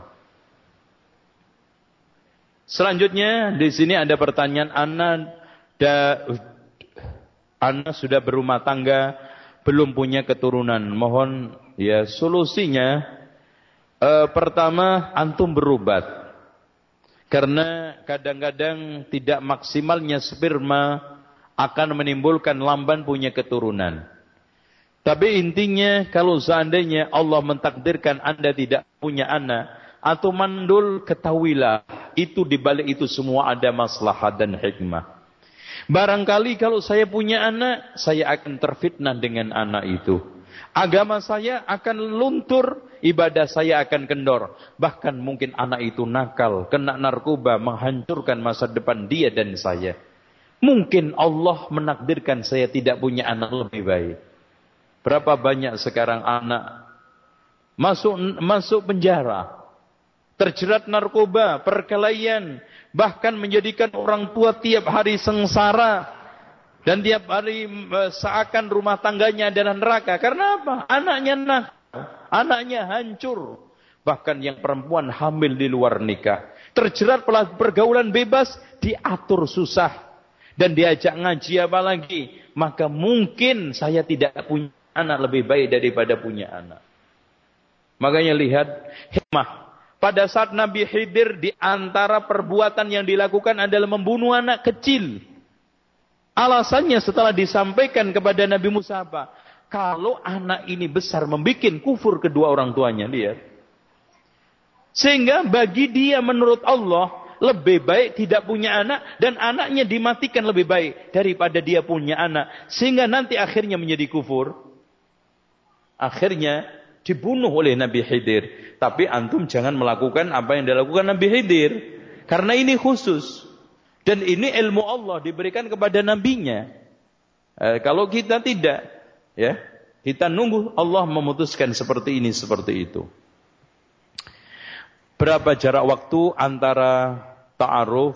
Selanjutnya di sini ada pertanyaan, Ana, da, Ana sudah berumah tangga, belum punya keturunan. Mohon ya solusinya. Eh, pertama, antum berobat. Karena kadang-kadang tidak maksimalnya sperma akan menimbulkan lamban punya keturunan. Tapi intinya kalau seandainya Allah mentakdirkan Anda tidak punya anak atau mandul, ketahuilah itu di balik itu semua ada maslahat dan hikmah. Barangkali kalau saya punya anak, saya akan terfitnah dengan anak itu. Agama saya akan luntur, ibadah saya akan kendor. Bahkan mungkin anak itu nakal, kena narkoba, menghancurkan masa depan dia dan saya. Mungkin Allah menakdirkan saya tidak punya anak lebih baik. Berapa banyak sekarang anak masuk masuk penjara, terjerat narkoba, perkelahian, bahkan menjadikan orang tua tiap hari sengsara. Dan tiap hari seakan rumah tangganya adalah neraka. Karena apa? Anaknya nakal, anaknya hancur. Bahkan yang perempuan hamil di luar nikah, terjerat pergaulan bebas, diatur susah. Dan diajak ngaji apa lagi? Maka mungkin saya tidak punya anak lebih baik daripada punya anak. Makanya lihat hikmah. Pada saat Nabi Khidir, di antara perbuatan yang dilakukan adalah membunuh anak kecil. Alasannya setelah disampaikan kepada Nabi Musa apa? Kalau anak ini besar membuat kufur kedua orang tuanya, lihat. Sehingga bagi dia menurut Allah lebih baik tidak punya anak dan anaknya dimatikan lebih baik daripada dia punya anak. Sehingga nanti akhirnya menjadi kufur. Akhirnya dibunuh oleh Nabi Khidir. Tapi antum jangan melakukan apa yang dilakukan Nabi Khidir. Karena ini khusus. Dan ini ilmu Allah diberikan kepada nabinya. Eh, kalau kita tidak, ya, kita nunggu Allah memutuskan seperti ini, seperti itu. Berapa jarak waktu antara ta'aruf?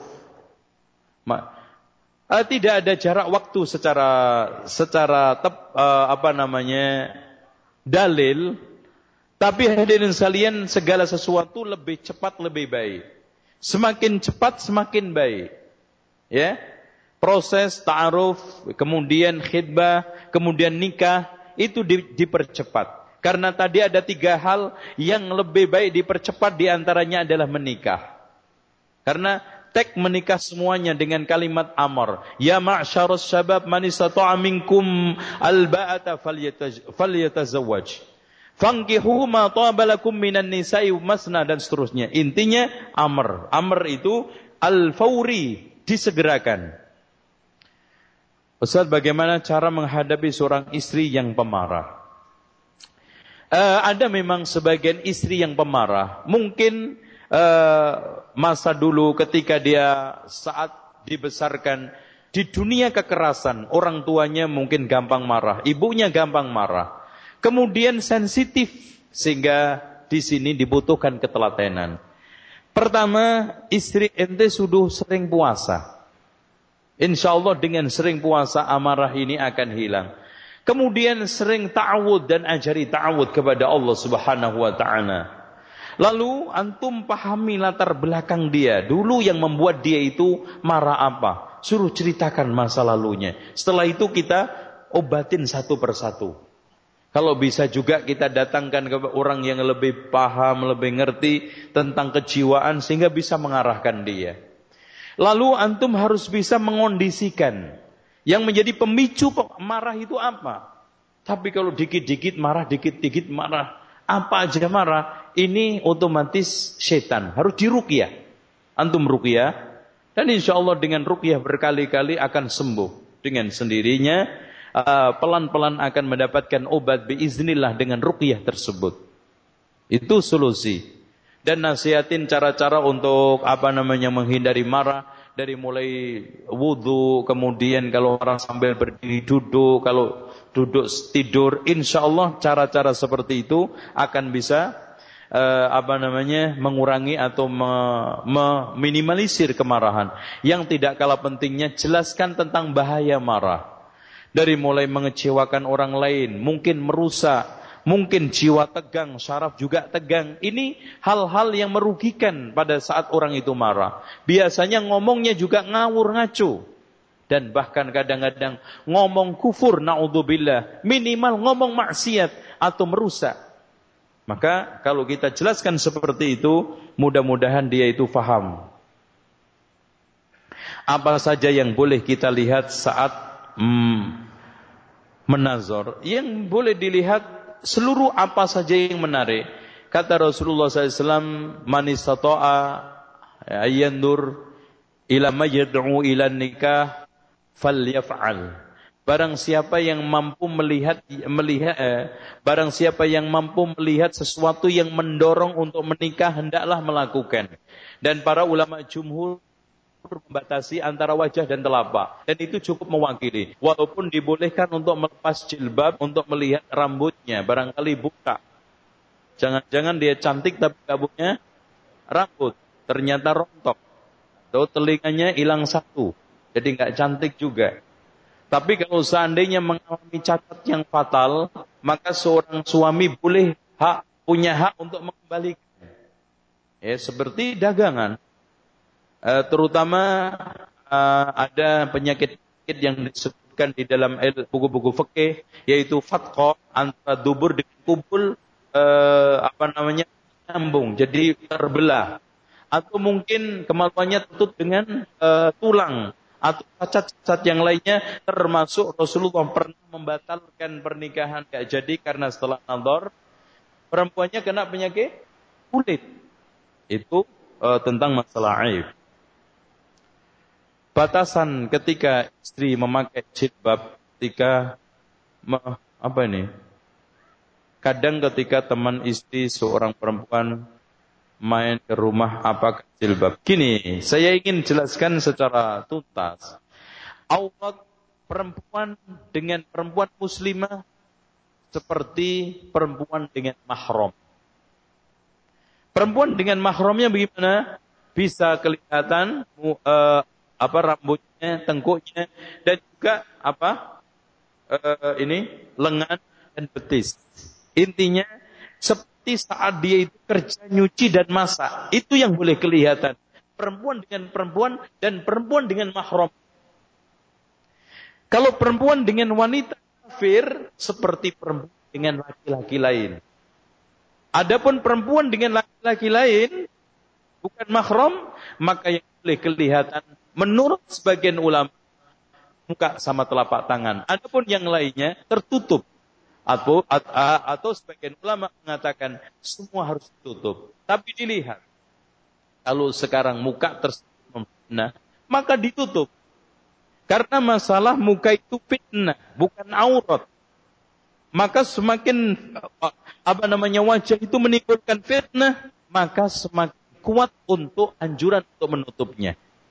Eh, tidak ada jarak waktu secara secara tep, eh, apa namanya dalil. Tapi hadirin sekalian, segala sesuatu lebih cepat lebih baik. Semakin cepat semakin baik. Ya, proses ta'aruf, kemudian khidbah, kemudian nikah, itu di, dipercepat. Karena tadi ada tiga hal yang lebih baik dipercepat, diantaranya adalah menikah. Karena teks menikah semuanya dengan kalimat amar. Ya ma'syarus syabab man istata'a minkum alba'ata falyatazawwaj. Fankihu ma taba lakum minan nisa'i masna, dan seterusnya. Intinya amr. Amr itu al-fawri, disegerakan. Ustaz, bagaimana cara menghadapi seorang istri yang pemarah? Uh, ada memang sebagian istri yang pemarah. Mungkin uh, masa dulu ketika dia saat dibesarkan di dunia kekerasan, orang tuanya mungkin gampang marah, ibunya gampang marah. Kemudian sensitif, sehingga di sini dibutuhkan ketelatenan. Pertama, istri ente sudah sering puasa. Insya Allah dengan sering puasa amarah ini akan hilang. Kemudian sering ta'awud dan ajari ta'awud kepada Allah Subhanahu wa ta'ala. Lalu antum pahami latar belakang dia. Dulu yang membuat dia itu marah apa? Suruh ceritakan masa lalunya. Setelah itu kita obatin satu persatu. Kalau bisa juga kita datangkan ke orang yang lebih paham, lebih ngerti tentang kejiwaan sehingga bisa mengarahkan dia. Lalu antum harus bisa mengondisikan yang menjadi pemicu marah itu apa. Tapi kalau dikit-dikit marah, dikit-dikit marah, apa aja marah, ini otomatis setan. Harus diruqyah. Antum ruqyah, dan insya Allah dengan ruqyah berkali-kali akan sembuh dengan sendirinya. Uh, pelan-pelan akan mendapatkan obat biiznillah dengan ruqyah tersebut. Itu solusi. Dan nasihatin cara-cara untuk apa namanya menghindari marah, dari mulai wudu, kemudian kalau orang sambil berdiri duduk, kalau duduk tidur, insya Allah cara-cara seperti itu akan bisa uh, apa namanya mengurangi atau meminimalisir kemarahan. Yang tidak kalah pentingnya, jelaskan tentang bahaya marah. Dari mulai mengecewakan orang lain, mungkin merusak, mungkin jiwa tegang, syaraf juga tegang. Ini hal-hal yang merugikan pada saat orang itu marah. Biasanya ngomongnya juga ngawur ngaco. Dan bahkan kadang-kadang ngomong kufur, na'udzubillah. Minimal ngomong maksiat atau merusak. Maka kalau kita jelaskan seperti itu, mudah-mudahan dia itu faham. Apa saja yang boleh kita lihat saat Hmm, menazor, yang boleh dilihat seluruh apa saja yang menarik. Kata Rasulullah sallallahu alaihi wasallam, man istata'a ayyandur ila ma yad'u ila nikah falyaf'al. Barang siapa yang mampu melihat melihat eh, barang siapa yang mampu melihat sesuatu yang mendorong untuk menikah, hendaklah melakukan. Dan para ulama jumhur membatasi antara wajah dan telapak, dan itu cukup mewakili. Walaupun dibolehkan untuk melepas jilbab untuk melihat rambutnya, barangkali buka. Jangan-jangan dia cantik tapi gak punya rambut, ternyata rontok, atau telinganya hilang satu, jadi gak cantik juga. Tapi kalau seandainya mengalami cacat yang fatal, maka seorang suami boleh hak punya hak untuk mengembalikan. Ya, seperti dagangan. Uh, terutama uh, ada penyakit-penyakit yang disebutkan di dalam buku-buku fikih, yaitu fatqa, antara dubur dengan kubul uh, apa namanya nyambung, jadi terbelah, atau mungkin kemaluannya tertutup dengan uh, tulang atau cacat-cacat yang lainnya, termasuk Rasulullah pernah membatalkan pernikahan gak jadi karena setelah nadhar perempuannya kena penyakit kulit. Itu uh, tentang masalah aib. Batasan ketika istri memakai jilbab, ketika apa ini? Kadang ketika teman istri seorang perempuan main ke rumah, apakah jilbab? Gini, saya ingin jelaskan secara tuntas. Aurat perempuan dengan perempuan muslimah seperti perempuan dengan mahram. Perempuan dengan mahramnya bagaimana? Bisa kelihatan uh, apa rambutnya, tengkuknya, dan juga apa uh, ini lengan dan betis. Intinya seperti saat dia itu kerja nyuci dan masak, itu yang boleh kelihatan. Perempuan dengan perempuan dan perempuan dengan mahram. Kalau perempuan dengan wanita kafir, seperti perempuan dengan laki-laki lain. Adapun perempuan dengan laki-laki lain bukan mahram, maka yang boleh kelihatan menurut sebagian ulama muka sama telapak tangan. Adapun yang lainnya tertutup. Atau, atau sebagian ulama mengatakan semua harus ditutup. Tapi dilihat, kalau sekarang muka tersebut memfitnah, maka ditutup. Karena masalah muka itu fitnah, bukan aurat. Maka semakin apa namanya wajah itu menimbulkan fitnah, maka semakin kuat untuk anjuran untuk menutupnya.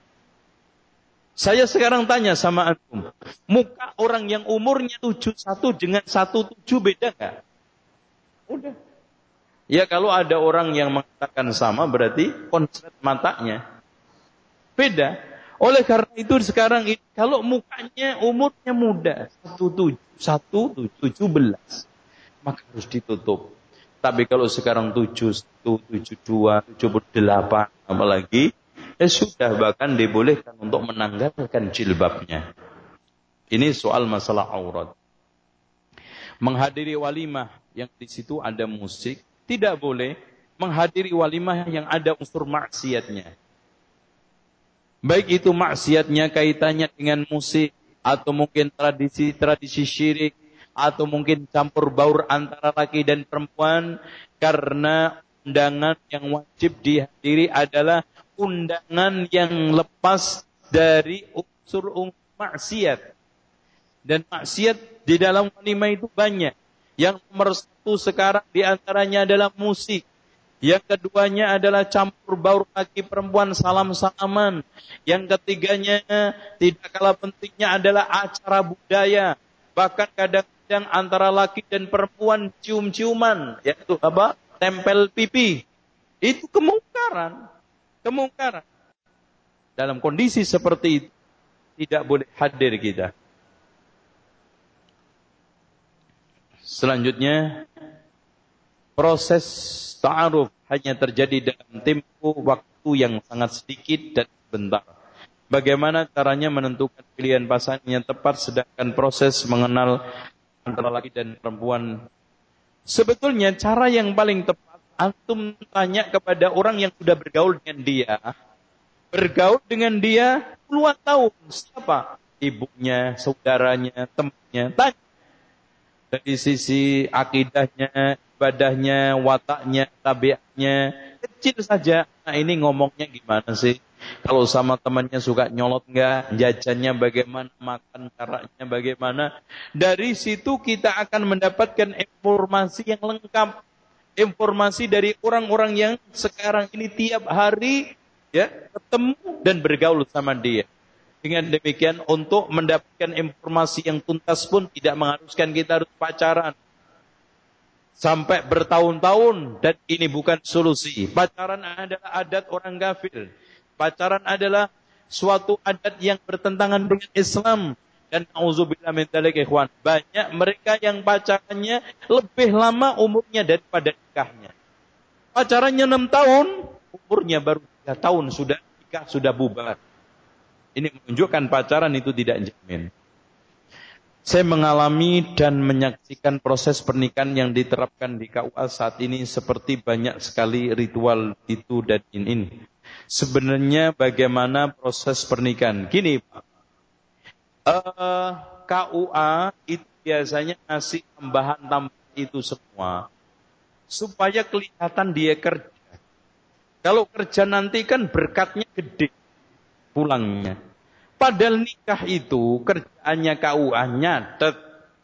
Saya sekarang tanya sama antum, muka orang yang umurnya tujuh puluh satu dengan seratus tujuh beda enggak? Udah. Ya kalau ada orang yang mengatakan sama, berarti konsep matanya beda. Oleh karena itu sekarang ini, kalau mukanya umurnya muda, satu tujuh belas, maka harus ditutup. Tapi kalau sekarang tujuh satu, tujuh dua, tujuh delapan, apalagi, ya sudah, bahkan dibolehkan untuk menanggalkan jilbabnya. Ini soal masalah aurat. menghadiri walimah yang di situ ada musik, tidak boleh menghadiri walimah yang ada unsur maksiatnya. Baik itu maksiatnya kaitannya dengan musik, atau mungkin tradisi-tradisi syirik, atau mungkin campur baur antara laki dan perempuan, karena undangan yang wajib dihadiri adalah undangan yang lepas dari unsur-unsur maksiat. Dan maksiat di dalam walimah itu banyak. Yang nomor satu sekarang diantaranya adalah musik. Yang keduanya adalah campur baur laki perempuan, salam-salaman. Yang ketiganya tidak kalah pentingnya adalah acara budaya. Bahkan kadang-kadang antara laki dan perempuan cium-ciuman, yaitu apa? Tempel pipi. Itu kemungkaran. Kemungkaran. Dalam kondisi seperti itu tidak boleh hadir kita. Selanjutnya, proses ta'aruf hanya terjadi dalam tempo waktu yang sangat sedikit dan sebentar. Bagaimana caranya menentukan pilihan pasangan yang tepat, sedangkan proses mengenal antara laki dan perempuan? Sebetulnya cara yang paling tepat, antum tanya kepada orang yang sudah bergaul dengan dia. Bergaul dengan dia puluhan tahun. Siapa? Ibunya, saudaranya, temannya. Tanya. Dari sisi akidahnya, ibadahnya, wataknya, tabiatnya, kecil saja. Nah ini ngomongnya gimana sih? Kalau sama temannya suka nyolot enggak? Jajannya bagaimana? Makan caranya bagaimana? Dari situ kita akan mendapatkan informasi yang lengkap. Informasi dari orang-orang yang sekarang ini tiap hari ya ketemu dan bergaul sama dia. Dengan demikian untuk mendapatkan informasi yang tuntas pun tidak mengharuskan kita harus pacaran sampai bertahun-tahun, dan ini bukan solusi. Pacaran adalah adat orang kafir. Pacaran adalah suatu adat yang bertentangan dengan Islam. Dan na'udzubillah min dzalik ikhwan, banyak mereka yang pacarannya lebih lama umurnya daripada nikahnya. Pacarannya enam tahun, umurnya baru tiga tahun sudah nikah, sudah bubar. Ini menunjukkan pacaran itu tidak jamin. Saya mengalami dan menyaksikan proses pernikahan yang diterapkan di K U A saat ini seperti banyak sekali ritual itu dan ini. Sebenarnya bagaimana proses pernikahan? Gini Pak, uh, K U A itu biasanya ngasih tambahan-tambahan itu semua supaya kelihatan dia kerja. Kalau kerja nanti kan berkatnya gede pulangnya. Padahal nikah itu kerjaannya K U A nyatet.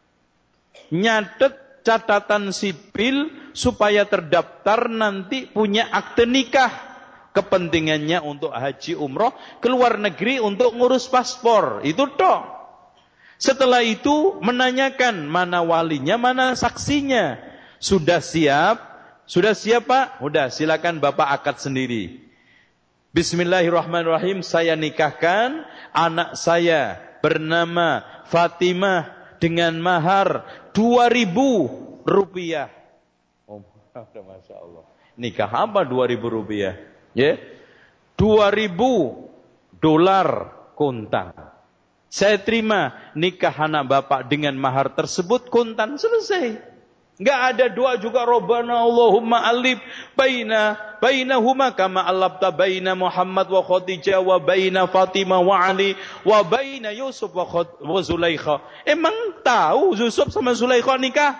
Nyatet catatan sipil supaya terdaftar nanti punya akte nikah. Kepentingannya untuk haji umroh, keluar negeri untuk ngurus paspor. Itu toh. Setelah itu menanyakan mana walinya, mana saksinya. Sudah siap? Sudah siap Pak? Udah silakan Bapak akad sendiri. Bismillahirrahmanirrahim, saya nikahkan anak saya bernama Fatimah dengan mahar dua ribu rupiah. Oh, Masya Allah. Nikah apa dua ribu rupiah? Ya, dua ribu dolar kontan. Saya terima nikah anak bapak dengan mahar tersebut kontan, selesai. Enggak ada doa juga, Rabbana Allahumma alif baina bainahuma kama alabta baina Muhammad wa Khadijah wa baina Fatimah wa Ali wa baina Yusuf wa, wa Zulaikha. Emang tahu Yusuf sama Zulaikha nikah?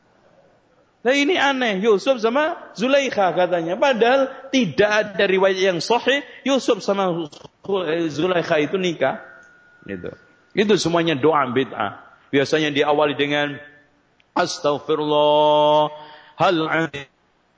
Nah ini aneh, Yusuf sama Zulaikha katanya. Padahal tidak ada riwayat yang sahih Yusuf sama Zulaikha itu nikah. Gitu. Itu semuanya doa bid'ah. Biasanya diawali dengan Astaghfirullah hal adim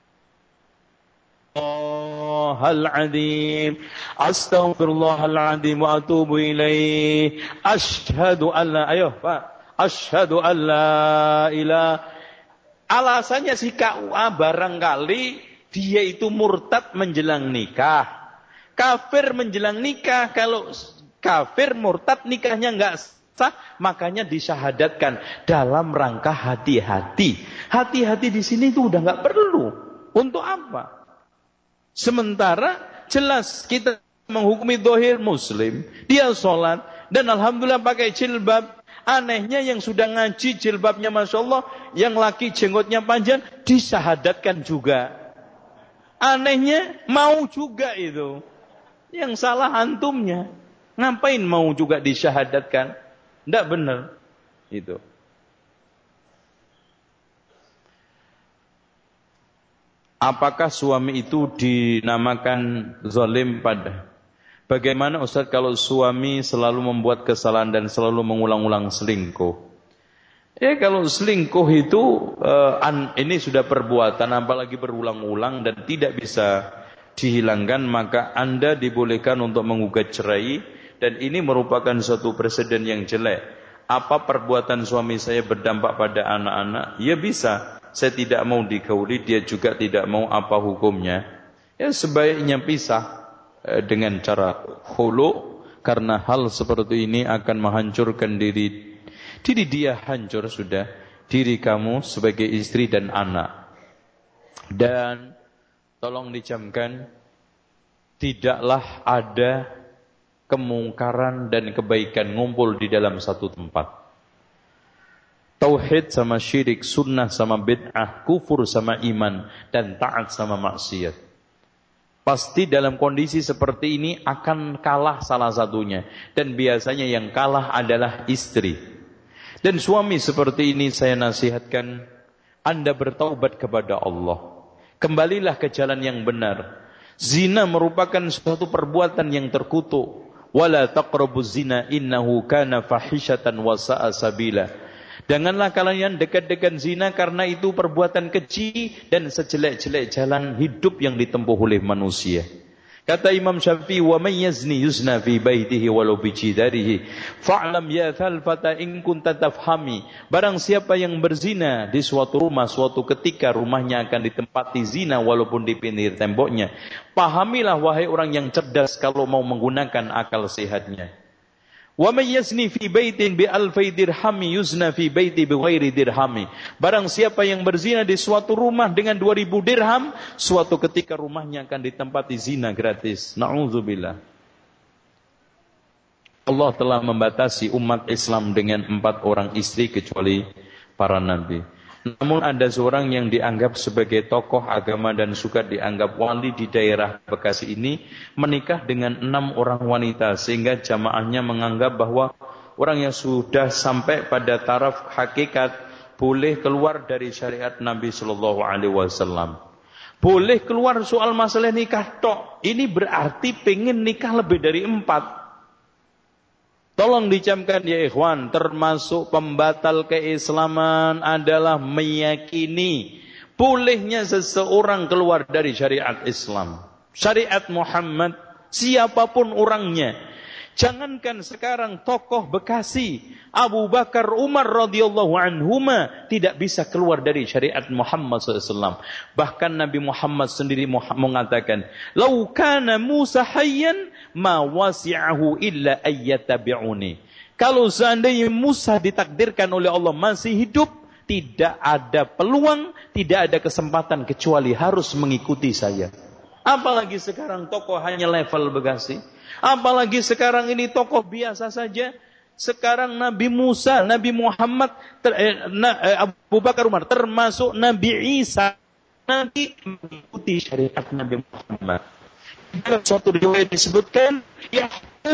hal adim Astaghfirullah hal adim wa atubu ilaih. Asyhadu an la ayo Pak Asyhadu an la ilaha. Alasannya si K U A barangkali dia itu murtad menjelang nikah, kafir menjelang nikah. Kalau kafir murtad nikahnya enggak sah, makanya disyahadatkan dalam rangka hati-hati. Hati-hati di sini itu udah nggak perlu. Untuk apa? Sementara jelas kita menghukumi zahir muslim, dia sholat dan alhamdulillah pakai jilbab. Anehnya yang sudah ngaji jilbabnya Masya Allah, yang laki jenggotnya panjang, disyahadatkan juga. Anehnya mau juga itu. Yang salah antumnya. Ngapain mau juga disyahadatkan? Tidak benar. Itu. Apakah suami itu dinamakan zalim pada? Bagaimana Ustaz kalau suami selalu membuat kesalahan dan selalu mengulang-ulang selingkuh? Ya kalau selingkuh itu uh, an, ini sudah perbuatan apalagi berulang-ulang dan tidak bisa dihilangkan, maka Anda dibolehkan untuk menggugat cerai, dan ini merupakan suatu presiden yang jelek. Apa perbuatan suami saya berdampak pada anak-anak? Ya bisa. Saya tidak mau digauli, dia juga tidak mau, apa hukumnya? Ya sebaiknya pisah eh, dengan cara khulu, karena hal seperti ini akan menghancurkan diri diri dia, hancur sudah diri kamu sebagai istri dan anak. Dan tolong dicamkan, tidaklah ada kemungkaran dan kebaikan ngumpul di dalam satu tempat. Tauhid sama syirik, sunnah sama bid'ah, kufur sama iman, dan taat sama maksiat. Pasti dalam kondisi seperti ini akan kalah salah satunya. Dan biasanya yang kalah adalah istri. Dan suami seperti ini saya nasihatkan, Anda bertaubat kepada Allah. Kembalilah ke jalan yang benar. Zina merupakan suatu perbuatan yang terkutuk. Wala taqrabuz zina innahu kana fahishatan wa sa'a sabila. Janganlah kalian dekat-dekat zina, karena itu perbuatan keji dan sejelek-jelek jalan hidup yang ditempuh oleh manusia. Kata Imam Syafi'i, wa may yazni yuzna fi baitihi walau bi jidarihi fa'lam ya thalfata in kunta tafhami. Barang siapa yang berzina di suatu rumah, suatu ketika rumahnya akan ditempati zina walaupun di pinggir temboknya. Pahamilah wahai orang yang cerdas kalau mau menggunakan akal sehatnya. Wa may yazni fi baitin bi alfi dirhami yuzna fi baiti bi ghairi dirhami. Barang siapa yang berzina di suatu rumah dengan dua ribu dirham, suatu ketika rumahnya akan ditempati zina gratis. Na'udzubillah. Allah telah membatasi umat Islam dengan empat orang istri kecuali para nabi. Namun ada seorang yang dianggap sebagai tokoh agama dan suka dianggap wali di daerah Bekasi ini menikah dengan enam orang wanita, sehingga jamaahnya menganggap bahwa orang yang sudah sampai pada taraf hakikat boleh keluar dari syariat Nabi Shallallahu Alaihi Wasallam. Boleh keluar soal masalah nikah tok. Ini berarti pengen nikah lebih dari empat. Tolong dicamkan ya ikhwan, termasuk pembatal keislaman adalah meyakini bolehnya seseorang keluar dari syariat Islam. Syariat Muhammad, siapapun orangnya. Jangankan sekarang tokoh Bekasi, Abu Bakar, Umar radhiyallahu anhuma tidak bisa keluar dari syariat Muhammad sallallahu alaihi wasallam. Bahkan Nabi Muhammad sendiri mengatakan, "Lau kana Musa hayyan ma wasi'ahu illa ayyatabi'uni." Kalau seandainya Musa ditakdirkan oleh Allah masih hidup, tidak ada peluang, tidak ada kesempatan kecuali harus mengikuti saya. Apalagi sekarang tokoh hanya level Bekasi. Apalagi sekarang ini tokoh biasa saja. Sekarang Nabi Musa, Nabi Muhammad, ter, eh, na, eh, Abu Bakar, Umar, termasuk Nabi Isa, nanti mengikuti syariat Nabi Muhammad. Dalam suatu riwayat disebutkan, ya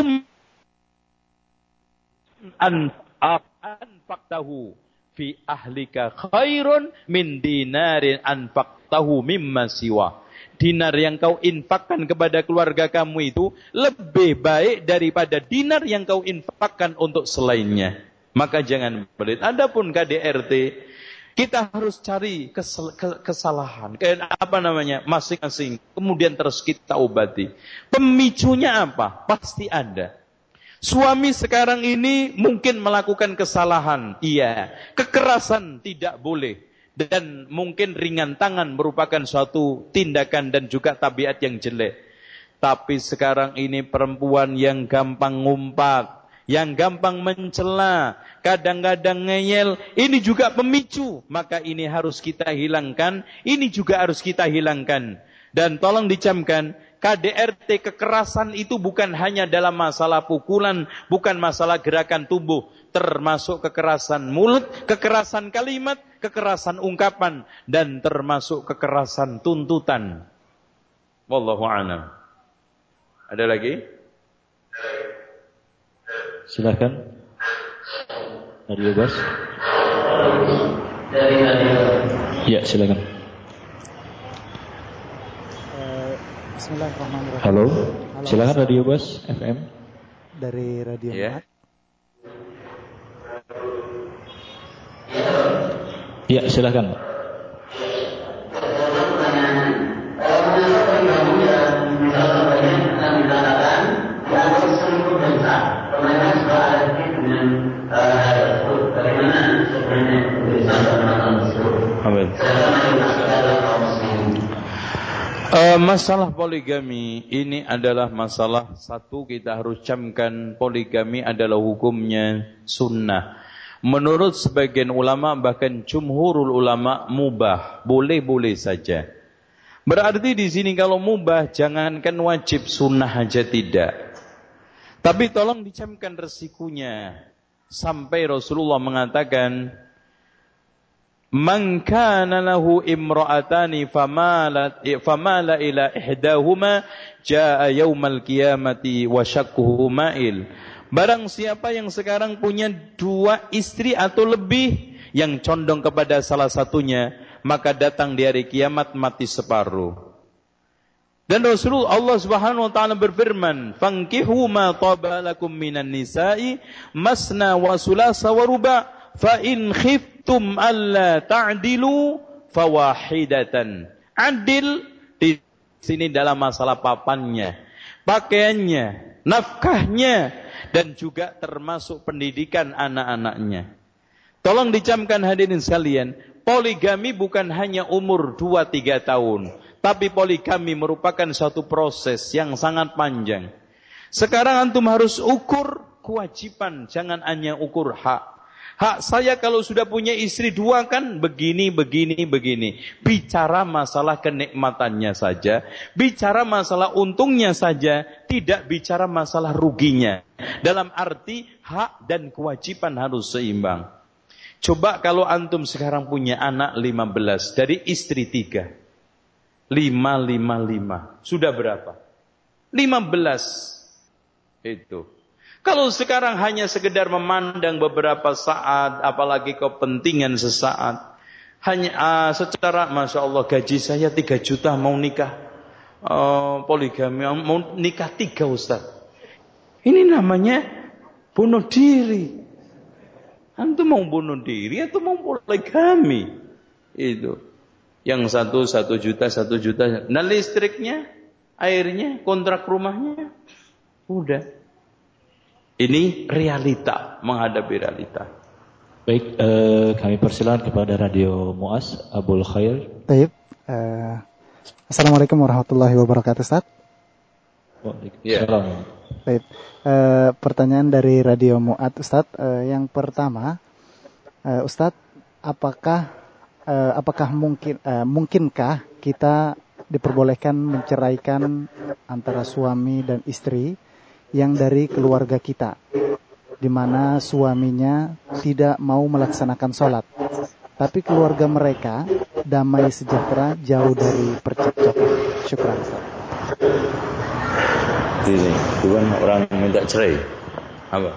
an anfaqtahu fi ahlika khairun min dinarin anfaqtahu mimma siwa. Dinar yang kau infakkan kepada keluarga kamu itu lebih baik daripada dinar yang kau infakkan untuk selainnya. Maka jangan pelit. Adapun K D R T, kita harus cari kesel, kesalahan, ke, apa namanya, masing-masing. Kemudian terus kita obati. Pemicunya apa? Pasti ada. Suami sekarang ini mungkin melakukan kesalahan. Iya. Kekerasan tidak boleh. Dan mungkin ringan tangan merupakan suatu tindakan dan juga tabiat yang jelek. Tapi sekarang ini perempuan yang gampang ngumpat, yang gampang mencela, kadang-kadang ngeyel, ini juga pemicu. Maka ini harus kita hilangkan, ini juga harus kita hilangkan. Dan tolong dicamkan, K D R T kekerasan itu bukan hanya dalam masalah pukulan, bukan masalah gerakan tubuh. termasuk kekerasan mulut, kekerasan kalimat, kekerasan ungkapan, dan termasuk kekerasan tuntutan. Wallahu a'lam. Ada lagi? Silakan. Radio Bas. Ya, silakan. Uh, Bismillahirrahmanirrahim. Halo. Halo. Silakan Radio Bas F M. Dari Radio Ya. Ya, silakan. Uh, masalah poligami ini adalah masalah satu, kita harus camkan poligami adalah hukumnya sunnah. Menurut sebagian ulama, bahkan jumhurul ulama, mubah, boleh-boleh saja. Berarti di sini kalau mubah, jangankan wajib, sunnah aja tidak. Tapi tolong dicamkan resikonya. Sampai Rasulullah mengatakan, man kana lahu imra'atani famalat famala ila ihdahuma jaa yaumal qiyamati wa syaqquhu ma'il. Barang siapa yang sekarang punya dua istri atau lebih, yang condong kepada salah satunya, maka datang di hari kiamat mati separuh. Dan Rasulullah Allah Subhanahu wa taala berfirman, "Fankihu ma taba lakum minan nisa'i masna wa sulasa wa ruba', fa in khiftum alla ta'dilu fawahidatan." Adil di sini dalam masalah papannya, pakaiannya, nafkahnya, dan juga termasuk pendidikan anak-anaknya. Tolong dicamkan hadirin sekalian, poligami bukan hanya umur dua tiga tahun, tapi poligami merupakan satu proses yang sangat panjang. Sekarang antum harus ukur kewajiban, jangan hanya ukur hak. Hak saya kalau sudah punya istri dua kan begini, begini, begini. Bicara masalah kenikmatannya saja, bicara masalah untungnya saja, tidak bicara masalah ruginya. Dalam arti hak dan kewajiban harus seimbang. Coba kalau antum sekarang punya anak lima belas dari istri tiga. lima, lima, lima. Sudah berapa? lima belas. Itu. Kalau sekarang hanya sekedar memandang beberapa saat, apalagi kepentingan sesaat. Hanya uh, secara, Masya Allah, gaji saya tiga juta mau nikah. Uh, poligami, mau nikah tiga Ustaz. Ini namanya bunuh diri. Antum mau bunuh diri atau mau poligami? Itu. Yang satu, satu juta, satu juta. Nah listriknya, airnya, kontrak rumahnya. Udah. Ini realita, menghadapi realita. Baik, eh, kami persilakan kepada Radio Muas, Abul Khair. Baik. Uh, Assalamualaikum warahmatullahi wabarakatuh, Ustaz. Waalaikumsalam. Yeah. Baik. Uh, pertanyaan dari Radio Muat, Ustaz. Uh, yang pertama, uh, Ustaz, apakah uh, apakah mungkin uh, mungkinkah kita diperbolehkan menceraikan antara suami dan istri yang dari keluarga kita, di mana suaminya tidak mau melaksanakan sholat, tapi keluarga mereka damai sejahtera, jauh dari percekcokan. Syukran. Ini bukan orang minta cerai. Apa?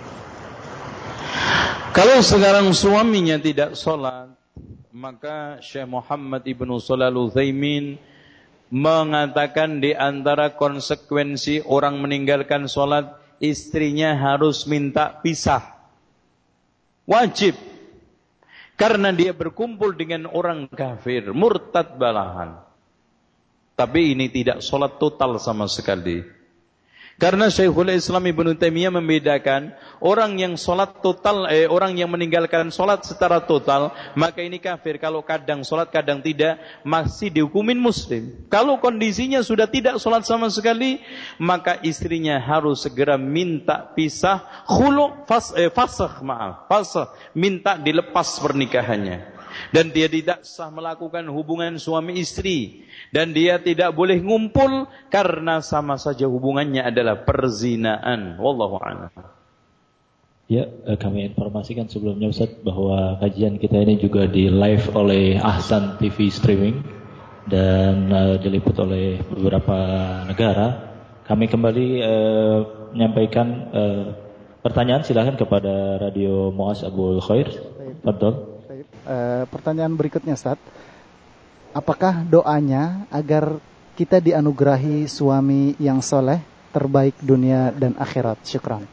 Kalau sekarang suaminya tidak sholat, maka Syekh Muhammad Ibnu Shalih Al-Utsaimin mengatakan di antara konsekuensi orang meninggalkan sholat, istrinya harus minta pisah. Wajib. Karena dia berkumpul dengan orang kafir, murtad balahan. Tapi ini tidak sholat total sama sekali. Karena Syekhul Islam Ibnu Taimiyah membedakan orang yang sholat total, eh, orang yang meninggalkan sholat secara total, maka ini kafir. Kalau kadang sholat, kadang tidak, masih dihukumin muslim. Kalau kondisinya sudah tidak sholat sama sekali, maka istrinya harus segera minta pisah, khulu, fas, eh, fasakh, maaf, fasakh, minta dilepas pernikahannya. Dan dia tidak sah melakukan hubungan suami istri. Dan dia tidak boleh ngumpul karena sama saja hubungannya adalah perzinaan. Wallahu a'lam. Ya, kami informasikan sebelumnya Ustaz bahwa kajian kita ini juga di live oleh Ahsan T V Streaming dan uh, diliput oleh beberapa negara. Kami kembali uh, menyampaikan uh, pertanyaan, silakan kepada Radio Muaz Abul Khair. Pardon. Uh, pertanyaan berikutnya Ustaz. Apakah doanya agar kita dianugerahi suami yang soleh, terbaik dunia dan akhirat? Syukran.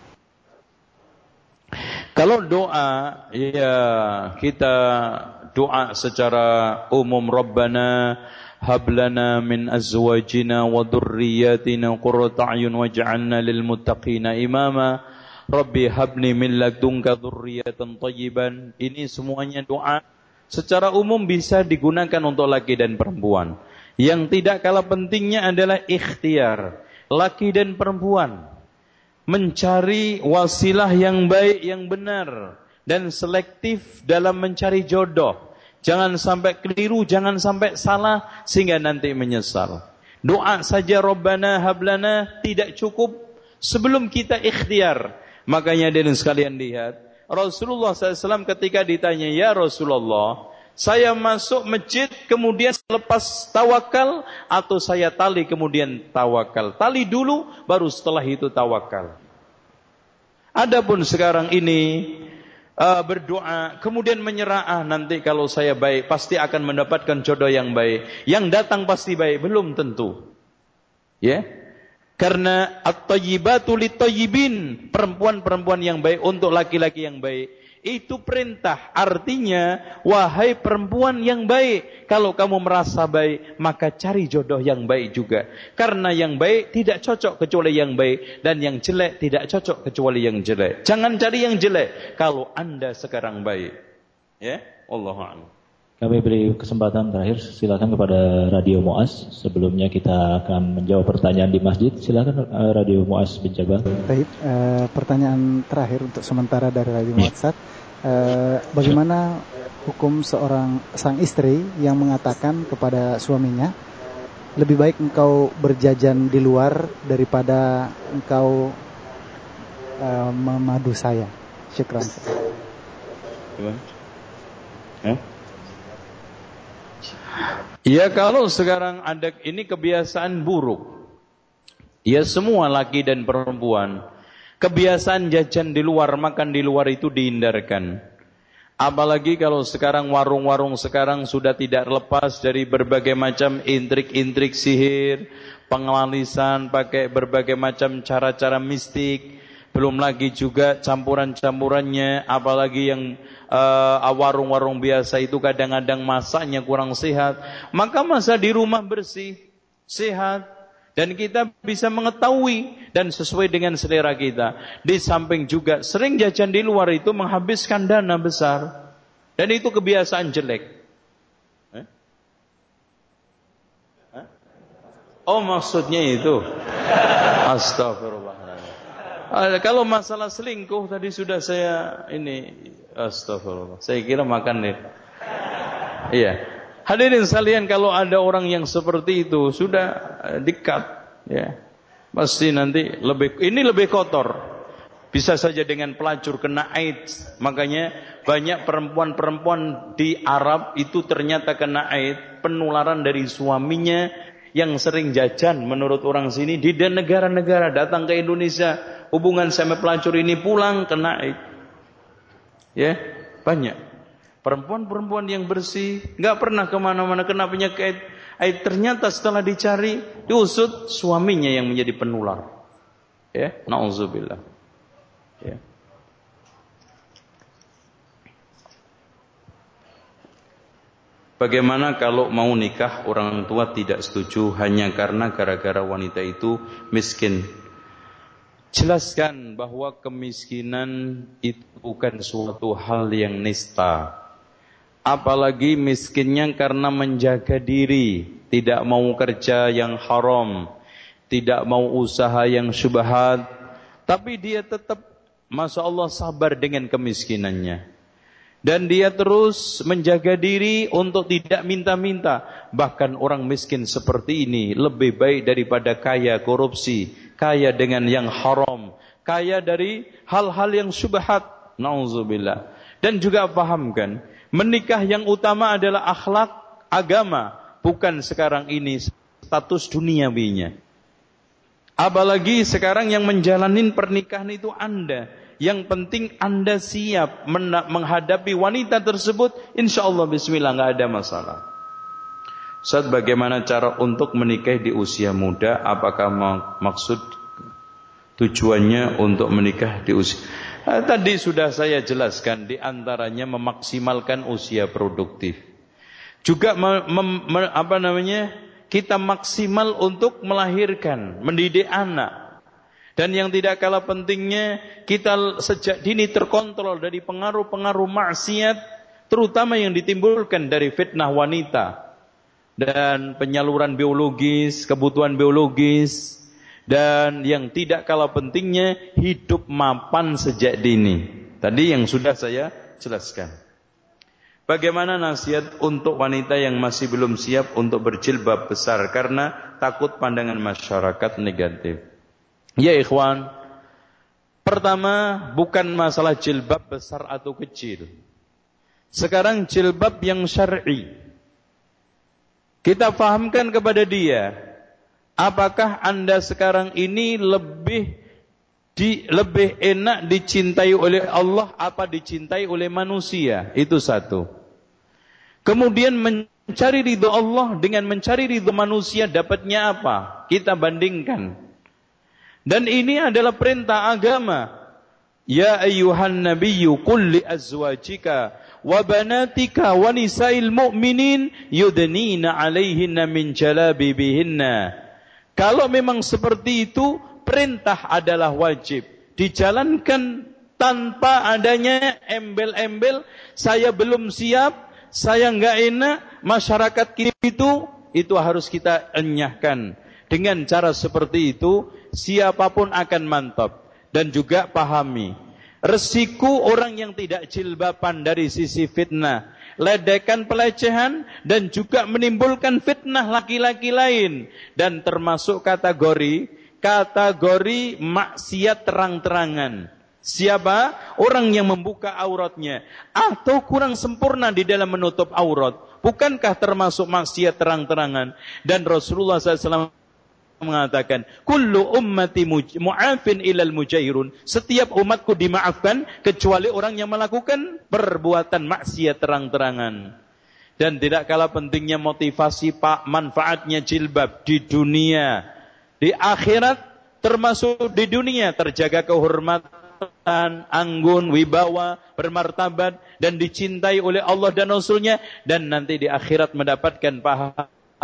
Kalau doa, ya kita doa secara umum, Rabbana hablana min azwajina wa dhurriyyatina qurrata a'yun waj'alna lil muttaqina imama. Rabbi habni min ladunka dhurriyyatan thayyiban. Ini semuanya doa secara umum bisa digunakan untuk laki dan perempuan. Yang tidak kalah pentingnya adalah ikhtiar laki dan perempuan mencari wasilah yang baik, yang benar, dan selektif dalam mencari jodoh. Jangan sampai keliru, jangan sampai salah, sehingga nanti menyesal. Doa saja Rabbana hablana tidak cukup sebelum kita ikhtiar. Makanya hadirin sekalian lihat, Rasulullah shallallahu alaihi wasallam ketika ditanya, ya Rasulullah, saya masuk masjid kemudian lepas tawakal, atau saya tali kemudian tawakal? Tali dulu baru setelah itu tawakal. Adapun sekarang ini uh, berdoa kemudian menyerah, ah, nanti kalau saya baik pasti akan mendapatkan jodoh yang baik, yang datang pasti baik, belum tentu. Ya. Yeah? Karena at-thayyibatu lit-thayyibin, perempuan-perempuan yang baik untuk laki-laki yang baik. Itu perintah, artinya wahai perempuan yang baik, kalau kamu merasa baik maka cari jodoh yang baik juga. Karena yang baik tidak cocok kecuali yang baik, dan yang jelek tidak cocok kecuali yang jelek. Jangan cari yang jelek kalau Anda sekarang baik. Ya, Allahu a'lam. Kami beri kesempatan terakhir, silakan kepada Radio Muaz. Sebelumnya kita akan menjawab pertanyaan di masjid. Silakan uh, Radio Muaz menjawab. Baik, uh, pertanyaan terakhir untuk sementara dari Radio Muaz. Uh, bagaimana hukum seorang sang istri yang mengatakan kepada suaminya, lebih baik engkau berjajan di luar daripada engkau uh, memadu saya? Syukran. Gimana? Eh? Ya, kalau sekarang ada ini kebiasaan buruk. Ya, semua laki dan perempuan kebiasaan jajan di luar, makan di luar itu dihindarkan. Apalagi kalau sekarang warung-warung sekarang sudah tidak lepas dari berbagai macam intrik-intrik sihir, pengelalisan pakai berbagai macam cara-cara mistik. Belum lagi juga campuran-campurannya, apalagi yang uh, warung-warung biasa itu kadang-kadang masaknya kurang sehat. Maka masa di rumah bersih, sehat, dan kita bisa mengetahui dan sesuai dengan selera kita. Di samping juga sering jajan di luar itu menghabiskan dana besar, dan itu kebiasaan jelek. Eh? Eh? Oh, maksudnya itu. Astagfirullahaladzim. Kalau masalah selingkuh tadi sudah saya ini, astagfirullah. Saya kira makan nih. Iya. Hadirin sekalian, kalau ada orang yang seperti itu sudah dikat, ya, pasti nanti lebih ini lebih kotor. Bisa saja dengan pelacur kena AIDS. Makanya banyak perempuan-perempuan di Arab itu ternyata kena AIDS, penularan dari suaminya yang sering jajan menurut orang sini di negara-negara, datang ke Indonesia, hubungan sama pelacur ini, pulang kena AIDS. Ya, banyak perempuan-perempuan yang bersih, nggak pernah kemana-mana kena penyakit AIDS, ternyata setelah dicari, diusut, suaminya yang menjadi penular. Ya, na'udzubillah. Ya. Bagaimana kalau mau nikah orang tua tidak setuju hanya karena gara-gara wanita itu miskin? Jelaskan bahwa kemiskinan itu bukan suatu hal yang nista. Apalagi miskinnya karena menjaga diri, tidak mau kerja yang haram, tidak mau usaha yang syubhat, tapi dia tetap, masya Allah, sabar dengan kemiskinannya. Dan dia terus menjaga diri untuk tidak minta-minta. Bahkan orang miskin seperti ini lebih baik daripada kaya korupsi, kaya dengan yang haram, kaya dari hal-hal yang syubhat. Nauzubillah. Dan juga pahamkan, menikah yang utama adalah akhlak agama, bukan sekarang ini status duniawinya. Apalagi sekarang yang menjalanin pernikahan itu Anda. Yang penting Anda siap menghadapi wanita tersebut, insyaallah bismillah, enggak ada masalah. Ustaz, bagaimana cara untuk menikah di usia muda? Apakah maksud tujuannya untuk menikah di usia? Nah, tadi sudah saya jelaskan, di antaranya memaksimalkan usia produktif. Juga mem, mem, apa namanya? Kita maksimal untuk melahirkan, mendidik anak. Dan yang tidak kalah pentingnya, kita sejak dini terkontrol dari pengaruh-pengaruh maksiat, terutama yang ditimbulkan dari fitnah wanita dan penyaluran biologis, kebutuhan biologis. Dan yang tidak kalah pentingnya, hidup mapan sejak dini. Tadi yang sudah saya jelaskan. Bagaimana nasihat untuk wanita yang masih belum siap untuk berjilbab besar karena takut pandangan masyarakat negatif? Ya ikhwan, pertama bukan masalah jilbab besar atau kecil. Sekarang jilbab yang syar'i. Kita fahamkan kepada dia, apakah Anda sekarang ini lebih di, lebih enak dicintai oleh Allah apa dicintai oleh manusia? Itu satu. Kemudian mencari ridho Allah dengan mencari ridho manusia dapatnya apa? Kita bandingkan. Dan ini adalah perintah agama. Ya ayyuhan nabiyyu qul li azwajika wa banatika wa nisa'il mu'minin yudnina 'alaihinna min jalabibihinna. Kalau memang seperti itu, perintah adalah wajib. Dijalankan tanpa adanya embel-embel, saya belum siap, saya enggak enak, masyarakat kita itu, itu harus kita enyahkan. Dengan cara seperti itu, siapapun akan mantap. Dan juga pahami, resiko orang yang tidak jilbaban dari sisi fitnah, ledekan pelecehan, dan juga menimbulkan fitnah laki-laki lain. Dan termasuk kategori, kategori maksiat terang-terangan. Siapa? Orang yang membuka auratnya atau kurang sempurna di dalam menutup aurat. Bukankah termasuk maksiat terang-terangan? Dan Rasulullah shallallahu alaihi wasallam mengatakan, kullu ummati mu'afin ilal mujahirun. Setiap umatku dimaafkan kecuali orang yang melakukan perbuatan maksiat terang-terangan. Dan tidak kalah pentingnya motivasi pak manfaatnya jilbab di dunia, di akhirat, termasuk di dunia terjaga kehormatan, anggun, wibawa, bermartabat, dan dicintai oleh Allah dan Rasulnya, dan nanti di akhirat mendapatkan pahala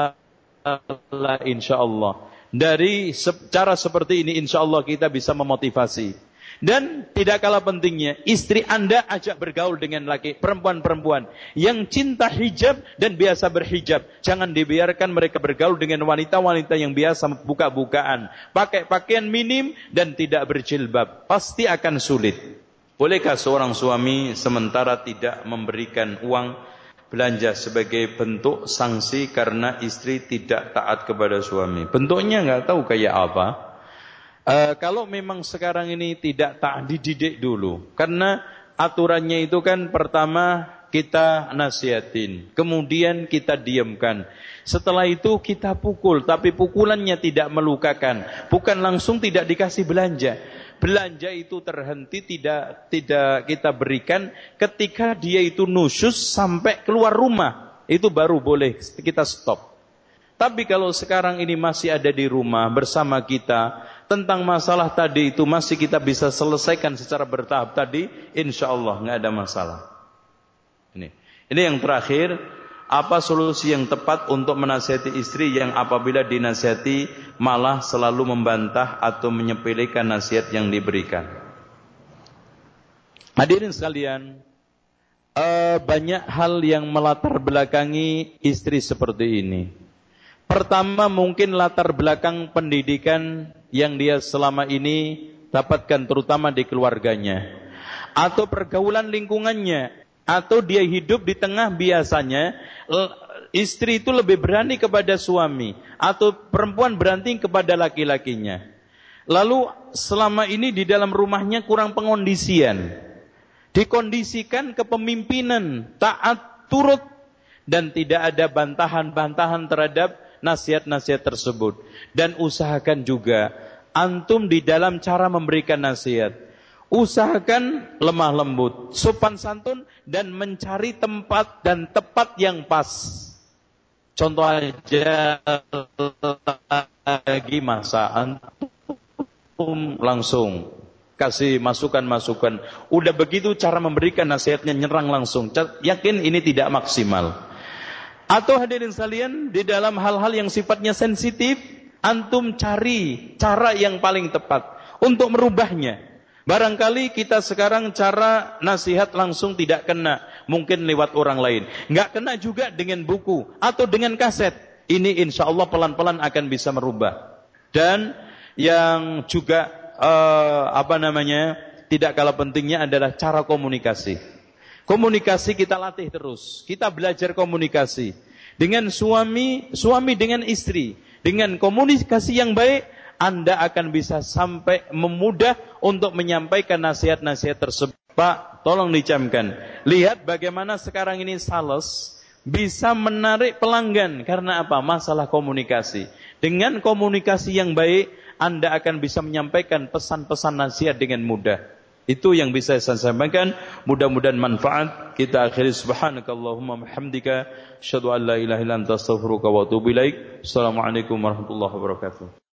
insyaallah. Dari cara seperti ini insyaallah kita bisa memotivasi. Dan tidak kalah pentingnya, istri Anda ajak bergaul dengan laki perempuan-perempuan yang cinta hijab dan biasa berhijab. Jangan dibiarkan mereka bergaul dengan wanita-wanita yang biasa buka-bukaan, pakai pakaian minim dan tidak berjilbab. Pasti akan sulit. Bolehkah seorang suami sementara tidak memberikan uang belanja sebagai bentuk sanksi karena istri tidak taat kepada suami? Bentuknya nggak tahu kayak apa. Uh, kalau memang sekarang ini tidak tak dididik dulu, karena aturannya itu kan pertama kita nasihatin, kemudian kita diamkan, setelah itu kita pukul, tapi pukulannya tidak melukakan, bukan langsung tidak dikasih belanja. Belanja itu terhenti, tidak tidak kita berikan ketika dia itu nusyus sampai keluar rumah, itu baru boleh kita stop. Tapi kalau sekarang ini masih ada di rumah bersama kita, tentang masalah tadi itu masih kita bisa selesaikan secara bertahap tadi, insyaallah nggak ada masalah. Ini, ini yang terakhir, apa solusi yang tepat untuk menasihati istri yang apabila dinasihati malah selalu membantah atau menyepelekan nasihat yang diberikan? Hadirin sekalian, eh, banyak hal yang melatar belakangi istri seperti ini. Pertama mungkin latar belakang pendidikan yang dia selama ini dapatkan terutama di keluarganya, atau pergaulan lingkungannya, atau dia hidup di tengah biasanya istri itu lebih berani kepada suami, atau perempuan berani kepada laki-lakinya. Lalu selama ini di dalam rumahnya kurang pengondisian. Dikondisikan kepemimpinan, taat, turut, dan tidak ada bantahan-bantahan terhadap nasihat-nasihat tersebut. Dan usahakan juga antum di dalam cara memberikan nasihat, usahakan lemah lembut, sopan santun, dan mencari tempat dan tepat yang pas. Contoh aja lagi masa antum langsung kasih masukan-masukan. Udah begitu cara memberikan nasihatnya nyerang langsung. Yakin ini tidak maksimal. Atau hadirin sekalian, di dalam hal-hal yang sifatnya sensitif, antum cari cara yang paling tepat untuk merubahnya. Barangkali kita sekarang cara nasihat langsung tidak kena, mungkin lewat orang lain. Nggak kena juga dengan buku atau dengan kaset. Ini insya Allah pelan-pelan akan bisa merubah. Dan yang juga uh, apa namanya tidak kalah pentingnya adalah cara komunikasi. Komunikasi kita latih terus. Kita belajar komunikasi dengan suami, suami dengan istri, dengan komunikasi yang baik. Anda akan bisa sampai memudah untuk menyampaikan nasihat-nasihat tersebut. Pak, tolong dicamkan. Lihat bagaimana sekarang ini sales bisa menarik pelanggan. Karena apa? Masalah komunikasi. Dengan komunikasi yang baik, Anda akan bisa menyampaikan pesan-pesan nasihat dengan mudah. Itu yang bisa saya sampaikan. Mudah-mudahan manfaat. Kita akhiri subhanakallahumma bihamdika asyhadu an la ilaha illa anta astaghfiruka wa atubu ilaik. Assalamualaikum warahmatullahi wabarakatuh.